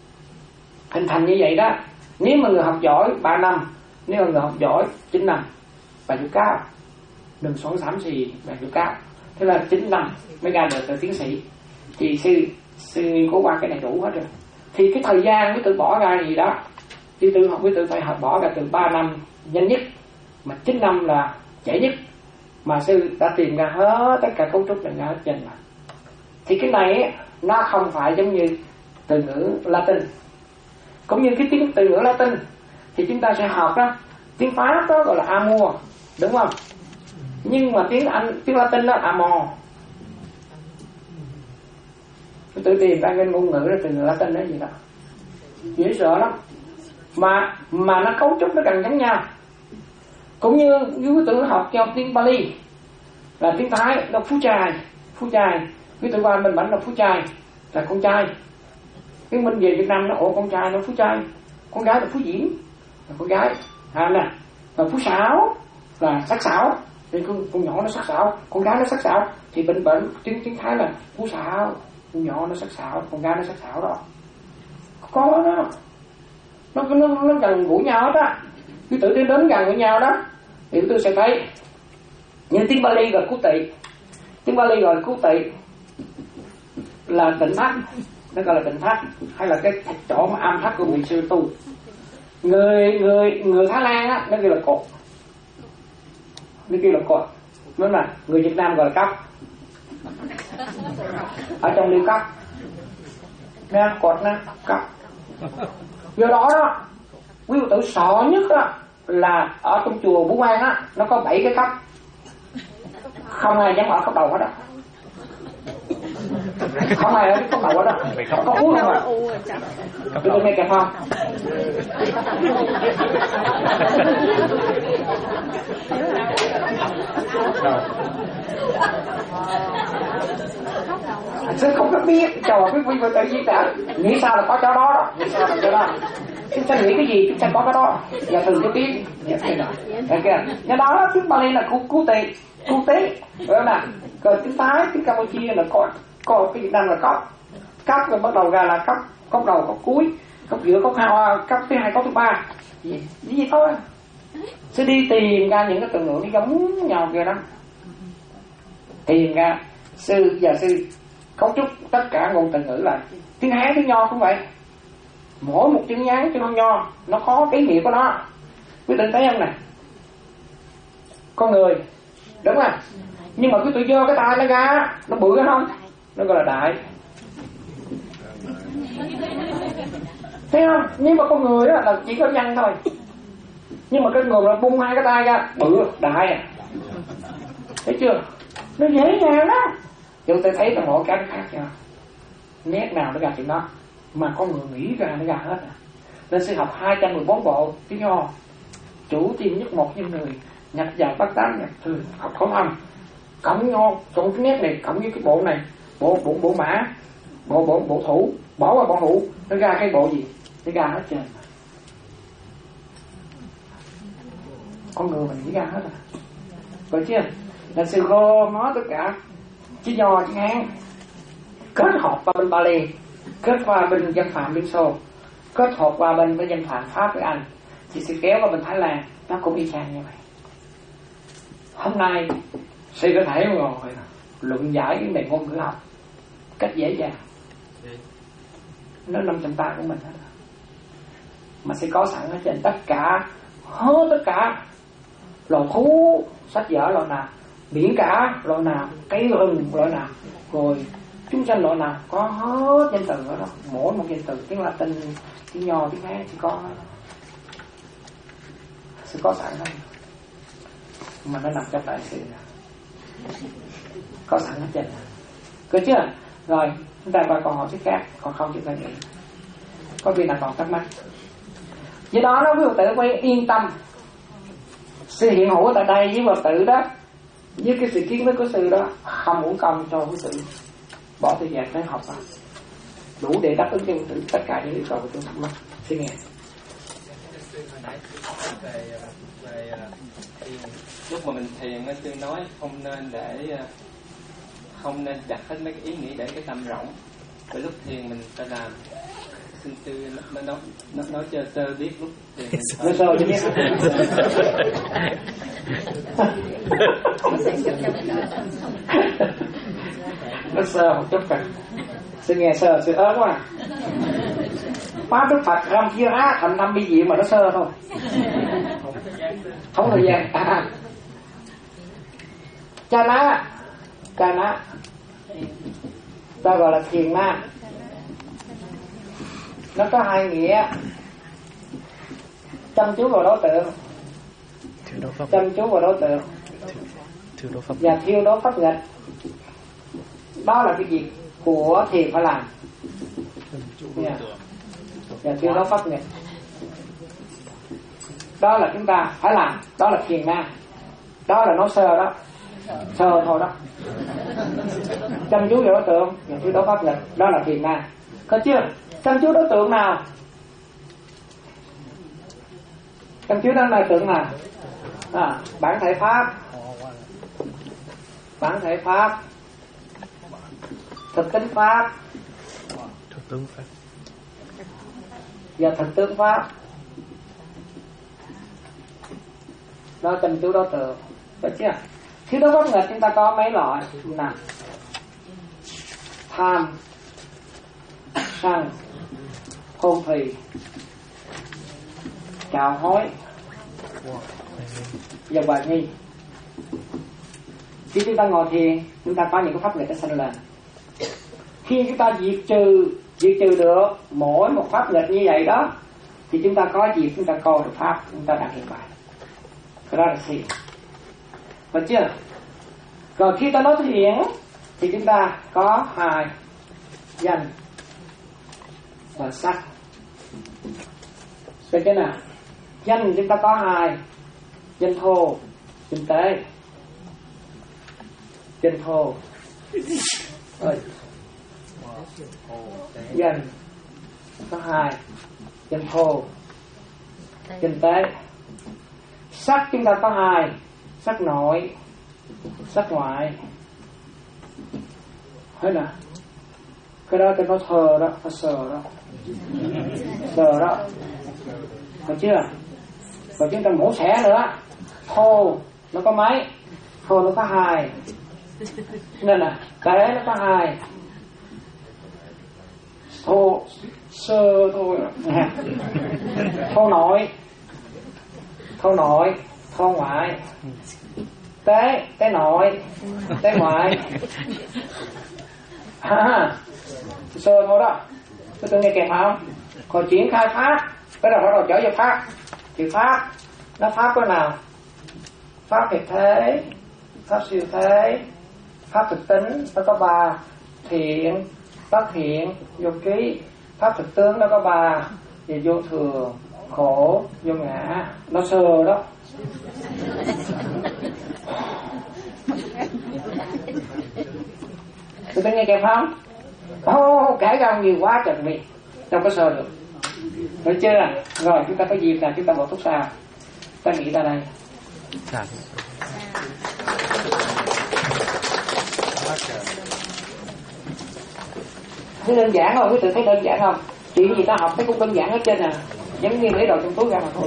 [SPEAKER 4] Hình thành như vậy đó. Nếu mà người học giỏi ba năm, nếu mà người học giỏi chín năm, bài chữ cao. Đừng xoắn xám gì bài chữ cao. Thế là chín năm mới ra được tiến sĩ. Thì sư sư nghiên cứu qua cái này đủ hết rồi. Thì cái thời gian mới tự bỏ ra gì đó, thì tự học với tự phải học bỏ ra từ ba năm nhanh nhất, mà chín năm là trễ nhất. Mà sư đã tìm ra hết tất cả cấu trúc này ra hết trên mà. Thì cái này nó không phải giống như từ ngữ Latin. Cũng như cái tiếng từ ngữ Latin thì chúng ta sẽ học đó, tiếng Pháp đó gọi là amour, đúng không? Nhưng mà tiếng Anh, tiếng Latin đó amor. Tự tìm ra cái ngôn ngữ đó, từ ngữ Latin đó gì đó dễ sợ lắm, mà mà nó cấu trúc nó gần giống nhau. Cũng như quý tử học cho tiếng Pali là tiếng Thái, nó phú trai, phú trai. Quý tử qua mình bản là phú trai là con trai. Cái mình về Việt Nam nó ồ con trai nó phú trai, con gái là phú diễm là con gái, à nè, và phú xảo là sắc sảo, thì con, con nhỏ nó sắc sảo, con gái nó sắc sảo, thì bệnh bệnh tiếng tiếng Thái là phú xảo, con nhỏ nó sắc sảo, con gái nó sắc sảo đó, có đó, nó nó nó gần gũi nhau hết á, cứ tự tiến đến gần gũi nhau đó, thì tôi sẽ thấy. Nhưng tiếng Bali gọi cú tỵ, tiếng Bali gọi cú tỵ là tịnh thất, nó gọi là tịnh thất, hay là cái chỗ mà am thất của vị sư tu. Người người người Thái Lan á, nó kêu là cột, nó kêu là cột, nó là người Việt Nam gọi là cốc, ở trong liêu cốc, nè cột nè cốc. Do đó đó, quý vị tử sợ nhất đó là ở trong chùa Bú Quan á, nó có bảy cái cốc, không ai dám ở cốc đầu hết đó, không ai ở cái cốc đầu hết đó, có cuốn không à? Tôi tôi nghe kẹp không? Sư không có biết, trời quý vị tự nhiên đã nghĩ sao là có chỗ đó đó, nghĩ sao là chỗ đó. Chúng ta nghĩ cái gì chúng ta có cái đó, và thường cái tiếng như thế nào, ok? Cái đó tiếng Bali là cứu cứu tỵ, cứu tỵ, phải không nào? Rồi tiếng Thái, tiếng Campuchia là có, có cái Việt Nam là cốc, cốc rồi bắt đầu ra là cốc, cốc đầu, cốc cuối, cốc giữa, cốc hai, cốc thứ hai, cốc thứ ba, gì, gì thôi. Sẽ đi tìm ra những cái từ ngữ nó giống nhau kia đó, tìm ra sư và sư cấu trúc tất cả ngôn từ ngữ lại. Tiếng Hán, tiếng Nho cũng vậy, mỗi một chữ Hán chữ Nho nó có cái nghĩa của nó. Quý vị thấy không nè, con người đúng không, nhưng mà quý tự dơ cái tay nó ra, nó bự cái không, nó gọi là đại, thấy không? Nhưng mà con người đó là chỉ có văn thôi, nhưng mà cái người là bung hai cái tay ra bự đại à, thấy chưa? Nó dễ dàng đó. Chúng ta thấy là mỗi cái khác nhau, nét nào nó ra chuyện đó, mà con người nghĩ ra nó ra hết à. Nên sư học hai trăm mười bốn bộ tiếng Nho, chủ tiên nhất một như người, nhặt vào bắt tám nhặt thường, học khẩu âm, cộng Nho, cộng cái nét này cộng với cái bộ này, bộ bộ bộ mã, bộ bộ bộ thủ, bỏ qua bộ hữu, nó ra cái bộ gì? Nó ra hết trơn. Con người mình nghĩ ra hết à. Rồi chưa? Là sư gom nó tất cả chữ Nho, chữ Hán kết hợp qua bên Bali, kết qua bên dân phạm Liên Xô, kết hợp qua bên với dân phạm Pháp với Anh, thì sẽ kéo qua bên Thái Lan, nó cũng y chang như vậy. Hôm nay sư có thể ngồi luận giải cái này ngôn ngữ học cách dễ dàng, nó nằm trong tay của mình hết, mà sẽ có sẵn ở trên tất cả, hết tất cả loài thú, sách vở loại nào, biển cả loại nào, cây rừng loại nào, rồi chúng sanh loại nào, có hết danh từ ở đó, mỗi một danh từ tiếng Latin, tiếng Nho, tiếng Hán chỉ có sẽ có sẵn thôi, mà nó nằm trong đại sự có sẵn hết trên, cứ chưa? Rồi chúng ta qua câu hỏi thứ khác, còn không chúng ta nghĩ có vị nào còn thắc mắc. Do đó nó quý Phật tử phải yên tâm, sự hiện hữu tại đây với Phật tử đó, với cái sự kiến thức của sư đó không uổng công cho quý tử bỏ thời gian tới học đó, đủ để đáp ứng cho quý tử tất cả những yêu cầu của tôi thắc mắc. Xin nghe.
[SPEAKER 3] Về, về thiền, lúc mà mình thiền á, sư nói không nên để không nên đặt hết mấy cái ý nghĩ để cái tâm rỗng. Bởi lúc thiền mình phải làm, xin sư nó nói nó nói cho sơ biết lúc thiền
[SPEAKER 4] nói sơ chứ biết. Nó sơ một chút rồi, sư nghe sơ sư ớn quá. Pháp Đức Phật năm chia á thành năm bi diệu mà nó sơ thôi, không thời gian. À, cha ná, cha ná, ta gọi là thiền na. Nó có hai nghĩa: chăm chú vào đối tượng, chăm chú vào đối tượng, và thiêu đốt pháp nghịch. Đó là cái việc của thiền phải làm. Yeah. Và thiêu đốt pháp nghịch, đó là chúng ta phải làm, đó là thiền na. Đó là nói sơ đó, sơ thôi đó. Chăm chú vào đối tượng và thiêu đốt pháp nghịch, đó là thiền na. Có chưa? Chăm chú đối tượng nào? Chăm chú đó là tượng nào? à, bản thể pháp, bản thể pháp, thực tính pháp,
[SPEAKER 3] thực tướng pháp
[SPEAKER 4] và thực tướng pháp. Đó tình chú đối tượng, được chưa? Thiếu đối pháp nghịch chúng ta có mấy loại nè: tham, sân, hôn thủy, chào hối và hoài nghi. Khi chúng ta ngồi thiền, chúng ta có những cái pháp nghịch nó sanh lên. Khi chúng ta diệt trừ diệt trừ được mỗi một pháp nghịch như vậy đó, thì chúng ta có dịp chúng ta coi được pháp, chúng ta đạt hiện bài. Cái đó là thiền, phải chưa? Còn khi ta nói thiền thì chúng ta có hai: danh và sắc. Được chưa nào? Danh chúng ta có hai: danh thô, danh tế. Danh thô, ơi, danh có hai: danh thô, danh tế. Sắc chúng ta có hai: sắc nội, sắc ngoại. Hết nè. Cái đó cái nó thờ đó, nó sờ đó, sờ đó, được chưa? Và chúng ta mổ xẻ nữa. Thô nó có mấy? Thô nó có hai, nên là tế nó có hai. Thô sơ thôi. Thô nội, thô nội, thô ngoại. Tế, tế nội, tế ngoại. À, sơ thôi đó. Tôi tôi nghe kèm không? Còn triển khai pháp, cái đầu bắt đầu trở về pháp. Chữ pháp, nó pháp cái nào? Pháp hiệp thế, pháp siêu thế, pháp thực tính, nó có ba: thiện, bất hiện, vô ký. Pháp thực tướng nó có ba: về vô thường, khổ, vô ngã. Nó sơ đó. Tụi tôi nghe kèm không? Ô, oh, kể ra nhiều quá trời vì đâu có sơ được. Được chưa? Rồi chúng ta có dịp là chúng ta bỏ thuốc sao? Ta nghĩ ra đây.
[SPEAKER 3] Dạ.
[SPEAKER 4] Thấy đơn giản không? Quý tự thấy đơn giản không? Chuyện gì ta học thấy cũng đơn giản hết trên à. Giống như lấy đồ trong túi ra mà thôi.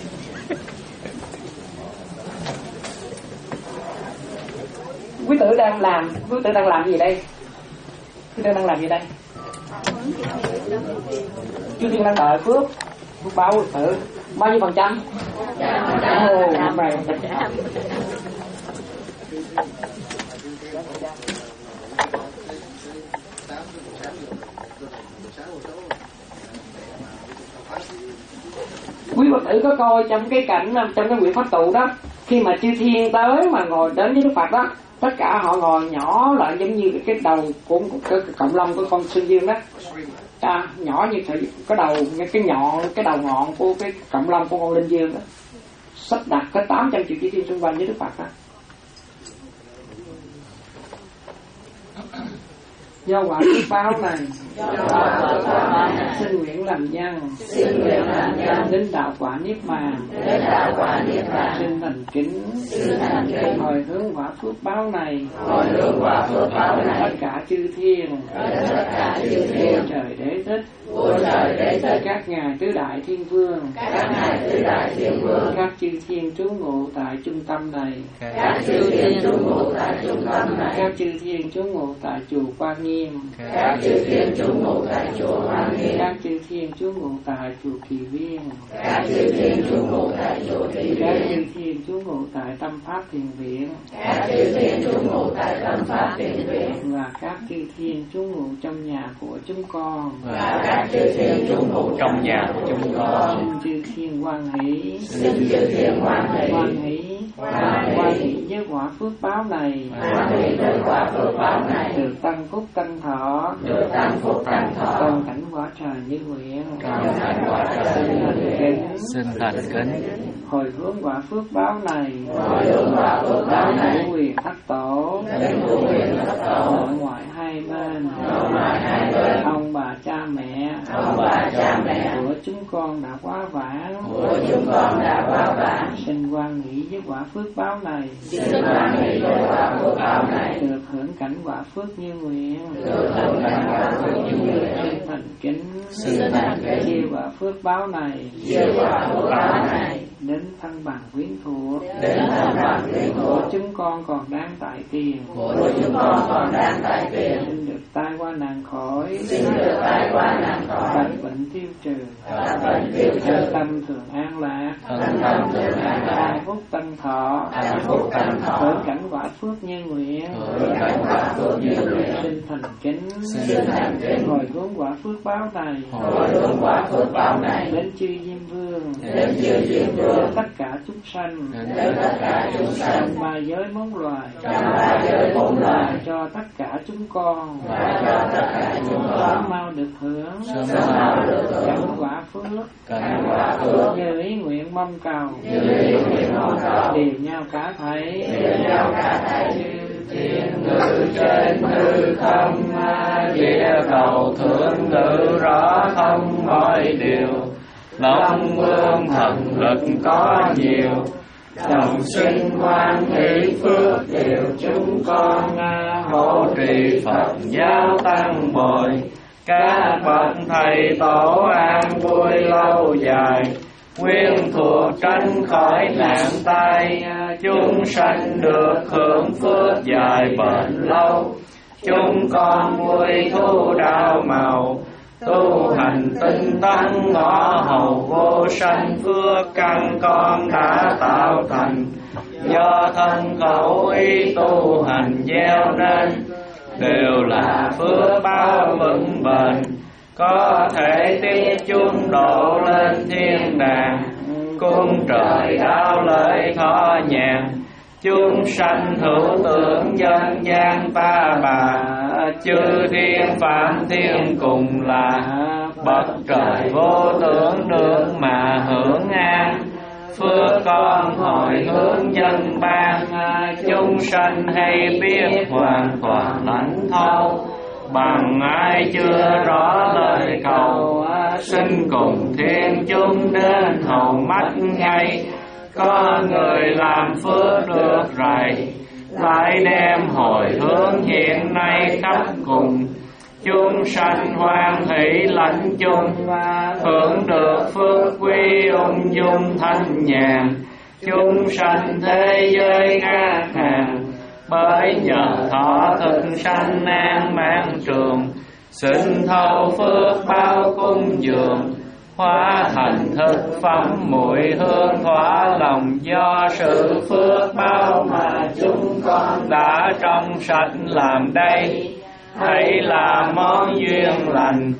[SPEAKER 4] Quý tử đang làm, quý tử đang làm gì đây? Quý tử đang làm gì đây? Quý tử đang đợi phước, phước báo quý tử. Bao nhiêu phần trăm? Ồ, năm này. Quý Phật tử có coi trong cái cảnh, trong cái quyển pháp tụ đó, khi mà chư thiên tới mà ngồi đến với Đức Phật đó, tất cả họ ngồi nhỏ lại giống như cái đầu của cái cộng long của con Sơn Dương đó, à, nhỏ như cái đầu, cái nhọn, cái đầu ngọn của cái cộng long của con Linh Dương đó, sắp đặt tới tám trăm triệu chư thiên xung quanh với Đức Phật đó. Do quả phước báo này, xin nguyện làm nhân, đến đạo quả niết bàn, xin thành kính, hồi hướng quả phước báo này, tất cả chư thiên, vua trời đế thích, các ngài tứ đại thiên vương, các chư thiên trú ngụ tại trung tâm này, các chư thiên trú ngụ tại chùa Quan Nghiêm,
[SPEAKER 1] các chư thiên trú ngụ tại chùa Quan Nghiêm,
[SPEAKER 4] các chư thiên trú ngụ tại chùa Kỳ Viên,
[SPEAKER 1] các chư thiên trú ngụ tại chùa Kỳ Viên,
[SPEAKER 4] các chư thiên trú ngụ tại Tâm Pháp Thiền Viện,
[SPEAKER 1] các chư thiên trú ngụ tại Tâm Pháp Thiền Viện,
[SPEAKER 4] và các chư thiên trú ngụ trong nhà của chúng con,
[SPEAKER 1] và các chư thiên trú ngụ
[SPEAKER 3] trong nhà của chúng con.
[SPEAKER 4] Xin chư thiên hoan hỷ,
[SPEAKER 1] xin chư thiên hoan hỷ,
[SPEAKER 4] hoan hỷ, hoan hỷ với quả phước báo này,
[SPEAKER 1] hoan hỷ với quả phước báo này,
[SPEAKER 4] được tăng phúc tăng thọ,
[SPEAKER 1] được tăng phúc tăng thọ,
[SPEAKER 4] toàn cảnh quả trời như nguyện,
[SPEAKER 1] toàn cảnh quả trời như nguyện.
[SPEAKER 3] Xin thành kính,
[SPEAKER 4] hồi hướng quả phước báo này,
[SPEAKER 1] hồi hướng quả phước báo này,
[SPEAKER 4] ngũ quyền thất tổ,
[SPEAKER 1] đến ngũ quyền thất tổ,
[SPEAKER 4] nội ngoại hai
[SPEAKER 2] hai bên,
[SPEAKER 1] Ngồi ngoài hai bên,
[SPEAKER 2] ông bà cha mẹ,
[SPEAKER 1] ông bà cha mẹ
[SPEAKER 2] của chúng con đã quá vãng,
[SPEAKER 1] của chúng con đã quá vãng,
[SPEAKER 2] xin hoan hỷ với quả phước báo này,
[SPEAKER 1] xin hoan hỷ với quả phước báo này,
[SPEAKER 2] được hưởng cảnh quả phước như nguyện,
[SPEAKER 1] được hưởng cảnh quả phước như nguyện,
[SPEAKER 2] xin thành kính,
[SPEAKER 1] xin thành kính,
[SPEAKER 2] chia quả phước báo này,
[SPEAKER 1] chia quả phước báo này
[SPEAKER 2] đến thân bằng quyến thuộc,
[SPEAKER 1] đến thân bằng quyến thuộc
[SPEAKER 2] của chúng con còn đang tại tiền,
[SPEAKER 1] của chúng con còn đang tại tiền,
[SPEAKER 2] xin được tai qua nạn khỏi,
[SPEAKER 1] xin được tai qua nạn khỏi,
[SPEAKER 2] bệnh bệnh tiêu trừ,
[SPEAKER 1] các bệnh tiêu trừ,
[SPEAKER 2] tâm thường an lạc,
[SPEAKER 1] thân tâm thường an lạc,
[SPEAKER 2] hạnh phúc tân thọ,
[SPEAKER 1] hạnh phúc tân thọ,
[SPEAKER 2] hưởng cảnh quả phước như nguyện,
[SPEAKER 1] hưởng cảnh quả phước như nguyện,
[SPEAKER 2] xin thành kính,
[SPEAKER 1] xin thành kính,
[SPEAKER 2] hồi hướng quả phước báo này,
[SPEAKER 1] hồi hướng quả phước báo này,
[SPEAKER 2] đến chư Diêm Vương,
[SPEAKER 1] đến chư Diêm Vương,
[SPEAKER 2] tất cả chúng sanh,
[SPEAKER 1] đến tất cả chúng sanh,
[SPEAKER 2] trong ba giới bốn loài,
[SPEAKER 1] trong ba giới bốn loài,
[SPEAKER 2] cho tất cả chúng con,
[SPEAKER 1] và cho tất cả chúng con
[SPEAKER 2] sớm mau được hưởng,
[SPEAKER 1] sớm mau được hưởng
[SPEAKER 2] cảnh quả phước,
[SPEAKER 1] cảnh quả phước,
[SPEAKER 2] như ý nguyện mong cầu,
[SPEAKER 1] như ý nguyện mong cầu,
[SPEAKER 2] đều nhau cả thảy,
[SPEAKER 1] đều nhau cả thảy,
[SPEAKER 3] thiên ngự trên hư không, địa cầu thượng ngự rõ thông mọi điều, Long vương thần lực có nhiều, đồng sinh quan hỷ phước đều chúng con, hộ trì Phật giáo tăng bồi, các bậc thầy tổ an vui lâu dài, nguyên thuộc tránh khỏi nạn tai, chúng sanh được hưởng phước dài bền lâu, chúng con vui thu đạo màu, tu hành tinh tấn ngõ hầu vô sanh phước căn con đã tạo thành, do thân khẩu ý tu hành gieo nên, đều là phước báo vững bền, có thể tiếp chúng độ lên thiên đàng, cung trời đạo lợi thọ nhàn, chúng sanh hữu tưởng dân gian ta bà, chư thiên phạm thiên cùng là, bậc trời vô tưởng được mà hưởng an, phước con hồi hướng dân ban, chúng sanh hay biết hoàn toàn lãnh thâu, bằng ai chưa rõ lời cầu, xin cùng thiên chúng đến hầu mắt ngay, có người làm phước được rày, lại đem hồi hướng hiện nay khắp cùng, chúng sanh hoan hỷ lãnh chung, hưởng được phước quý ung dung thanh nhàn, chúng sanh thế giới ngát hàng, bởi nhờ thọ thực sanh an mang trường, xin thâu phước bao cung dường, hóa thành thực phẩm mùi hương thỏa lòng, do sự phước báo mà chúng con đã trong sạch làm đây, hãy là món duyên lành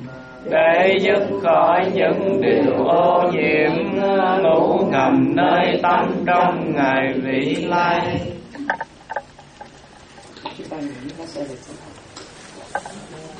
[SPEAKER 3] để dứt khỏi những điều ô nhiễm, ngủ ngầm nơi tâm trong ngày vị lai.
[SPEAKER 2] Chúng ta nghĩ nó sẽ được